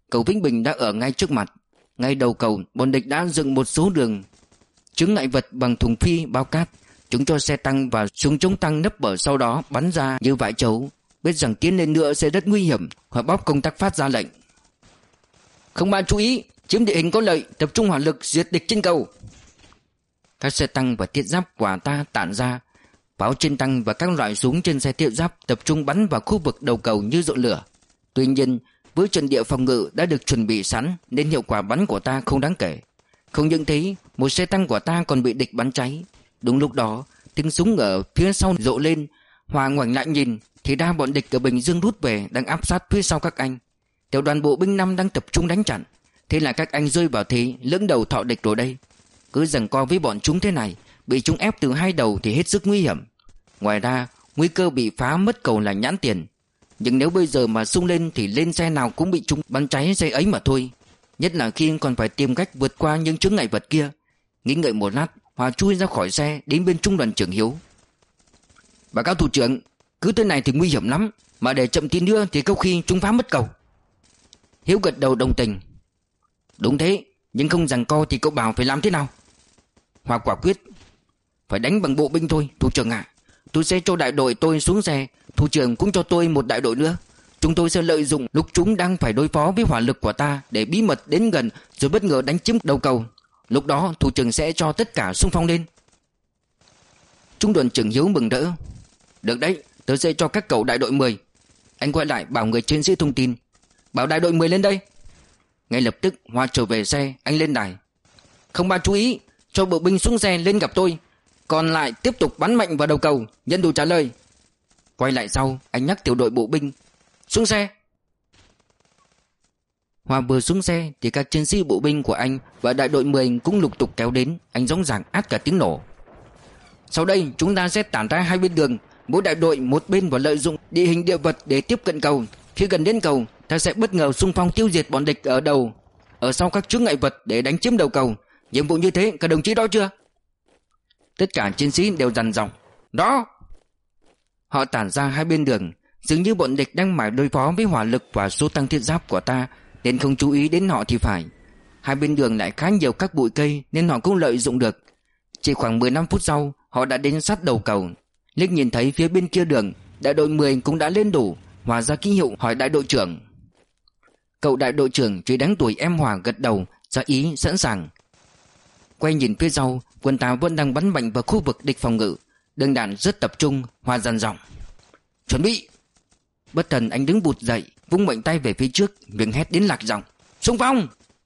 Cầu Vĩnh Bình đã ở ngay trước mặt. Ngay đầu cầu, bọn địch đã dựng một số đường chướng ngại vật bằng thùng phi bao cát. Chúng cho xe tăng và súng chống tăng nấp bờ, sau đó bắn ra như vại chấu. Biết rằng tiến lên nữa sẽ rất nguy hiểm, họ bóp công tắc phát ra lệnh: không bạn chú ý, chiếm địa hình có lợi, tập trung hỏa lực diệt địch trên cầu. Các xe tăng và thiết giáp của ta tản ra. Pháo trên tăng và các loại súng trên xe thiết giáp tập trung bắn vào khu vực đầu cầu như dội lửa. Tuy nhiên, với trận địa phòng ngự đã được chuẩn bị sẵn nên hiệu quả bắn của ta không đáng kể. Không những thế, một xe tăng của ta còn bị địch bắn cháy. Đúng lúc đó, tiếng súng ở phía sau rộ lên. Hòa ngoảnh lại nhìn thì đa bọn địch ở Bình Dương rút về, đang áp sát phía sau các anh. Tiểu đoàn bộ binh năm đang tập trung đánh chặn. Thế là các anh rơi vào thế lưỡng đầu thọ địch rồi đây. Cứ giằng co với bọn chúng thế này, bị chúng ép từ hai đầu thì hết sức nguy hiểm. Ngoài ra, nguy cơ bị phá mất cầu là nhãn tiền. Nhưng nếu bây giờ mà xung lên thì lên xe nào cũng bị chúng bắn cháy xe ấy mà thôi. Nhất là khi còn phải tìm cách vượt qua những chướng ngại vật kia. Nghĩ ngợi một lát, Hòa chui ra khỏi xe đến bên trung đoàn trưởng Hiếu. Báo cáo thủ trưởng, cứ thế này thì nguy hiểm lắm, mà để chậm tí nữa thì có khi chúng phá mất cầu. Hiếu gật đầu đồng tình. Đúng thế, nhưng không giằng co thì cậu bảo phải làm thế nào? Hòa quả quyết: phải đánh bằng bộ binh thôi, thủ trưởng ạ. À, tôi sẽ cho đại đội tôi xuống xe, thủ trưởng cũng cho tôi một đại đội nữa. Chúng tôi sẽ lợi dụng lúc chúng đang phải đối phó với hỏa lực của ta để bí mật đến gần rồi bất ngờ đánh chiếm đầu cầu. Lúc đó thủ trưởng sẽ cho tất cả xung phong lên. Trung đoàn trưởng Hiếu mừng rỡ: được đấy, tớ sẽ cho các cậu đại đội mười. Anh quay lại bảo người chiến sĩ thông tin: bảo đại đội mười lên đây. Ngay lập tức Hoa trở về xe, anh lên đài: không ba chú ý, cho bộ binh xuống xe lên gặp tôi. Còn lại tiếp tục bắn mạnh vào đầu cầu, nhân đủ trả lời. Quay lại sau, anh nhắc tiểu đội bộ binh: xuống xe. Hoa vừa xuống xe thì các chiến sĩ bộ binh của anh và đại đội mười cũng lục tục kéo đến. Anh rống ràng át cả tiếng nổ: sau đây chúng ta sẽ tản ra hai bên đường, mỗi đại đội một bên và lợi dụng địa hình địa vật để tiếp cận cầu. Khi gần đến cầu, ta sẽ bất ngờ xung phong tiêu diệt bọn địch ở đầu, ở sau các chướng ngại vật để đánh chiếm đầu cầu. Nhiệm vụ như thế các đồng chí đó chưa? Tất cả chiến sĩ đều dằn giọng: đó. Họ tản ra hai bên đường. Dường như bọn địch đang mải đối phó với hỏa lực và số tăng thiết giáp của ta nên không chú ý đến họ thì phải. Hai bên đường lại khá nhiều các bụi cây nên họ cũng lợi dụng được. Chỉ khoảng mười lăm phút sau, họ đã đến sát đầu cầu. Liếc nhìn thấy phía bên kia đường, đại đội mười cũng đã lên đủ. Hòa ra ký hiệu hỏi đại đội trưởng. Cậu đại đội trưởng chỉ đáng tuổi em Hòa gật đầu ra ý sẵn sàng. Quay nhìn phía sau, quân ta vẫn đang bắn mạnh vào khu vực địch phòng ngự. Đường đạn rất tập trung. Hòa dằn giọng: chuẩn bị. Bất thần anh đứng bụt dậy, vung mạnh tay về phía trước, miệng hét đến lạc giọng: xung phong.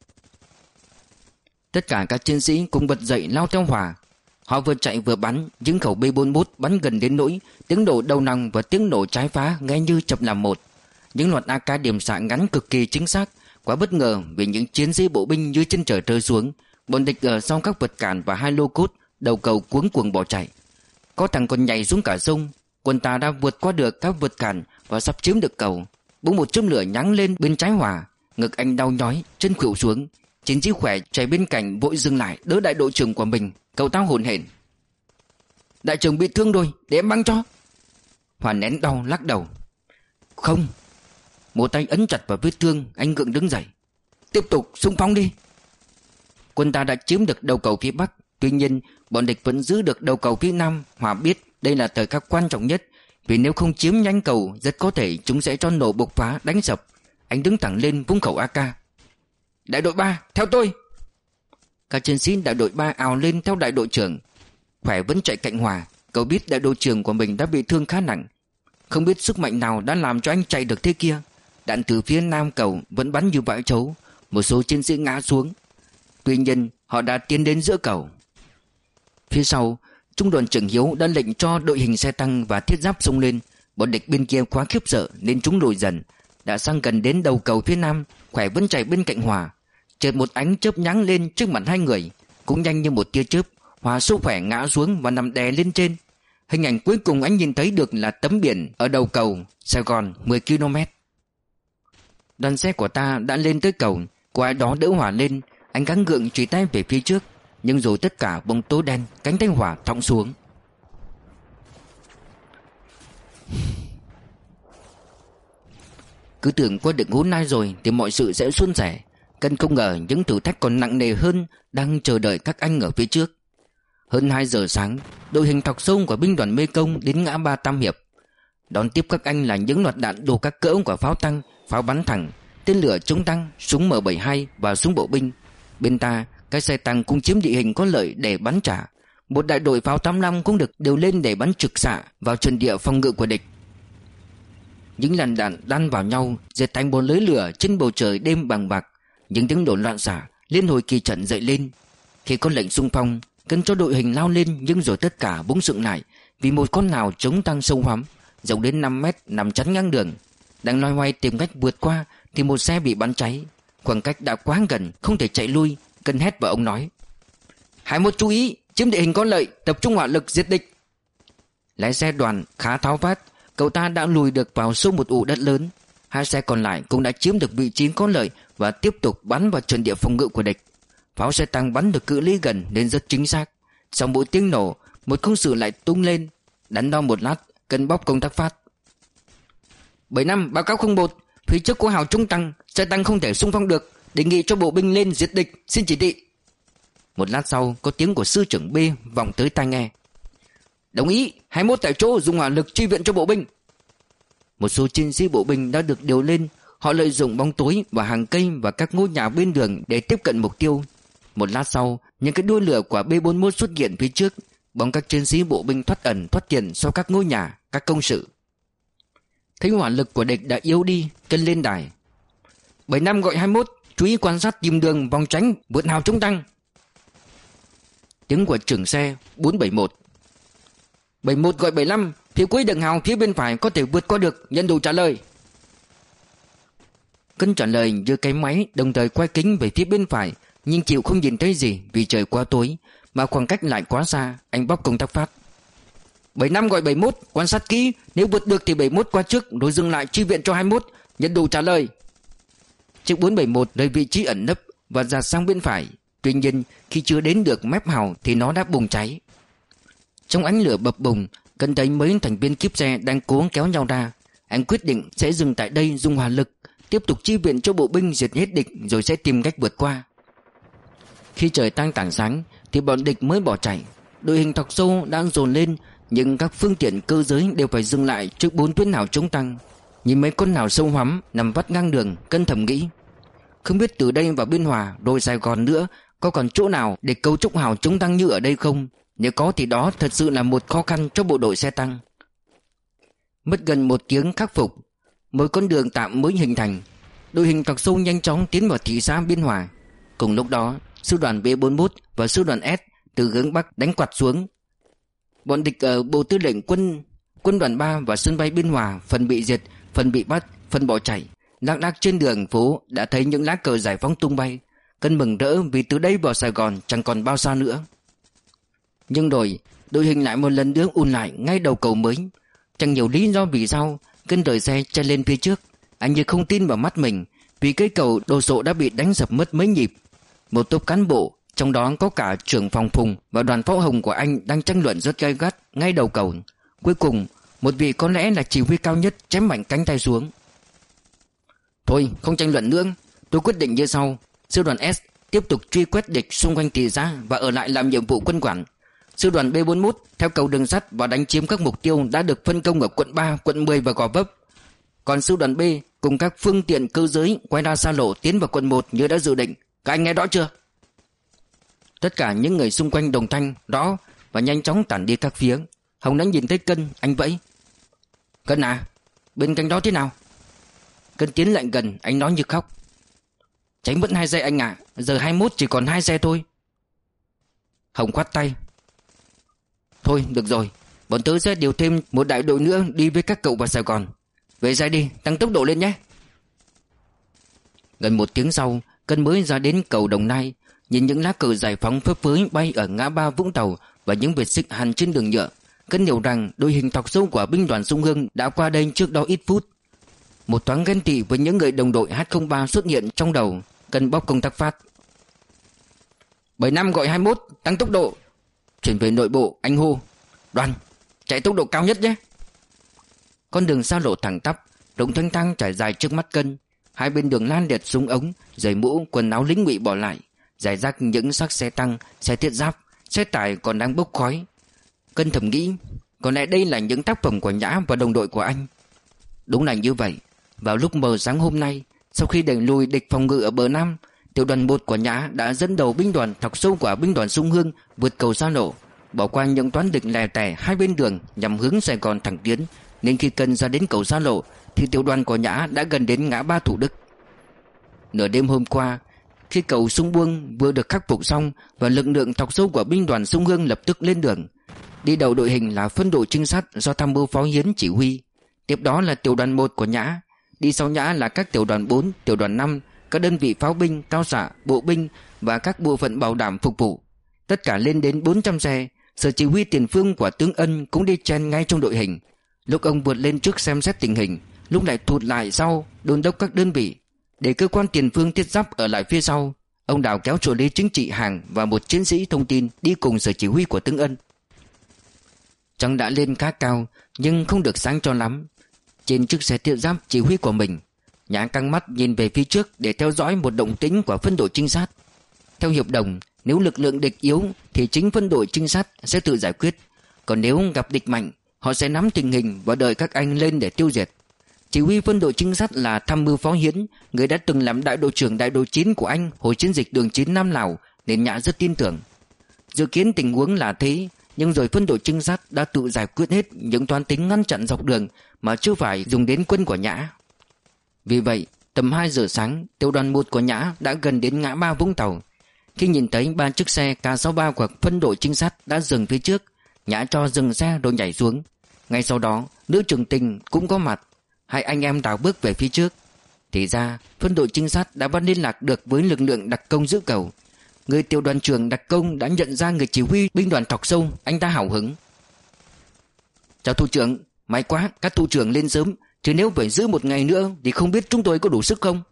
Tất cả các chiến sĩ cùng bật dậy lao theo Hòa. Họ vừa chạy vừa bắn. Những khẩu B bốn mươi mốt bắn gần đến nỗi tiếng nổ đầu nòng và tiếng nổ trái phá nghe như chập làm một. Những loạt a ca điểm xạ ngắn cực kỳ chính xác. Quá bất ngờ vì những chiến sĩ bộ binh như chân trời rơi xuống. Bọn địch ở sau các vật cản và hai lô cốt đầu cầu cuống cuồng bỏ chạy. Có thằng còn nhảy xuống cả sông. Quân ta đã vượt qua được các vật cản và sắp chiếm được cầu. Bỗng một chớp lửa nháng lên bên trái Hòa. Ngực anh đau nhói, chân khuỵu xuống. Chiến sĩ khỏe chạy bên cạnh vội dừng lại đỡ đại đội trưởng của mình. Cậu ta hổn hển: đại trưởng bị thương rồi, để em băng cho. Hòa nén đau lắc đầu: không. Một tay ấn chặt vào vết thương, anh gượng đứng dậy: tiếp tục xung phong đi. Quân ta đã chiếm được đầu cầu phía bắc. Tuy nhiên bọn địch vẫn giữ được đầu cầu phía nam. Hòa biết đây là thời khắc quan trọng nhất, vì nếu không chiếm nhanh cầu rất có thể chúng sẽ cho nổ bộc phá đánh sập. Anh đứng thẳng lên vung khẩu a ca: đại đội ba theo tôi. Các chiến sĩ đại đội ba ào lên theo đại đội trưởng. Khỏe vẫn chạy cạnh Hòa. Cậu biết đại đội trưởng của mình đã bị thương khá nặng. Không biết sức mạnh nào đã làm cho anh chạy được thế kia. Đạn từ phía nam cầu vẫn bắn như vãi chấu. Một số chiến sĩ ngã xuống. Tuy nhiên họ đã tiến đến giữa cầu. Phía sau, trung đoàn trưởng Hiếu đã lệnh cho đội hình xe tăng và thiết giáp xông lên. Bọn địch bên kia quá khiếp sợ nên chúng lùi dần. Đã sang gần đến đầu cầu phía nam, Khỏe vẫn chạy bên cạnh Hòa. Chợt một ánh chớp nháng lên trước mặt hai người. Cũng nhanh như một tia chớp, Hòa xô Khỏe ngã xuống và nằm đè lên trên. Hình ảnh cuối cùng anh nhìn thấy được là tấm biển ở đầu cầu Sài Gòn mười ki lô mét. Đoàn xe của ta đã lên tới cầu. Có ai đó đỡ Hòa lên. Anh gắng gượng chỉ tay về phía trước. Nhưng rồi tất cả bóng tối đen, cánh tay Hòa thõng xuống. Cứ tưởng qua được hôm nay rồi thì mọi sự sẽ suôn sẻ. Cân không ngờ những thử thách còn nặng nề hơn đang chờ đợi các anh ở phía trước. Hơn hai giờ sáng, đội hình thọc sâu của binh đoàn Mê Công đến ngã ba Tam Hiệp. Đón tiếp các anh là những loạt đạn đồ các cỡ của pháo tăng, pháo bắn thẳng, tên lửa chống tăng, súng M bảy mươi hai và súng bộ binh. Bên ta, các xe tăng cũng chiếm địa hình có lợi để bắn trả. Một đại đội pháo tám mươi lăm cũng được điều lên để bắn trực xạ vào trận địa phòng ngự của địch. Những làn đạn đan vào nhau dệt thành một lưới lửa trên bầu trời đêm bằng bạc. Những tiếng nổ loạn xạ liên hồi kỳ trận dậy lên. Khi có lệnh xung phong, cần cho đội hình lao lên, nhưng rồi tất cả bỗng sững lại vì một con nào chống tăng sâu hoắm, rộng đến năm mét nằm chắn ngang đường. Đang loay hoay tìm cách vượt qua thì một xe bị bắn cháy. Khoảng cách đã quá gần, không thể chạy lui. Cần hét và ông nói: hai mốt chú ý, chiếm địa hình có lợi, tập trung hỏa lực diệt địch. Lái xe Đoàn khá tháo vát, cậu ta đã lùi được vào sâu một ụ đất lớn. Hai xe còn lại cũng đã chiếm được vị trí có lợi và tiếp tục bắn vào trận địa phòng ngự của địch. Pháo xe tăng bắn được cự ly gần nên rất chính xác. Sau mỗi tiếng nổ, một công sự lại tung lên. Đắn đo một lát, Cần bóc công tắc phát. bảy năm báo cáo không một, phía trước có hào trung tăng, xe tăng không thể xung phong được, đề nghị cho bộ binh lên diệt địch, xin chỉ thị. Một lát sau, có tiếng của sư trưởng B vọng tới tai nghe: đồng ý, hai mươi mốt tại chỗ dùng hỏa lực chi viện cho bộ binh. Một số chiến sĩ bộ binh đã được điều lên. Họ lợi dụng bóng tối và hàng cây và các ngôi nhà bên đường để tiếp cận mục tiêu. Một lát sau, những cái đuôi lửa của B bốn mươi mốt xuất hiện phía trước, bóng các chiến sĩ bộ binh thoát ẩn thoát hiện sau các ngôi nhà, các công sự. Thấy hỏa lực của địch đã yếu đi, Cần lên đài: bảy năm gọi hai mươi mốt, chú ý quan sát tìm đường vòng tránh vượt hào chống tăng. Tiếng của trưởng xe bốn bảy mốt: bảy mươi mốt gọi bảy mươi lăm, phía cuối đường hào phía bên phải có thể vượt qua được, nhận đủ trả lời. Cân trả lời giơ cái máy, đồng thời quay kính về phía bên phải, nhưng chịu không nhìn thấy gì vì trời quá tối mà khoảng cách lại quá xa. Anh bóc công tắc phát: bảy mươi lăm gọi bảy mươi mốt, quan sát kỹ, nếu vượt được thì bảy mươi mốt qua trước rồi dừng lại chi viện cho hai mươi mốt, nhận đủ trả lời. Chiếc bốn bảy mốt rời vị trí ẩn nấp và dạt sang bên phải. Tuy nhiên khi chưa đến được mép hào thì nó đã bùng cháy. Trong ánh lửa bập bùng, Cần thấy mấy thành viên kíp xe đang cố kéo nhau ra. Anh quyết định sẽ dừng tại đây dùng hỏa lực, tiếp tục chi viện cho bộ binh diệt hết địch rồi sẽ tìm cách vượt qua. Khi trời tang tảng sáng thì bọn địch mới bỏ chạy. Đội hình thọc sâu đang dồn lên, nhưng các phương tiện cơ giới đều phải dừng lại trước bốn tuyến hào chống tăng. Nhìn mấy con hào sâu hoắm nằm vắt ngang đường, Cân thầm nghĩ: không biết từ đây vào Biên Hòa rồi Sài Gòn nữa có còn chỗ nào để cấu trúc hào chống tăng như ở đây không? Nếu có thì đó thật sự là một khó khăn cho bộ đội xe tăng. Mất gần một tiếng khắc phục, một con đường tạm mới hình thành. Đội hình thọc sâu nhanh chóng tiến vào thị xã Biên Hòa. Cùng lúc đó, sư đoàn B bốn mươi mốt và sư đoàn S từ hướng Bắc đánh quạt xuống. Bọn địch ở Bộ Tư lệnh quân quân đoàn ba và sân bay Biên Hòa phần bị diệt, phần bị bắt, phần bỏ chạy. Lác đác trên đường phố đã thấy những lá cờ giải phóng tung bay. Cân mừng rỡ vì từ đây vào Sài Gòn chẳng còn bao xa nữa. Nhưng rồi đội hình lại một lần nữa ùn lại ngay đầu cầu mới. Chẳng nhiều lý do vì sao, Cân rời xe chạy lên phía trước. Anh như không tin vào mắt mình, vì cây cầu đồ sộ đã bị đánh sập mất mấy nhịp. Một tốp cán bộ, trong đó có cả trưởng phòng Phùng và đoàn pháo hồng của anh, đang tranh luận rất gay gắt ngay đầu cầu. Cuối cùng, một vị có lẽ là chỉ huy cao nhất chém mạnh cánh tay xuống. Thôi, không tranh luận nữa, tôi quyết định như sau. Sư đoàn S tiếp tục truy quét địch xung quanh thị xã và ở lại làm nhiệm vụ quân quản. Sư đoàn B bốn mươi mốt theo cầu đường sắt và đánh chiếm các mục tiêu đã được phân công ở quận ba, quận mười và Gò Vấp. Còn sư đoàn B cùng các phương tiện cơ giới quay ra xa lộ tiến vào quận một như đã dự định. Các anh nghe rõ chưa? Tất cả những người xung quanh đồng thanh rõ và nhanh chóng tản đi các phía. Hồng đã nhìn thấy Cân, anh vẫy: Cân à, bên cạnh đó thế nào? Cân tiến lại gần, anh nói như khóc: cháy mất hai xe anh ạ, à, giờ hai mươi mốt chỉ còn hai xe thôi. Hồng khoát tay: thôi được rồi, bọn tớ sẽ điều thêm một đại đội nữa đi với các cậu vào Sài Gòn. Về xe đi, tăng tốc độ lên nhé. Gần một tiếng sau, Cân mới ra đến cầu Đồng Nai. Nhìn những lá cờ giải phóng phấp phới bay ở ngã ba Vũng Tàu và những vệt xích hằn trên đường nhựa, Cân hiểu rằng đội hình thọc sâu của binh đoàn Sông Hương đã qua đây trước đó ít phút. Một thoáng ghen tị với những người đồng đội H không ba xuất hiện trong đầu. Cân bóp công tắc phát: bảy năm gọi hai mươi mốt, tăng tốc độ. Chuyển về nội bộ, anh hô: Đoàn, chạy tốc độ cao nhất nhé. Con đường xa lộ thẳng tắp, rộng thanh thang trải dài trước mắt Cân. Hai bên đường lan liệt súng ống, giày mũ, quần áo lính ngụy bỏ lại, rải rác những xác xe tăng, xe thiết giáp, xe tải còn đang bốc khói. Cân thầm nghĩ, có lẽ đây là những tác phẩm của Nhã và đồng đội của anh. Đúng là như vậy. Vào lúc mờ sáng hôm nay, sau khi đẩy lùi địch phòng ngự ở bờ Nam, tiểu đoàn một của Nhã đã dẫn đầu binh đoàn thọc sâu của binh đoàn Sông Hương vượt cầu Sa Lộ, bỏ qua những toán địch lẻ tẻ hai bên đường nhằm hướng Sài Gòn thẳng tiến. Nên khi Cân ra đến cầu Sa Lộ thì tiểu đoàn của Nhã đã gần đến ngã ba Thủ Đức. Nửa đêm hôm qua, khi cầu Sông Buông vừa được khắc phục xong và lực lượng thọc sâu của binh đoàn Sông Hương lập tức lên đường. Đi đầu đội hình là phân đội trinh sát do tham mưu Phó Hiến chỉ huy. Tiếp đó là tiểu đoàn một của Nhã. Đi sau Nhã là các tiểu đoàn bốn, tiểu đoàn năm, các đơn vị pháo binh, cao xạ, bộ binh và các bộ phận bảo đảm phục vụ. Tất cả lên đến bốn trăm xe. Sở chỉ huy tiền phương của tướng Ân cũng đi chen ngay trong đội hình. Lúc ông vượt lên trước xem xét tình hình, lúc lại thụt lại sau đôn đốc các đơn vị. Để cơ quan tiền phương thiết giáp ở lại phía sau, ông Đào kéo trợ lý chính trị Hàng và một chiến sĩ thông tin đi cùng sở chỉ huy của tướng Ân. Trăng đã lên khá cao nhưng không được sáng cho lắm. Trên chiếc xe thiết giáp chỉ huy của mình, Nhã căng mắt nhìn về phía trước để theo dõi một động tĩnh của phân đội trinh sát. Theo hiệp đồng, nếu lực lượng địch yếu thì chính phân đội trinh sát sẽ tự giải quyết. Còn nếu gặp địch mạnh, họ sẽ nắm tình hình và đợi các anh lên để tiêu diệt. Chỉ huy phân đội trinh sát là tham mưu Phó Hiến, người đã từng làm đại đội trưởng đại đội chín của anh hồi chiến dịch đường chín Nam Lào, nên Nhã rất tin tưởng. Dự kiến tình huống là thế, nhưng rồi phân đội trinh sát đã tự giải quyết hết những toán tính ngăn chặn dọc đường mà chưa phải dùng đến quân của Nhã. Vì vậy, tầm hai giờ sáng, tiểu đoàn một của Nhã đã gần đến ngã ba Vũng Tàu. Khi nhìn thấy ba chiếc xe K sáu ba của phân đội trinh sát đã dừng phía trước, Nhã cho dừng xe rồi nhảy xuống. Ngay sau đó, nữ trưởng tình cũng có mặt. Hai anh em đào bước về phía trước. Thì ra, phân đội trinh sát đã bắt liên lạc được với lực lượng đặc công giữ cầu. Người tiểu đoàn trưởng đặc công đã nhận ra người chỉ huy binh đoàn thọc sâu. Anh ta hào hứng: "Chào thủ trưởng, may quá các thủ trưởng lên sớm, chứ nếu phải giữ một ngày nữa thì không biết chúng tôi có đủ sức không."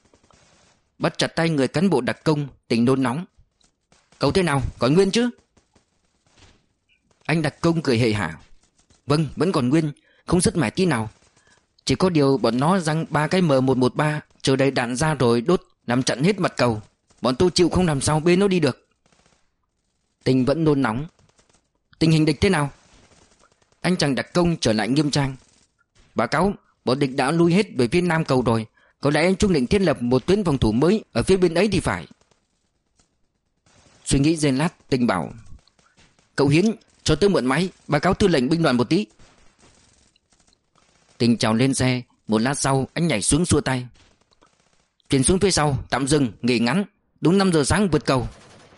Bắt chặt tay người cán bộ đặc công, Tình nôn nóng: "Cậu thế nào, còn nguyên chứ?" Anh đặc công cười hề hả: "Vâng, vẫn còn nguyên, không sứt mẻ tí nào. Chỉ có điều bọn nó giăng ba cái M một một ba chờ đầy đạn ra rồi đốt, làm chặn hết mặt cầu. Bọn tôi chịu không làm sao bê nó đi được." Tình vẫn nôn nóng: "Tình hình địch thế nào?" Anh chàng đặc công trở lại nghiêm trang: "Báo cáo, bọn địch đã lui hết về phía nam cầu rồi. Có lẽ chúng định thiết lập một tuyến phòng thủ mới ở phía bên ấy thì phải." Suy nghĩ giây lát, Tình bảo: "Cậu Hiến, cho tôi mượn máy, báo cáo tư lệnh binh đoàn một tí." Tình trèo lên xe. Một lát sau anh nhảy xuống xua tay: "Chuyển xuống phía sau, tạm dừng, nghỉ ngắn. Đúng năm giờ sáng vượt cầu."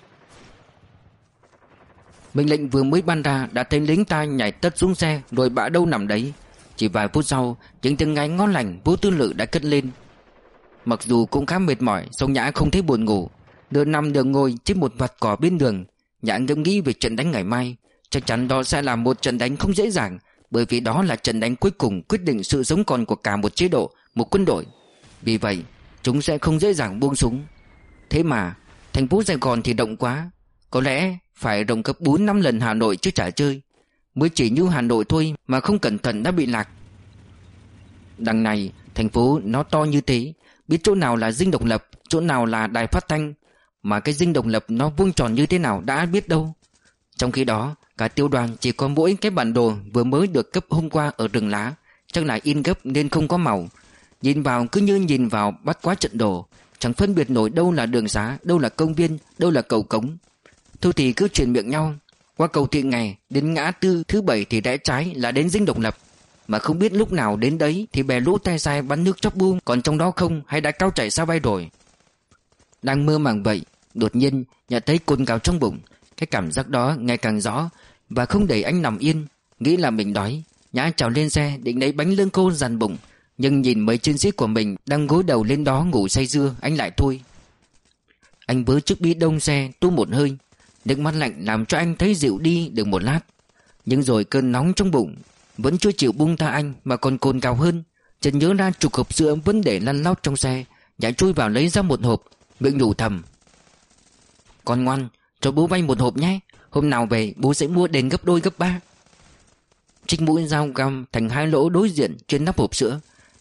Mệnh lệnh vừa mới ban ra đã thấy lính ta nhảy tất xuống xe rồi bả đâu nằm đấy. Chỉ vài phút sau, những tiếng ngáy ngon lành vô tư lự đã cất lên. Mặc dù cũng khá mệt mỏi, song Nhã không thấy buồn ngủ. Nửa nằm nửa ngồi trên một vạt cỏ bên đường, Nhã ngẫm nghĩ về trận đánh ngày mai. Chắc chắn đó sẽ là một trận đánh không dễ dàng, bởi vì đó là trận đánh cuối cùng quyết định sự sống còn của cả một chế độ, một quân đội. Vì vậy, chúng sẽ không dễ dàng buông súng. Thế mà, thành phố Sài Gòn thì rộng quá. Có lẽ phải rộng gấp bốn năm lần Hà Nội chứ chả chơi. Mới chỉ như Hà Nội thôi mà không cẩn thận đã bị lạc. Đằng này, thành phố nó to như thế, biết chỗ nào là dinh độc lập, chỗ nào là đài phát thanh. Mà cái dinh độc lập nó vuông tròn như thế nào đã biết đâu. Trong khi đó, cả tiểu đoàn chỉ có mỗi cái bản đồ vừa mới được cấp hôm qua ở rừng lá, chắc là in gấp nên không có màu. Nhìn vào cứ như nhìn vào bắt quá trận đồ, chẳng phân biệt nổi đâu là đường xá, đâu là công viên, đâu là cầu cống. Thôi thì cứ truyền miệng nhau: qua cầu Thị Nghè đến ngã tư thứ bảy thì rẽ trái là đến dinh độc lập. Mà không biết lúc nào đến đấy thì bè lũ tay sai bắn nước chóc bu còn trong đó không, hay đã cao chảy xa bay rồi. Đang mơ màng vậy, đột nhiên nhận thấy cồn cào trong bụng. Cái cảm giác đó ngày càng rõ và không để anh nằm yên, nghĩ là mình đói. Nhã trèo lên xe định lấy bánh lương khô dằn bụng, nhưng nhìn mấy chiến sĩ của mình đang gối đầu lên đó ngủ say sưa, anh lại thôi. Anh vớ chiếc bi đông xe tu một hơi. Nước mắt lạnh làm cho anh thấy dịu đi được một lát. Nhưng rồi cơn nóng trong bụng vẫn chưa chịu buông tha anh mà còn cồn cào hơn. Chợt nhớ ra chục hộp sữa vẫn để lăn lóc trong xe. Nhã chui vào lấy ra một hộp, miệng nhủ thầm: "Con ngoan, cho bố vay một hộp nhé. Hôm nào về bố sẽ mua đền gấp đôi gấp ba." Trích mũi dao găm thành hai lỗ đối diện trên nắp hộp sữa.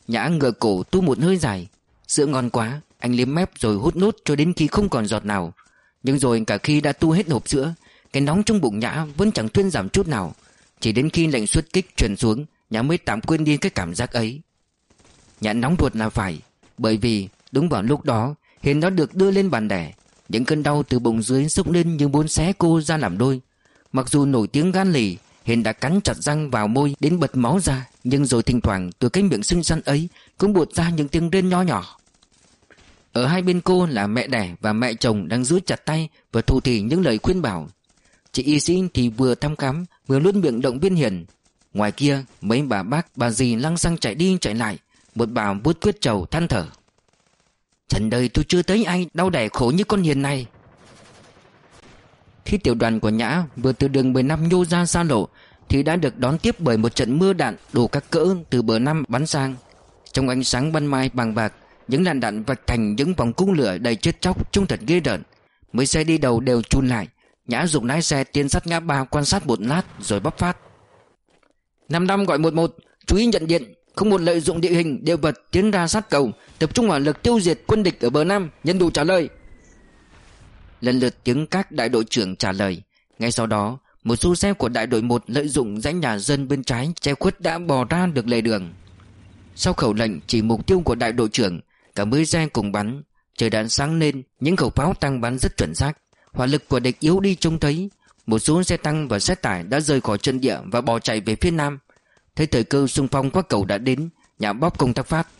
Nhã ngửa cổ tu một hơi dài. Sữa ngon quá, anh liếm mép rồi hút nốt cho đến khi không còn giọt nào. Nhưng rồi cả khi đã tu hết hộp sữa, cái nóng trong bụng Nhã vẫn chẳng thuyên giảm chút nào. Chỉ đến khi lệnh xuất kích truyền xuống, Nhã mới tạm quên đi cái cảm giác ấy. Nhã nóng ruột là phải, bởi vì đúng vào lúc đó Hiền đã được đưa lên bàn đẻ. Những cơn đau từ bụng dưới xúc lên như muốn xé cô ra làm đôi. Mặc dù nổi tiếng gan lì, Hiền đã cắn chặt răng vào môi đến bật máu ra, nhưng rồi thỉnh thoảng từ cái miệng xinh xắn ấy cũng buột ra những tiếng rên nho nhỏ. Ở hai bên cô là mẹ đẻ và mẹ chồng đang giữ chặt tay và thủ thỉ những lời khuyên bảo. Chị y sĩ thì vừa thăm khám vừa luôn miệng động viên Hiền. Ngoài kia mấy bà bác bà dì lăng xăng chạy đi chạy lại. Một bà vuốt quyết trầu than thở: trần đời tôi chưa thấy ai đau đẻ khổ như con Hiền này. Khi tiểu đoàn của Nhã vừa từ đường mười lăm nhô ra xa lộ thì đã được đón tiếp bởi một trận mưa đạn đủ các cỡ từ bờ năm bắn sang. Trong ánh sáng ban mai bằng bạc, những làn đạn vạch thành những vòng cung lửa đầy chết chóc trông thật ghê rợn. Mấy xe đi đầu đều chùn lại. Nhã dùng lái xe tiến sát ngã ba quan sát một lát rồi bóc phát: năm năm gọi một một, chú ý nhận điện, không một lợi dụng địa hình địa vật tiến ra sát cầu, tập trung hỏa lực tiêu diệt quân địch ở bờ Nam. Nhân đủ trả lời. Lần lượt tiếng các đại đội trưởng trả lời. Ngay sau đó một số xe của đại đội một lợi dụng dãy nhà dân bên trái che khuất đã bò ra được lề đường. Sau khẩu lệnh chỉ mục tiêu của đại đội trưởng, cả mấy xe cùng bắn. Trời đã sáng lên, những khẩu pháo tăng bắn rất chuẩn xác. Hỏa lực của địch yếu đi trông thấy. Một số xe tăng và xe tải đã rời khỏi trận địa và bỏ chạy về phía nam. Thấy thời cơ xung phong qua cầu đã đến, Nhã bóp công tác phát: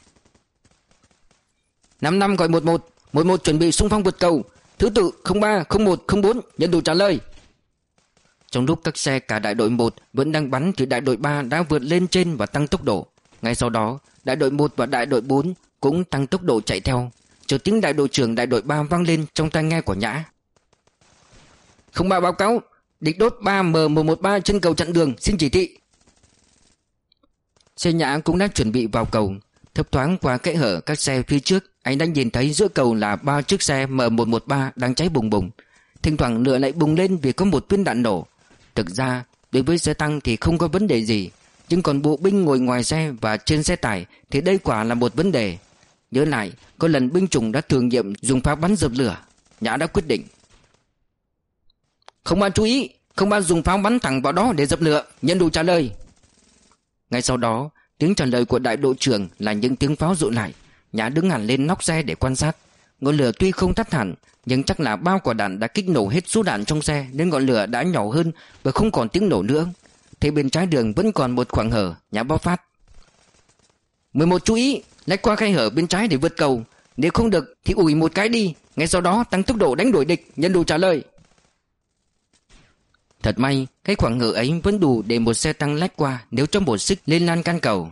năm năm gọi một một, một một chuẩn bị xung phong vượt cầu, thứ tự không ba, không một, không bốn, nhận đủ trả lời. Trong lúc các xe cả đại đội một vẫn đang bắn thì đại đội ba đã vượt lên trên và tăng tốc độ. Ngay sau đó đại đội một và đại đội bốn cũng tăng tốc độ chạy theo. Chợt tiếng đại đội trưởng đại đội ba vang lên trong tai nghe của Nhã: không ba báo cáo, địch đốt ba M một một ba trên cầu chặn đường, xin chỉ thị. Xe Nhã cũng đã chuẩn bị vào cầu. Thấp thoáng qua kẽ hở các xe phía trước, anh đã nhìn thấy giữa cầu là ba chiếc xe M một một ba đang cháy bùng bùng. Thỉnh thoảng lửa lại bùng lên vì có một viên đạn nổ. Thực ra đối với xe tăng thì không có vấn đề gì, nhưng còn bộ binh ngồi ngoài xe và trên xe tải thì đây quả là một vấn đề. Nhớ lại có lần binh chủng đã thử nghiệm dùng pháo bắn dập lửa. Nhã đã quyết định: không ban chú ý, không ban dùng pháo bắn thẳng vào đó để dập lửa, nhận đủ trả lời. Ngay sau đó tiếng trả lời của đại đội trưởng là những tiếng pháo dội lại. Nhã đứng hẳn lên nóc xe để quan sát. Ngọn lửa tuy không tắt hẳn, nhưng chắc là bao quả đạn đã kích nổ hết số đạn trong xe nên ngọn lửa đã nhỏ hơn và không còn tiếng nổ nữa. Thế bên trái đường vẫn còn một khoảng hở. Nhã bóp phát: mười một chú ý, lách qua khe hở bên trái để vượt cầu. Nếu không được thì ủi một cái đi. Ngay sau đó tăng tốc độ đánh đuổi địch, nhận đủ trả lời. Thật may cái khoảng hở ấy vẫn đủ để một xe tăng lách qua nếu cho một xích lên lan can cầu.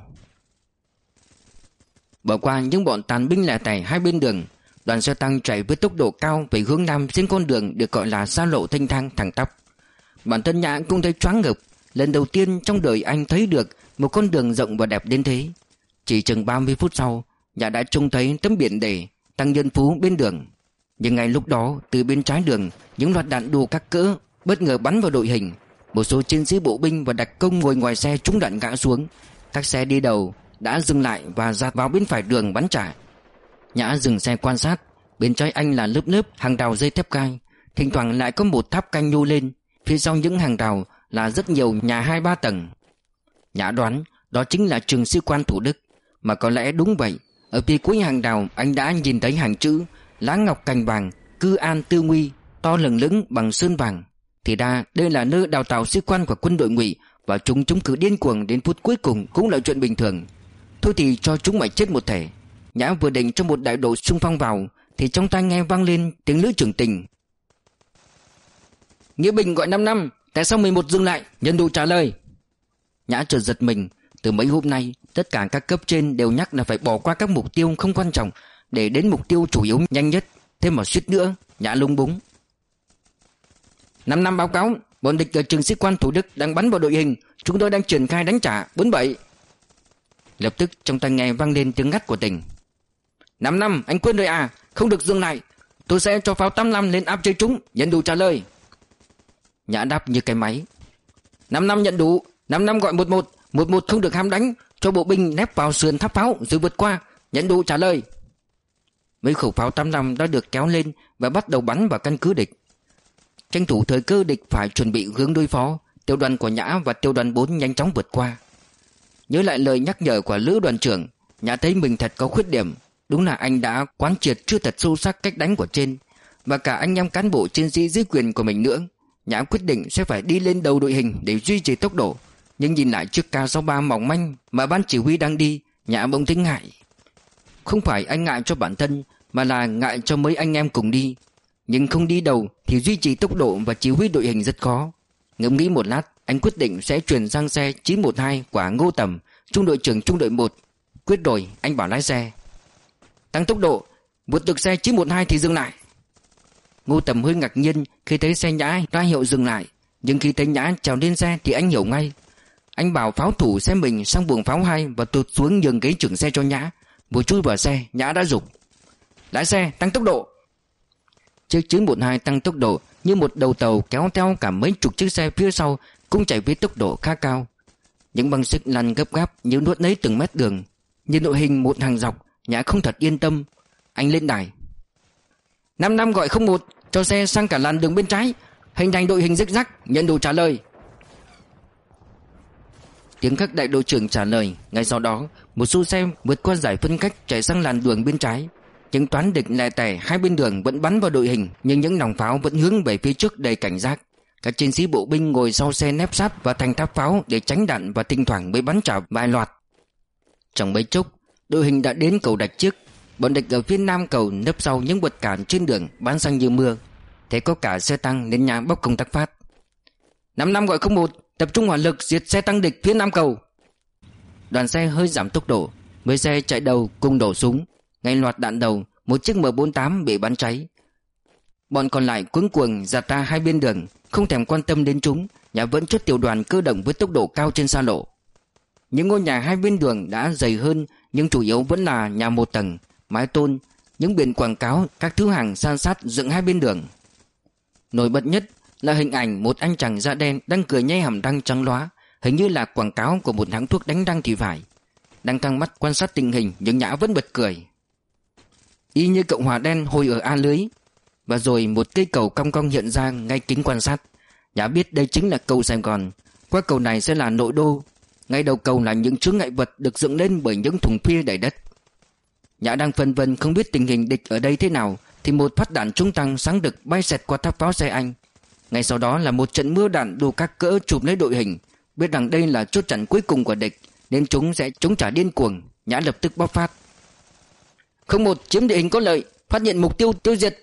Bỏ qua những bọn tàn binh lẻ tẻ hai bên đường, đoàn xe tăng chạy với tốc độ cao về hướng nam trên con đường được gọi là xa lộ thanh thang thẳng tắp. Bản thân Nhã cũng thấy choáng ngợp. Lần đầu tiên trong đời anh thấy được một con đường rộng và đẹp đến thế. Chỉ chừng ba mươi phút sau, Nhã đã trông thấy tấm biển đề Tăng Nhân Phú bên đường. Nhưng ngay lúc đó, từ bên trái đường, những loạt đạn đủ các cỡ bất ngờ bắn vào đội hình. Một số chiến sĩ bộ binh và đặc công ngồi ngoài xe trúng đạn ngã xuống. Các xe đi đầu đã dừng lại và dạt vào bên phải đường bắn trả. Nhã dừng xe quan sát. Bên trái anh là lớp lớp hàng rào dây thép gai. Thỉnh thoảng lại có một tháp canh nhô lên. Phía sau những hàng rào là rất nhiều nhà hai ba tầng. Nhã đoán đó chính là trường sĩ quan Thủ Đức. Mà có lẽ đúng vậy. Ở phía cuối hàng rào anh đã nhìn thấy hàng chữ Lá ngọc cành vàng, cư an tư nguy, to lừng lững bằng sơn vàng. Thì ra đây là nơi đào tạo sĩ quan của quân đội Ngụy, và chúng chống cử điên cuồng đến phút cuối cùng cũng là chuyện bình thường. Thôi thì cho chúng mày chết một thể. Nhã vừa định cho một đại đội xung phong vào thì trong tai nghe vang lên tiếng lữ trưởng tình: Nghĩa Bình gọi năm năm, tại sao mười một dừng lại, nhân đủ trả lời. Nhã chợt giật mình. Từ mấy hôm nay tất cả các cấp trên đều nhắc là phải bỏ qua các mục tiêu không quan trọng để đến mục tiêu chủ yếu nhanh nhất. Thế mà suýt nữa Nhã lúng búng. Năm năm báo cáo, bọn địch ở trường sĩ quan Thủ Đức đang bắn vào đội hình. Chúng tôi đang triển khai đánh trả. Bốn bảy. Lập tức trong tai nghe vang lên tiếng ngắt của Tình: Năm năm, anh quên rồi à, không được dừng lại. Tôi sẽ cho pháo tám lăm lên áp chế chúng, nhận đủ trả lời. Nhã đáp như cái máy: Năm năm nhận đủ. Năm năm gọi một một, một một không được ham đánh. cho bộ binh nép vào sườn tháp pháo rồi vượt qua. Nhận đủ trả lời. Mấy khẩu pháo tám năm đã được kéo lên và bắt đầu bắn vào căn cứ địch. Tranh thủ thời cơ địch phải chuẩn bị hướng đối phó, tiểu đoàn của Nhã và tiểu đoàn bốn nhanh chóng vượt qua. Nhớ lại lời nhắc nhở của Lữ đoàn trưởng, Nhã thấy mình thật có khuyết điểm. Đúng là anh đã quán triệt chưa thật sâu sắc cách đánh của trên, và cả anh em cán bộ chiến sĩ dưới quyền của mình nữa. Nhã quyết định sẽ phải đi lên đầu đội hình để duy trì tốc độ. Nhưng nhìn lại chiếc K sáu ba mỏng manh mà ban chỉ huy đang đi, Nhã bỗng thấy ngại. Không phải anh ngại cho bản thân, mà là ngại cho mấy anh em cùng đi. Nhưng không đi đầu thì duy trì tốc độ và chỉ huy đội hình rất khó. Ngẫm nghĩ một lát, anh quyết định sẽ chuyển sang xe chín một hai của Ngô Tầm, trung đội trưởng trung đội một. Quyết rồi, anh bảo lái xe tăng tốc độ, vượt được xe chín một hai thì dừng lại. Ngô Tầm hơi ngạc nhiên khi thấy xe Nhã ra hiệu dừng lại, nhưng khi thấy Nhã trèo lên xe thì anh hiểu ngay. Anh bảo pháo thủ xem mình sang buồng pháo hai và tụt xuống nhường ghế trưởng xe cho Nhã. Vừa chui vào xe, Nhã đã giục: lái xe tăng tốc độ. Chiếc chín một hai tăng tốc độ như một đầu tàu kéo theo cả mấy chục chiếc xe phía sau cũng chạy với tốc độ khá cao. Những băng xích lăn gấp gáp như nuốt lấy từng mét đường. Nhìn đội hình một hàng dọc, Nhã không thật yên tâm. Anh lên đài: năm năm gọi không một, cho xe sang cả làn đường bên trái, hình thành đội hình rích rắc, nhận đủ trả lời. Tiếng các đại đội trưởng trả lời. Ngay sau đó, một số xe vượt qua giải phân cách chạy sang làn đường bên trái. Những toán địch lẻ tẻ hai bên đường vẫn bắn vào đội hình, nhưng những nòng pháo vẫn hướng về phía trước đầy cảnh giác. Các chiến sĩ bộ binh ngồi sau xe nép sát vào thành tháp pháo để tránh đạn và thỉnh thoảng mới bắn trả vài loạt. Trong mấy chốc, đội hình đã đến cầu Đạch Chiếc. Bọn địch ở phía nam cầu nấp sau những vật cản trên đường bắn sang như mưa. Thế có cả xe tăng nên Nhã bóc công tác phát: năm năm gọi không một, tập trung hỏa lực diệt xe tăng địch phía nam cầu. Đoàn xe hơi giảm tốc độ, mấy xe chạy đầu cùng đổ súng. Ngay loạt đạn đầu, một chiếc M bốn tám bị bắn cháy. Bọn còn lại cuống cuồng giạt ra hai bên đường, không thèm quan tâm đến chúng. Nhã vẫn chốt tiểu đoàn cơ động với tốc độ cao trên xa lộ. Những ngôi nhà hai bên đường đã dày hơn, nhưng chủ yếu vẫn là nhà một tầng, mái tôn, những biển quảng cáo, các thứ hàng san sát dựng hai bên đường. Nổi bật nhất là hình ảnh một anh chàng da đen đang cười nhe hàm răng trắng lóa, hình như là quảng cáo của một hãng thuốc đánh răng thì phải. Đang căng mắt quan sát tình hình, nhưng Nhã vẫn bật cười. Y như Cộng hòa đen hồi ở A Lưới. Và rồi một cây cầu cong cong hiện ra ngay kính quan sát. Nhã biết đây chính là cầu Sài Gòn. Qua cầu này sẽ là nội đô. Ngay đầu cầu là những chướng ngại vật được dựng lên bởi những thùng pia đầy đất. Nhã đang phân vân không biết tình hình địch ở đây thế nào, thì một phát đạn trung tăng sáng đực bay xẹt qua tháp pháo xe Anh. Ngay sau đó là một trận mưa đạn đủ các cỡ chụp lấy đội hình. Biết rằng đây là chốt chặn cuối cùng của địch, nên chúng sẽ chống trả điên cuồng. Nhã lập tức bóp phát: không một chiếm địa hình có lợi, phát hiện mục tiêu tiêu diệt.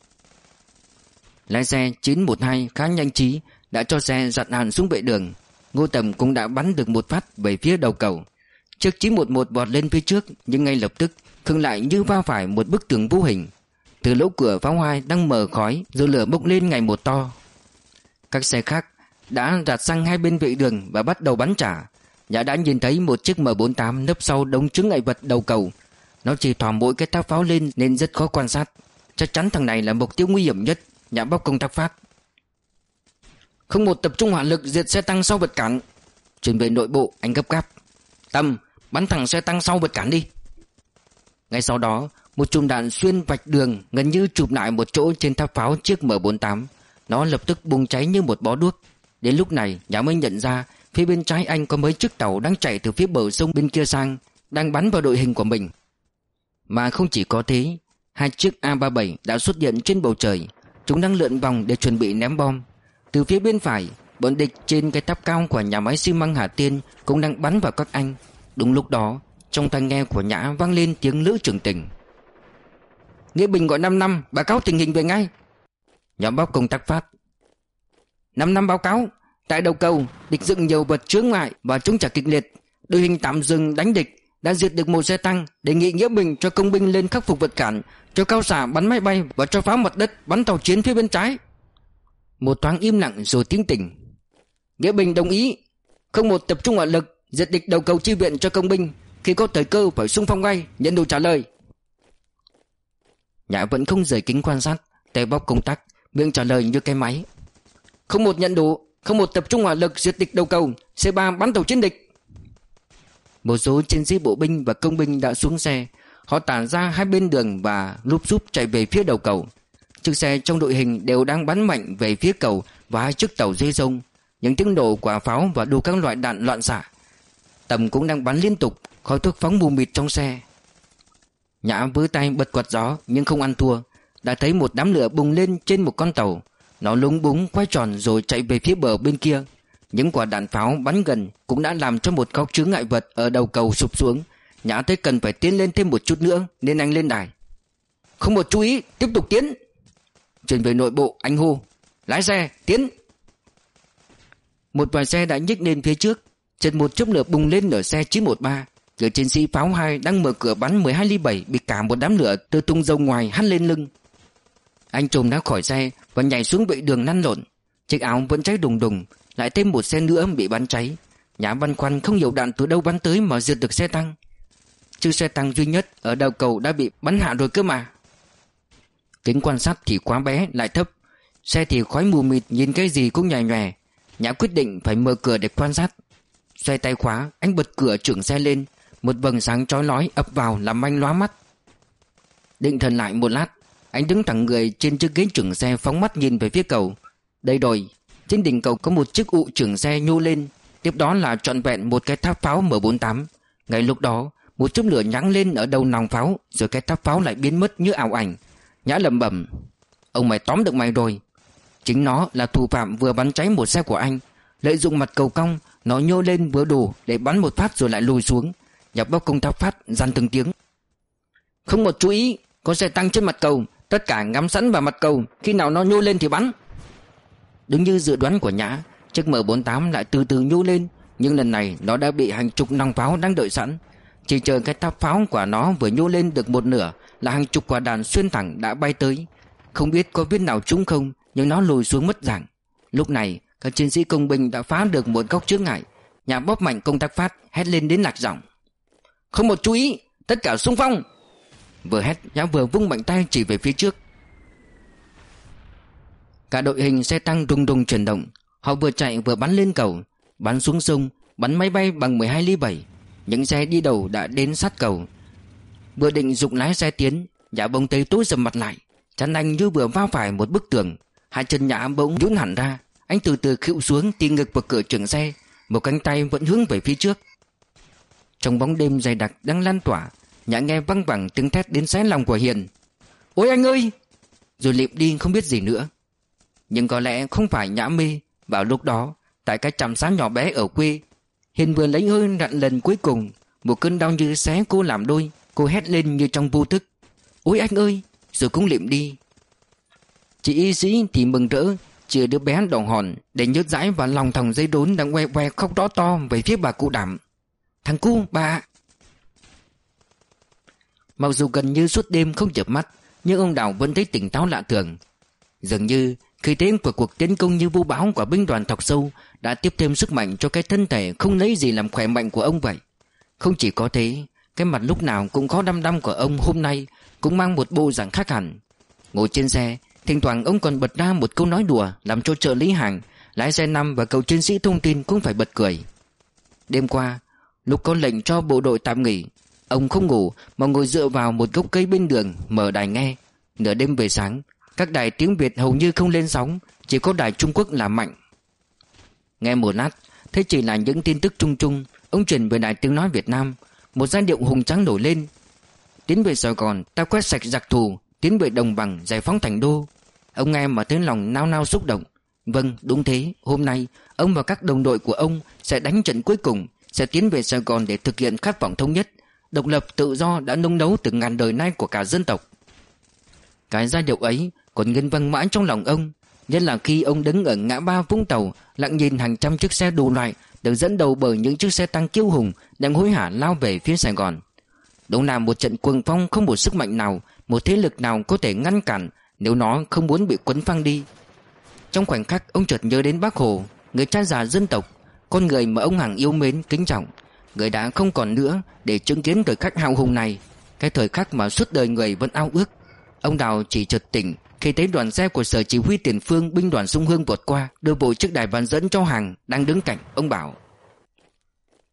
Lái xe chín một hai khá nhanh trí, đã cho xe giật hẳn xuống vệ đường. Ngô Tầm cũng đã bắn được một phát về phía đầu cầu. Chiếc chín một một vọt lên phía trước, nhưng ngay lập tức khựng lại như va phải một bức tường vô hình. Từ lỗ cửa pháo hai đang mờ khói, rồi lửa bốc lên ngày một to. Các xe khác đã rạt sang hai bên vệ đường và bắt đầu bắn trả. Nhã đã nhìn thấy một chiếc M bốn tám nấp sau đống chướng ngại vật đầu cầu. Nó chỉ thò mỗi cái tháp pháo lên nên rất khó quan sát. Chắc chắn thằng này là mục tiêu nguy hiểm nhất. Nhã bóc công tác phát: không một tập trung hỏa lực diệt xe tăng sau vật cản. Chuyển về nội bộ, anh gấp gáp: Tâm, bắn thẳng xe tăng sau vật cản đi. Ngay sau đó, một chùm đạn xuyên vạch đường gần như chụp lại một chỗ trên tháp pháo chiếc M bốn tám. Nó lập tức bùng cháy như một bó đuốc. Đến lúc này, Nhã mới nhận ra phía bên trái anh có mấy chiếc tàu đang chạy từ phía bờ sông bên kia sang, đang bắn vào đội hình của mình. Mà không chỉ có thế, hai chiếc A ba mươi bảy đã xuất hiện trên bầu trời. Chúng đang lượn vòng để chuẩn bị ném bom. Từ phía bên phải, bọn địch trên cái tháp cao của nhà máy xi măng Hà Tiên cũng đang bắn vào các anh. Đúng lúc đó, trong tai nghe của Nhã vang lên tiếng Lữ trưởng tỉnh: Nghĩa Bình gọi năm năm báo cáo tình hình về ngay. Nhóm bóc công tác phát: năm năm báo cáo, tại đầu cầu địch dựng nhiều vật chướng ngại và chống trả kịch liệt. Đội hình tạm dừng đánh địch, đã diệt được một xe tăng. Đề nghị Nghĩa Bình cho công binh lên khắc phục vật cản, cho cao xạ bắn máy bay và cho pháo mặt đất bắn tàu chiến phía bên trái. Một thoáng im lặng rồi tiếng tỉnh: Nghĩa Bình đồng ý. Không một tập trung hỏa lực diệt địch đầu cầu chi viện cho công binh. Khi có thời cơ phải xung phong ngay. Nhận đủ trả lời. Nhã vẫn không rời kính quan sát, tay bóp công tắc, miệng trả lời như cái máy: Không một nhận đủ. Không một tập trung hỏa lực diệt địch đầu cầu. C ba bắn tàu chiến địch. Một số chiến sĩ bộ binh và công binh đã xuống xe. Họ tản ra hai bên đường và lúp xúp chạy về phía đầu cầu. Chiếc xe trong đội hình đều đang bắn mạnh về phía cầu và hai chiếc tàu dưới sông. Những tiếng nổ quả pháo và đủ các loại đạn loạn xạ. Tầm cũng đang bắn liên tục, khói thuốc phóng mù mịt trong xe. Nhã với tay bật quạt gió nhưng không ăn thua. Đã thấy một đám lửa bùng lên trên một con tàu. Nó lúng búng quay tròn rồi chạy về phía bờ bên kia. Những quả đạn pháo bắn gần cũng đã làm cho một góc chướng ngại vật ở đầu cầu sụp xuống. Nhã thấy cần phải tiến lên thêm một chút nữa nên anh lên đài. Không một chú ý, tiếp tục tiến. Chuyển về nội bộ, anh hô: lái xe, tiến. Một vài xe đã nhích lên phía trước. Chợt một chớp lửa bùng lên ở xe chín một ba. Người chiến sĩ pháo hai đang mở cửa bắn mười hai ly bảy bị cả một đám lửa từ tung dầu ngoài hắt lên lưng. Anh trồm ra khỏi xe và nhảy xuống vệ đường lăn lộn. Chiếc áo vẫn cháy đùng đùng. Lại thêm một xe nữa bị bắn cháy. Nhã băn khoăn không hiểu đạn từ đâu bắn tới mà diệt được xe tăng. Chiếc xe tăng duy nhất ở đầu cầu đã bị bắn hạ rồi cơ mà. Kính quan sát thì quá bé lại thấp. Xe thì khói mù mịt, nhìn cái gì cũng nhòe nhòe. Nhã quyết định phải mở cửa để quan sát. Xoay tay khóa, anh bật cửa trưởng xe lên. Một vầng sáng chói lói ập vào làm anh lóa mắt. Định thần lại một lát, anh đứng thẳng người trên chiếc ghế trưởng xe, phóng mắt nhìn về phía cầu. Đây rồi, trên đỉnh cầu có một chiếc ụ trưởng xe nhô lên. Tiếp đó là trọn vẹn một cái tháp pháo M bốn tám. Ngay lúc đó, một chớp lửa nháng lên ở đầu nòng pháo, rồi cái tháp pháo lại biến mất như ảo ảnh. Nhã lẩm bẩm: ông mày tóm được mày rồi. Chính nó là thủ phạm vừa bắn cháy một xe của anh. Lợi dụng mặt cầu cong, nó nhô lên vừa đủ để bắn một phát rồi lại lùi xuống. Nhạc bóc công tháp phát dằn từng tiếng. Không một chú ý, có xe tăng trên mặt cầu. Tất cả ngắm sẵn vào mặt cầu, khi nào nó nhô lên thì bắn. Đúng như dự đoán của Nhã, chiếc M bốn tám lại từ từ nhô lên. Nhưng lần này nó đã bị hàng chục nòng pháo đang đợi sẵn. Chỉ chờ cái tháp pháo của nó vừa nhô lên được một nửa là hàng chục quả đạn xuyên thẳng đã bay tới. Không biết có viên nào trúng không, nhưng nó lùi xuống mất dạng. Lúc này các chiến sĩ công binh đã phá được một góc chướng ngại. Nhã bóp mạnh công tắc phát, hét lên đến lạc giọng: không một chú ý, tất cả xung phong. Vừa hét, Nhã vừa vung mạnh tay chỉ về phía trước. Cả đội hình xe tăng đùng đùng chuyển động. Họ vừa chạy vừa bắn lên cầu, bắn xuống sông, bắn máy bay bằng mười hai ly bảy. Những xe đi đầu đã đến sát cầu. Vừa định giục lái xe tiến, Nhã bỗng thấy tối sầm mặt lại. Chắn anh như vừa va phải một bức tường. Hai chân Nhã bỗng nhũn hẳn ra. Anh từ từ khuỵu xuống, tì ngực vào cửa trưởng xe. Một cánh tay vẫn hướng về phía trước. Trong bóng đêm dày đặc đang lan tỏa, Nhã nghe văng vẳng tiếng thét đến xé lòng của Hiền: ôi anh ơi! Rồi lịm đi không biết gì nữa. Nhưng có lẽ không phải Nhã mê. Vào lúc đó, tại cái trạm xá nhỏ bé ở quê, Hiền vừa lấy hơi rặn lần cuối cùng. Một cơn đau như xé cô làm đôi. Cô hét lên như trong vô thức: ôi anh ơi! Rồi cũng lịm đi. Chị y sĩ thì mừng rỡ, chừa đứa bé đỏ hòn để nhớt dãi và lòng thòng dây đốn đang que que khóc đó to về phía bà cụ Đảm: thằng cu bà. Mặc dù gần như suốt đêm không chợp mắt, nhưng ông Đào vẫn thấy tỉnh táo lạ thường. Dường như khí thế của cuộc tiến công như vô bão của binh đoàn Thọc Sâu đã tiếp thêm sức mạnh cho cái thân thể không lấy gì làm khỏe mạnh của ông vậy. Không chỉ có thế, cái mặt lúc nào cũng khó đăm đăm của ông hôm nay cũng mang một bộ dạng khác hẳn. Ngồi trên xe, thỉnh thoảng ông còn bật ra một câu nói đùa làm cho trợ lý Hàng, lái xe năm và cậu chiến sĩ thông tin cũng phải bật cười. Đêm qua, lúc có lệnh cho bộ đội tạm nghỉ, ông không ngủ mà ngồi dựa vào một gốc cây bên đường mở đài nghe. Nửa đêm về sáng, các đài tiếng Việt hầu như không lên sóng, chỉ có đài Trung Quốc là mạnh. Nghe một lát, thế chỉ là những tin tức chung chung. Ông chuyển về đài tiếng nói Việt Nam. Một giai điệu hùng tráng nổi lên: tiến về Sài Gòn, ta quét sạch giặc thù, tiến về đồng bằng, giải phóng thành đô. Ông nghe mà thấy lòng nao nao xúc động. Vâng, đúng thế, hôm nay ông và các đồng đội của ông sẽ đánh trận cuối cùng, sẽ tiến về Sài Gòn để thực hiện khát vọng thống nhất, độc lập tự do đã nung nấu từ ngàn đời nay của cả dân tộc. Cái giai điệu ấy còn ngân vang mãi trong lòng ông, nhất là khi ông đứng ở ngã ba Vũng Tàu, lặng nhìn hàng trăm chiếc xe đủ loại được dẫn đầu bởi những chiếc xe tăng kiêu hùng đang hối hả lao về phía Sài Gòn. Đúng là một trận cuồng phong không một sức mạnh nào, một thế lực nào có thể ngăn cản nếu nó không muốn bị quấn phăng đi. Trong khoảnh khắc, ông chợt nhớ đến Bác Hồ, người cha già dân tộc, con người mà ông Hằng yêu mến kính trọng. Người đã không còn nữa để chứng kiến thời khắc hào hùng này, cái thời khắc mà suốt đời người vẫn ao ước. Ông Đào chỉ chợt tỉnh khi thấy đoàn xe của sở chỉ huy tiền phương binh đoàn Sông Hương vượt qua, đưa bộ chiếc đài bán dẫn cho Hằng đang đứng cạnh. Ông bảo: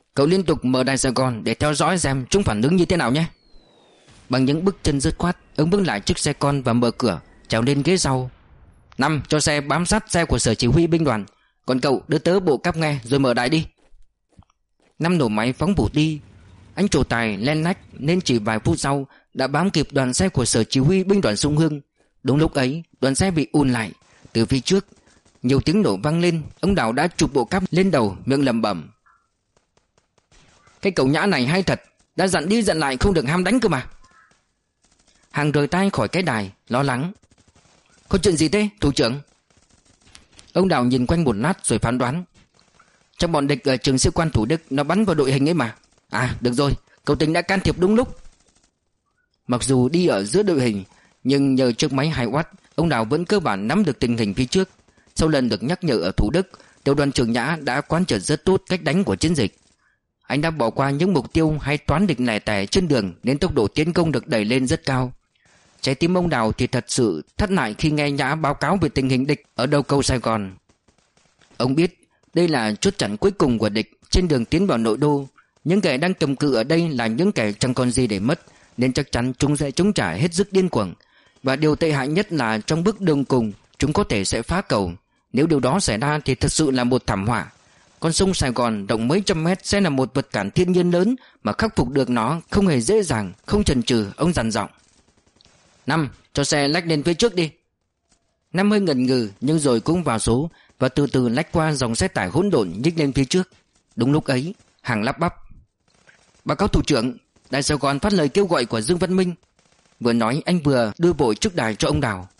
Cậu liên tục mở đài Sài Gòn để theo dõi xem chúng phản ứng như thế nào nhé. Bằng những bước chân dứt khoát, ông bước lại chiếc xe con và mở cửa, trèo lên ghế sau. Năm, cho xe bám sát xe của sở chỉ huy binh đoàn. Còn cậu đưa tớ bộ cáp nghe rồi mở đài đi. Năm nổ máy phóng vụt đi. Anh trổ tài len lách nên chỉ vài phút sau đã bám kịp đoàn xe của sở chỉ huy binh đoàn Sông Hương. Đúng lúc ấy, đoàn xe bị ùn lại. Từ phía trước, nhiều tiếng nổ vang lên. Ông Đào đã chụp bộ cáp lên đầu, miệng lẩm bẩm: cái cậu nhã này hay thật, đã dặn đi dặn lại không được ham đánh cơ mà. Hàng rời tay khỏi cái đài, lo lắng: có chuyện gì thế, thủ trưởng? Ông Đào nhìn quanh một lát rồi phán đoán: trong bọn địch ở trường sĩ quan Thủ Đức nó bắn vào đội hình ấy mà. À, được rồi, cậu Tính đã can thiệp đúng lúc. Mặc dù đi ở giữa đội hình, nhưng nhờ chiếc máy hai oát, ông Đào vẫn cơ bản nắm được tình hình phía trước. Sau lần được nhắc nhở ở Thủ Đức, tiểu đoàn trưởng Nhã đã quán triệt rất tốt cách đánh của chiến dịch. Anh đã bỏ qua những mục tiêu hay toán địch lẻ tẻ trên đường nên tốc độ tiến công được đẩy lên rất cao. Trái tim ông Đào thì thật sự thất lại khi nghe Nhã báo cáo về tình hình địch ở đầu cầu Sài Gòn. Ông biết đây là chốt chặn cuối cùng của địch trên đường tiến vào nội đô. Những kẻ đang cầm cự ở đây là những kẻ chẳng còn gì để mất, nên chắc chắn chúng sẽ chống trả hết sức điên cuồng. Và điều tệ hại nhất là trong bước đường cùng, chúng có thể sẽ phá cầu. Nếu điều đó xảy ra thì thật sự là một thảm họa. Con sông Sài Gòn rộng mấy trăm mét sẽ là một vật cản thiên nhiên lớn, mà khắc phục được nó không hề dễ dàng. Không chần chừ, ông dằn giọng: Năm, cho xe lách lên phía trước đi. Năm hơi ngần ngừ nhưng rồi cũng vào số và từ từ lách qua dòng xe tải hỗn độn nhích lên phía trước. Đúng lúc ấy, Hàng lắp bắp: báo cáo thủ trưởng, đài Sài Gòn phát lời kêu gọi của Dương Văn Minh. Vừa nói anh vừa đưa vội chiếc đài cho ông Đào.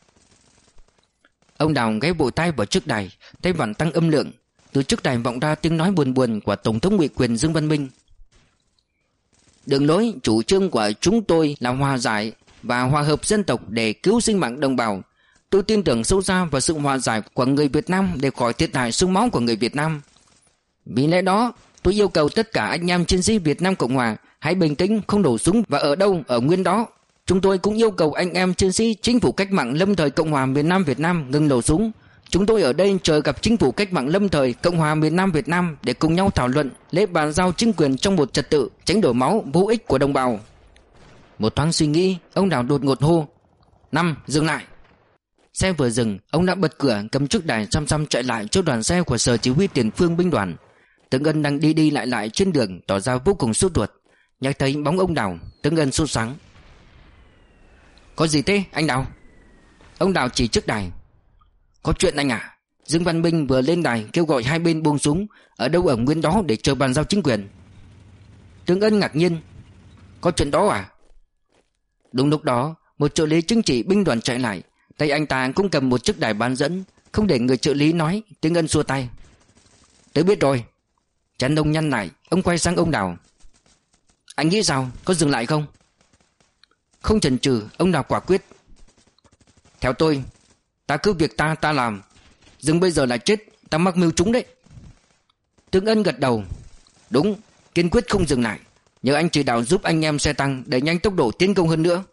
Ông Đào ghé vội tay vào chiếc đài, tay vặn tăng âm lượng. Từ chiếc đài vọng ra tiếng nói buồn buồn của Tổng thống ủy quyền Dương Văn Minh: đường lối chủ trương của chúng tôi là hòa giải và hòa hợp dân tộc để cứu sinh mạng đồng bào. Tôi tin tưởng sâu xa vào sự hòa giải của người Việt Nam để khỏi thiệt hại xương máu của người Việt Nam. Vì lẽ đó, tôi yêu cầu tất cả anh em chiến sĩ Việt Nam Cộng Hòa hãy bình tĩnh, không nổ súng và ở đâu ở nguyên đó. Chúng tôi cũng yêu cầu anh em chiến sĩ Chính phủ Cách mạng Lâm thời Cộng hòa miền Nam Việt Nam ngừng nổ súng. Chúng tôi ở đây chờ gặp Chính phủ Cách mạng Lâm thời Cộng hòa miền Nam Việt Nam để cùng nhau thảo luận lễ bàn giao chính quyền trong một trật tự tránh đổ máu vô ích của đồng bào. Một thoáng suy nghĩ, ông Đào đột ngột hô: Năm, dừng lại. Xe vừa dừng, ông đã bật cửa, cầm chiếc đài xăm xăm chạy lại chỗ đoàn xe của sở chỉ huy tiền phương binh đoàn. Tướng Ân đang đi đi lại lại trên đường, tỏ ra vô cùng sốt ruột. Nhắc thấy bóng ông Đào, Tướng Ân sốt sắng: có gì thế anh Đào? Ông Đào chỉ chiếc đài: có chuyện anh à, Dương Văn Minh vừa lên đài kêu gọi hai bên buông súng, ở đâu ở nguyên đó để chờ bàn giao chính quyền. Tướng Ân ngạc nhiên: có chuyện đó à? Đúng lúc đó, một trợ lý chính trị binh đoàn chạy lại, tay anh ta cũng cầm một chiếc đài bán dẫn. Không để người trợ lý nói, Tướng Ân xua tay: tớ biết rồi. Chán ông nhăn lại, ông quay sang ông Đào: anh nghĩ sao, có dừng lại không? Không chần chừ, ông Đào quả quyết: theo tôi, ta cứ việc ta ta làm. Dừng bây giờ là chết, ta mắc mưu chúng đấy. Tướng Ân gật đầu: đúng, kiên quyết không dừng lại. Nhờ anh chỉ đạo giúp anh em xe tăng đẩy nhanh tốc độ tiến công hơn nữa.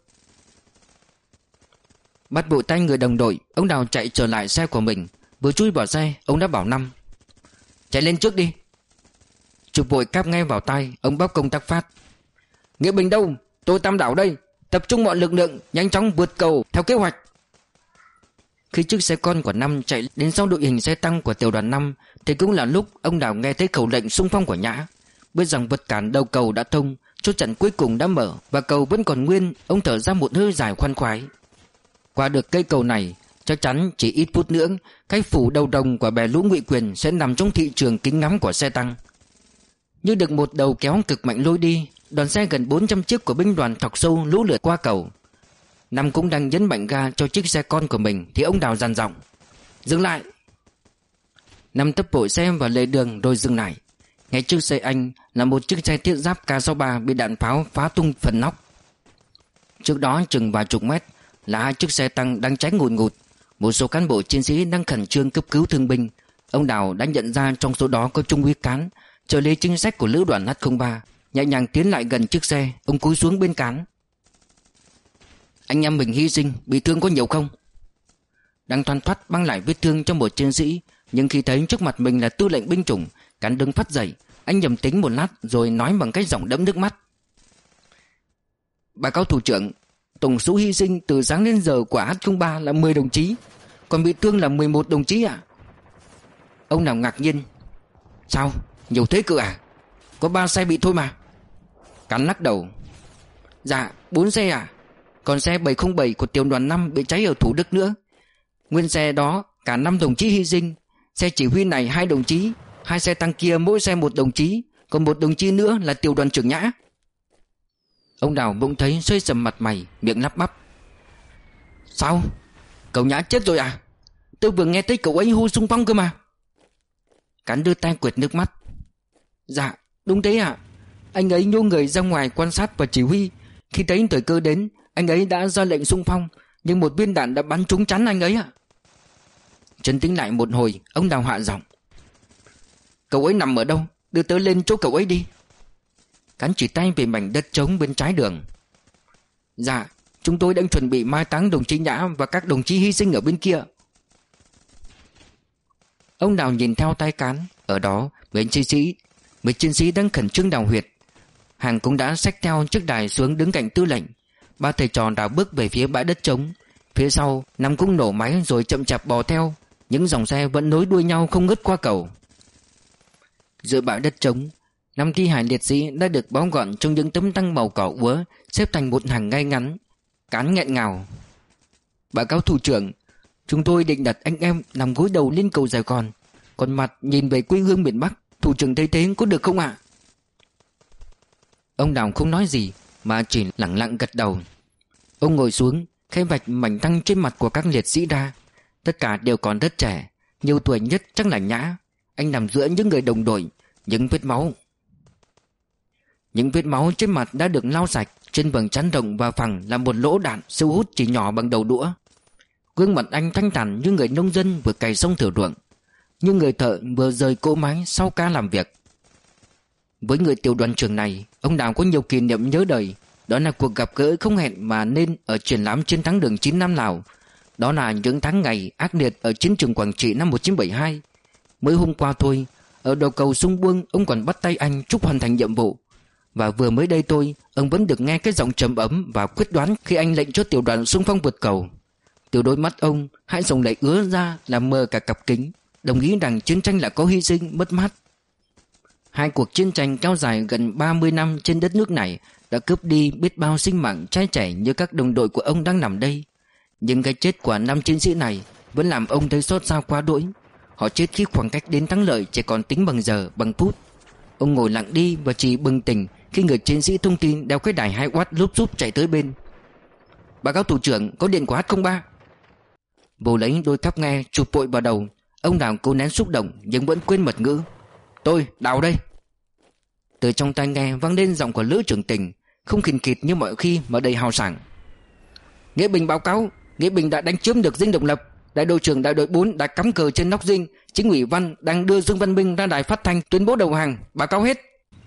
Bắt vội tay người đồng đội, ông Đào chạy trở lại xe của mình. Vừa chui vào xe, ông đã bảo Năm: chạy lên trước đi. Chụp vội cáp ngay vào tay, ông báo công tác phát: Nghĩa Bình đâu? Tôi Tam Đảo đây. Tập trung mọi lực lượng, nhanh chóng vượt cầu theo kế hoạch. Khi chiếc xe con của Năm chạy đến sau đội hình xe tăng của tiểu đoàn năm, thì cũng là lúc ông Đào nghe thấy khẩu lệnh xung phong của Nhã. Biết rằng vật cản đầu cầu đã thông, chốt chặn cuối cùng đã mở và cầu vẫn còn nguyên, ông thở ra một hơi dài khoan khoái. Qua được cây cầu này, chắc chắn chỉ ít phút nữa, cái phủ đầu đồng của bè lũ Ngụy Quyền sẽ nằm trong thị trường kính ngắm của xe tăng. Như được một đầu kéo cực mạnh lôi đi, đoàn xe gần bốn trăm chiếc của binh đoàn thọc sâu lũ lượt qua cầu. Năm cũng đang nhấn mạnh ga cho chiếc xe con của mình thì ông Đào dằn giọng: dừng lại. Năm tấp vội xe vào lề đường rồi dừng lại. Ngay trước xe anh là một chiếc xe thiết giáp K sáu mươi ba bị đạn pháo phá tung phần nóc. Trước đó chừng vài chục mét là hai chiếc xe tăng đang cháy ngùn ngụt. Một số cán bộ chiến sĩ đang khẩn trương cấp cứu thương binh. Ông Đào đã nhận ra trong số đó có Trung úy Cán, trợ lý chính sách của lữ đoàn H không ba. Nhẹ nhàng tiến lại gần chiếc xe, ông cúi xuống bên Cán: anh em mình hy sinh, bị thương có nhiều không? Đang thoăn thoắt băng lại vết thương cho một chiến sĩ, nhưng khi thấy trước mặt mình là tư lệnh binh chủng, Cán đứng phắt dậy, Anh nhầm tính một lát rồi nói bằng cách giọng đẫm nước mắt: Báo cáo thủ trưởng, tổng số hy sinh từ sáng đến giờ của H không ba là mười đồng chí, còn bị thương là mười một đồng chí ạ. Ông Đào ngạc nhiên: Sao? Nhiều thế cơ à? Có ba xe bị thôi mà. Cán lắc đầu: Dạ, bốn xe à? Còn xe bảy không bảy của tiểu đoàn năm bị cháy ở Thủ Đức nữa. Nguyên xe đó cả năm đồng chí hy sinh. Xe chỉ huy này hai đồng chí, hai xe tăng kia mỗi xe một đồng chí, còn một đồng chí nữa là tiểu đoàn trưởng Nhã. Ông Đào bỗng thấy xoay sầm mặt mày, miệng lắp bắp: Sao? Cậu Nhã chết rồi à? Tôi vừa nghe thấy cậu ấy hô xung phong cơ mà. Cán đưa tay quệt nước mắt: Dạ, đúng thế ạ. Anh ấy nhô người ra ngoài quan sát và chỉ huy. Khi thấy thời cơ đến, anh ấy đã ra lệnh xung phong, nhưng một viên đạn đã bắn trúng chắn anh ấy ạ. Trấn tĩnh lại một hồi, ông Đào hạ giọng: Cậu ấy nằm ở đâu? Đưa tớ lên chỗ cậu ấy đi. Cán chỉ tay về mảnh đất trống bên trái đường: Dạ, chúng tôi đang chuẩn bị mai táng đồng chí Nhã và các đồng chí hy sinh ở bên kia. Ông Đào nhìn theo tay Cán. Ở đó mấy chiến sĩ Mấy chiến sĩ đang khẩn trương đào huyệt. Hàng cũng đã xách theo chiếc đài xuống đứng cạnh tư lệnh. Ba thầy trò đào bước về phía bãi đất trống. Phía sau Năm cũng nổ máy rồi chậm chạp bò theo. Những dòng xe vẫn nối đuôi nhau không ngớt qua cầu. Giữa bãi đất trống, năm thi hài liệt sĩ đã được bó gọn trong những tấm tăng màu cỏ úa, xếp thành một hàng ngay ngắn. Cán nghẹn ngào: Báo cáo thủ trưởng, chúng tôi định đặt anh em nằm gối đầu lên cầu Sài Gòn, còn mặt nhìn về quê hương miền Bắc. Thủ trưởng thấy thế có được không ạ? Ông Đào không nói gì mà chỉ lặng lặng gật đầu. Ông ngồi xuống, khẽ vạch mảnh tăng trên mặt của các liệt sĩ ra. Tất cả đều còn rất trẻ, nhiều tuổi nhất chắc là Nhã. Anh nằm giữa những người đồng đội. Những vết máu Những vết máu trên mặt đã được lau sạch. Trên vầng trán rộng và phẳng là một lỗ đạn siêu hút chỉ nhỏ bằng đầu đũa. Gương mặt anh thanh thản như người nông dân vừa cày xong thửa ruộng, như người thợ vừa rời cỗ máy sau ca làm việc. Với người tiểu đoàn trưởng này, ông Đào có nhiều kỷ niệm nhớ đời. Đó là cuộc gặp gỡ không hẹn mà nên ở triển lãm chiến thắng đường chín Nam Lào. Đó là những tháng ngày ác liệt ở chiến trường Quảng Trị năm một nghìn chín trăm bảy mươi hai. Mới hôm qua thôi, ở đầu cầu Sung Buông, ông còn bắt tay anh chúc hoàn thành nhiệm vụ. Và vừa mới đây thôi, ông vẫn được nghe cái giọng trầm ấm và quyết đoán khi anh lệnh cho tiểu đoàn xung phong vượt cầu. Từ đôi mắt ông, hai dòng lệ ứa ra làm mờ cả cặp kính, đồng ý rằng chiến tranh là có hy sinh, mất mát. Hai cuộc chiến tranh kéo dài gần ba mươi năm trên đất nước này đã cướp đi biết bao sinh mạng trai trẻ như các đồng đội của ông đang nằm đây. Nhưng cái chết của năm chiến sĩ này vẫn làm ông thấy xót xa quá đỗi. Họ chết khi khoảng cách đến thắng lợi chỉ còn tính bằng giờ, bằng phút. Ông ngồi lặng đi và chỉ bừng tỉnh khi người chiến sĩ thông tin đeo cái đài hai oát lúp xúp chạy tới bên. Báo cáo thủ trưởng, có điện của H không ba. Vô lấy đôi cắp nghe chụp vội vào đầu. Ông Đào cố nén xúc động nhưng vẫn quên mật ngữ. Tôi, Đào đây. Từ trong tai nghe vang lên giọng của Lữ trưởng Tình, không khìn khịt như mọi khi mà đầy hào sảng. Nghĩa Bình báo cáo, Nghĩa Bình đã đánh chiếm được dinh độc lập. Đại đội trưởng đại đội bốn đã cắm cờ trên nóc dinh. Chính ủy Văn đang đưa Dương Văn Minh ra đài phát thanh tuyên bố đầu hàng. Báo cáo hết.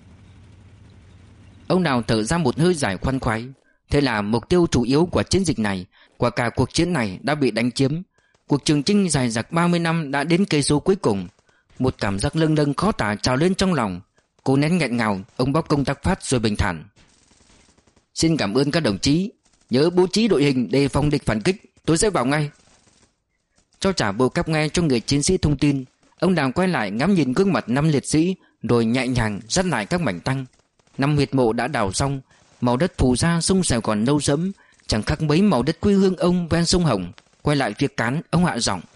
Ông Đào thở ra một hơi dài khoan khoái. Thế là mục tiêu chủ yếu của chiến dịch này, của cả cuộc chiến này đã bị đánh chiếm. Cuộc trường chinh dài dặc ba mươi năm đã đến cây số cuối cùng. Một cảm giác lâng lâng khó tả trào lên trong lòng. Cô nén nghẹn ngào, ông bóc công tác phát rồi bình thản. Xin cảm ơn các đồng chí. Nhớ bố trí đội hình đề phòng địch phản kích. Tôi sẽ vào ngay. Cho trả bộ cáp nghe cho người chiến sĩ thông tin, ông Đào quay lại ngắm nhìn gương mặt năm liệt sĩ, rồi nhẹ nhàng dắt lại các mảnh tăng. Năm huyệt mộ đã đào xong, màu đất phủ ra sông Sài Gòn nâu sẫm, chẳng khác mấy màu đất quê hương ông ven sông Hồng. Quay lại việc Cán, ông hạ giọng.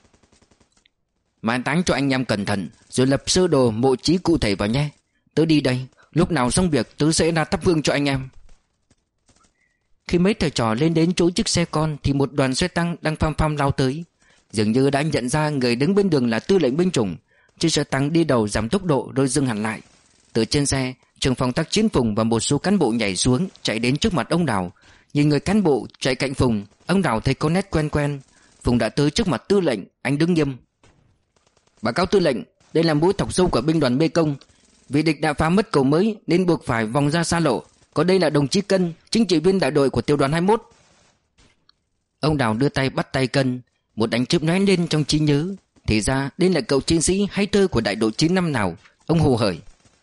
Mai táng cho anh em cẩn thận, rồi lập sơ đồ mộ chí cụ thể vào nhé. Tớ đi đây, lúc nào xong việc tớ sẽ ra thắp hương cho anh em. Khi mấy thầy trò lên đến chỗ chiếc xe con thì một đoàn xe tăng đang pham pham lao tới. Dường như đã nhận ra người đứng bên đường là tư lệnh binh chủng. Chiếc xe tăng đi đầu giảm tốc độ rồi dừng hẳn lại. Từ trên xe, trưởng phòng tác chiến Phùng và một số cán bộ nhảy xuống, chạy đến trước mặt ông Đào. Nhìn người cán bộ chạy cạnh Phùng, ông Đào thấy có nét quen quen. Phùng đã tới trước mặt tư lệnh, anh đứng nghiêm. Báo cáo tư lệnh, đây là mũi thọc sâu của binh đoàn Mê Công. Vì địch đã phá mất cầu mới nên buộc phải vòng ra xa lộ. Còn đây là đồng chí Cân, chính trị viên đại đội của tiểu đoàn hai mươi mốt. Ông Đào đưa tay bắt tay Cân. Một ánh chớp lóe lên trong trí nhớ. Thì ra đây là cậu chiến sĩ hay thơ của đại đội chín năm nào. Ông hồ hởi.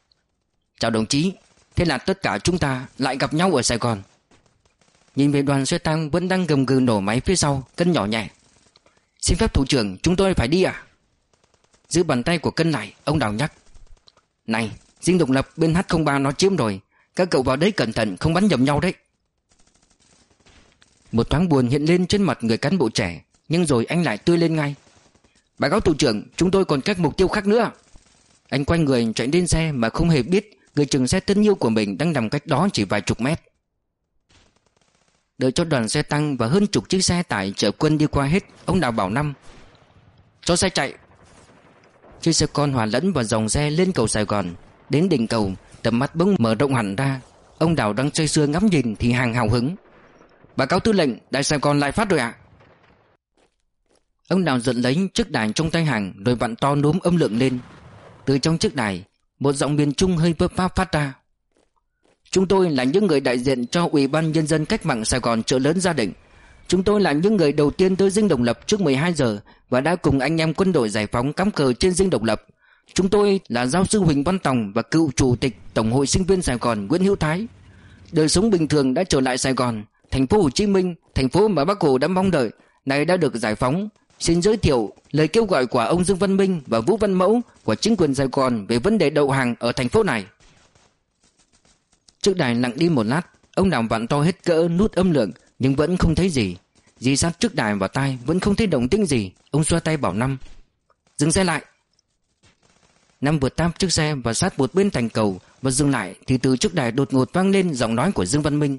Chào đồng chí. Thế là tất cả chúng ta lại gặp nhau ở Sài Gòn. Nhìn về đoàn xe tăng vẫn đang gầm gừ nổ máy phía sau, Cân nhỏ nhẹ: Xin phép thủ trưởng, chúng tôi phải đi à? Giữ bàn tay của Cân lại, ông Đào nhắc: Này, Dinh Độc Lập bên H không ba nó chiếm rồi, các cậu vào đấy cẩn thận, không bắn nhầm nhau đấy. Một thoáng buồn hiện lên trên mặt người cán bộ trẻ, nhưng rồi anh lại tươi lên ngay: Báo cáo thủ trưởng, chúng tôi còn các mục tiêu khác nữa. Anh quay người chạy lên xe mà không hề biết người chừng xe thân yêu của mình đang nằm cách đó chỉ vài chục mét. Đợi cho đoàn xe tăng và hơn chục chiếc xe tải chở quân đi qua hết, ông Đào bảo Năm: Cho xe chạy. Chiếc xe con hòa lẫn vào dòng xe lên cầu Sài Gòn. Đến đỉnh cầu, tầm mắt bỗng mở rộng hẳn ra. Ông Đào đang say sưa ngắm nhìn thì hàng hào hứng: Báo cáo tư lệnh, Đại Sài Gòn lại phát rồi ạ. Ông Đào giật lấy chiếc đài trong tay Hàng rồi vặn to núm âm lượng lên. Từ trong chiếc đài, một giọng miền Trung hơi vấp pháp phát ra: Chúng tôi là những người đại diện cho Ủy ban Nhân dân Cách mạng Sài Gòn Chợ Lớn Gia Định. Chúng tôi là những người đầu tiên tới Dinh Độc Lập trước mười hai giờ và đã cùng anh em quân đội giải phóng cắm cờ trên Dinh Độc Lập. Chúng tôi là giáo sư Huỳnh Văn Tòng và cựu chủ tịch Tổng hội Sinh viên Sài Gòn Nguyễn Hữu Thái. Đời sống bình thường đã trở lại Sài Gòn, thành phố Hồ Chí Minh, thành phố mà Bác Hồ đã mong đợi, này đã được giải phóng. Xin giới thiệu lời kêu gọi của ông Dương Văn Minh và Vũ Văn Mẫu của chính quyền Sài Gòn về vấn đề đậu hàng ở thành phố này. Chiếc đài lặng đi một lát, ông Đào vặn to hết cỡ nút âm lượng nhưng vẫn không thấy gì. Dí sát chiếc đài vào tai vẫn không thấy động tĩnh gì. Ông xoa tay bảo Năm: Dừng xe lại. Năm vượt táp chiếc xe và sát một bên thành cầu và dừng lại thì từ chiếc đài đột ngột vang lên giọng nói của Dương Văn Minh: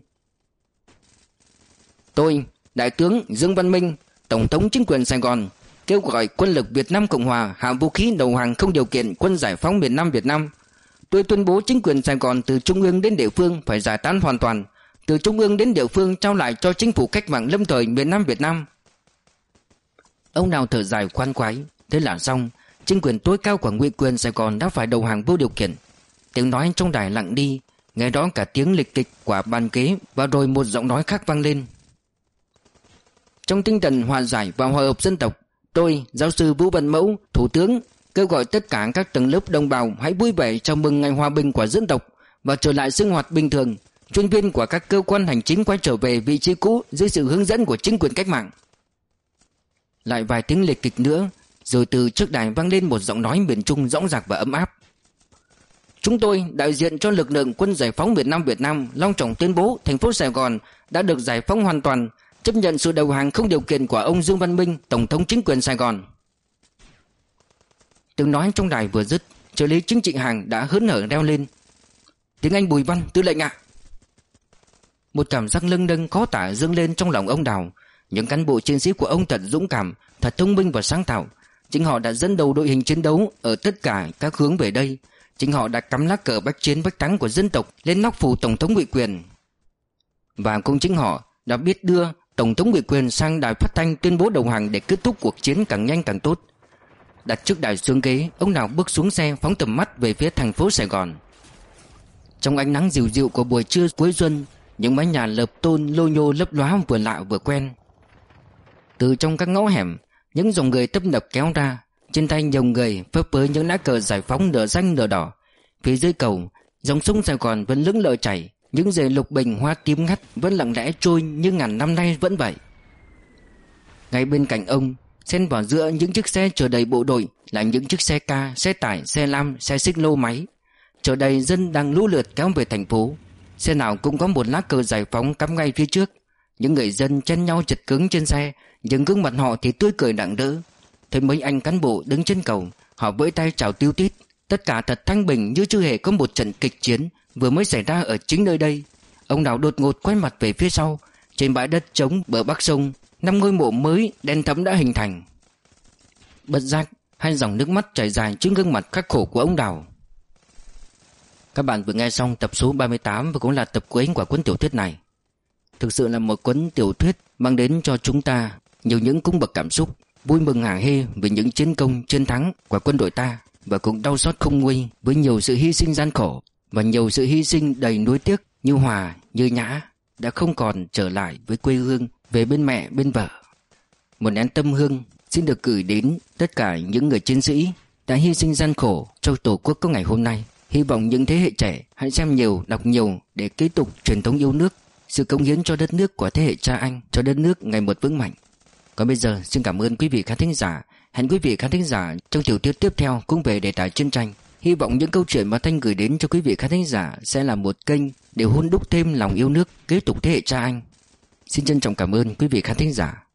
Tôi, Đại tướng Dương Văn Minh, Tổng thống chính quyền Sài Gòn, kêu gọi quân lực Việt Nam Cộng Hòa hạ vũ khí đầu hàng không điều kiện quân giải phóng miền Nam Việt Nam. Tôi tuyên bố chính quyền Sài Gòn từ trung ương đến địa phương phải giải tán hoàn toàn, từ trung ương đến địa phương trao lại cho chính phủ cách mạng lâm thời miền Nam Việt Nam. Ông Đào thở dài khoan khoái: Thế là xong, chính quyền tối cao của ngụy quyền Sài Gòn đã phải đầu hàng vô điều kiện. Tiếng nói trong đài lặng đi, nghe đó cả tiếng lịch kịch của bàn ghế và rồi một giọng nói khác vang lên: Trong tinh thần hòa giải và hòa hợp dân tộc, tôi, giáo sư Vũ Văn Mẫu, Thủ tướng, kêu gọi tất cả các tầng lớp đồng bào hãy vui vẻ chào mừng ngày hòa bình của dân tộc và trở lại sinh hoạt bình thường. Chuyên viên của các cơ quan hành chính quay trở về vị trí cũ dưới sự hướng dẫn của chính quyền cách mạng. Lại vài tiếng liệt kịch nữa, rồi từ trước đài vang lên một giọng nói miền Trung dõng dạc và ấm áp: Chúng tôi, đại diện cho lực lượng quân giải phóng miền Nam Việt Nam, long trọng tuyên bố thành phố Sài Gòn đã được giải phóng hoàn toàn, chấp nhận sự đầu hàng không điều kiện của ông Dương Văn Minh, Tổng thống chính quyền Sài Gòn. Tiếng nói trong đài vừa dứt, trợ lý chính trị Hàng đã hớn hở reo lên: Tiếng Anh Bùi Văn, tư lệnh ạ. Một cảm giác lâng lâng khó tả dâng lên trong lòng ông Đào. Những cán bộ chiến sĩ của ông thật dũng cảm, thật thông minh và sáng tạo. Chính họ đã dẫn đầu đội hình chiến đấu ở tất cả các hướng về đây. Chính họ đã cắm lá cờ bách chiến bách thắng của dân tộc lên nóc phủ Tổng thống ngụy quyền. Và cũng chính họ đã biết đưa Tổng thống ngụy quyền sang đài phát thanh tuyên bố đầu hàng để kết thúc cuộc chiến càng nhanh càng tốt. Đặt chiếc đài xuống ghế, ông Đào bước xuống xe phóng tầm mắt về phía thành phố Sài Gòn. Trong ánh nắng dịu dịu của buổi trưa cuối xuân, những mái nhà lợp tôn lô nhô lấp lóa vừa lạ vừa quen. Từ trong các ngõ hẻm, những dòng người tấp nập kéo ra, trên tay nhiều người phấp phới những lá cờ giải phóng nửa xanh nửa đỏ. Phía dưới cầu, dòng sông Sài Gòn vẫn lững lờ chảy, những rễ lục bình hoa tím ngắt vẫn lặng lẽ trôi như ngàn năm nay vẫn vậy. Ngay bên cạnh ông, xen vào giữa những chiếc xe chở đầy bộ đội là những chiếc xe ca, xe tải, xe lam, xe xích lô máy, chở đầy dân đang lũ lượt kéo về thành phố. Xe nào cũng có một lá cờ giải phóng cắm ngay phía trước. Những người dân chen nhau chật cứng trên xe, nhưng gương mặt họ thì tươi cười rạng rỡ. Thấy mấy anh cán bộ đứng trên cầu, họ vẫy tay chào tíu tít. Tất cả thật thanh bình như chưa hề có một trận kịch chiến vừa mới xảy ra ở chính nơi đây. Ông Đào đột ngột quay mặt về phía sau. Trên bãi đất trống bờ bắc sông, năm ngôi mộ mới đen thẫm đã hình thành. Bất giác, hai dòng nước mắt chảy dài trên gương mặt khắc khổ của ông Đào. Các bạn vừa nghe xong tập số ba mươi tám và cũng là tập cuối của cuốn tiểu thuyết này. Thực sự là một cuốn tiểu thuyết mang đến cho chúng ta nhiều những cung bậc cảm xúc, vui mừng hả hê về những chiến công chiến thắng của quân đội ta, và cũng đau xót không nguôi với nhiều sự hy sinh gian khổ và nhiều sự hy sinh đầy nuối tiếc như Hòa, như Nhã đã không còn trở lại với quê hương, về bên mẹ bên vợ. Một nén tâm hương xin được gửi đến tất cả những người chiến sĩ đã hy sinh gian khổ cho Tổ quốc có ngày hôm nay. Hy vọng những thế hệ trẻ hãy xem nhiều, đọc nhiều để kế tục truyền thống yêu nước, sự cống hiến cho đất nước của thế hệ cha anh, cho đất nước ngày một vững mạnh. Còn bây giờ xin cảm ơn quý vị khán thính giả. Hẹn quý vị khán thính giả trong tiểu thuyết tiếp theo cũng về đề tài chiến tranh. Hy vọng những câu chuyện mà Thanh gửi đến cho quý vị khán thính giả sẽ là một kênh để hun đúc thêm lòng yêu nước, kế tục thế hệ cha anh. Xin trân trọng cảm ơn quý vị khán thính giả.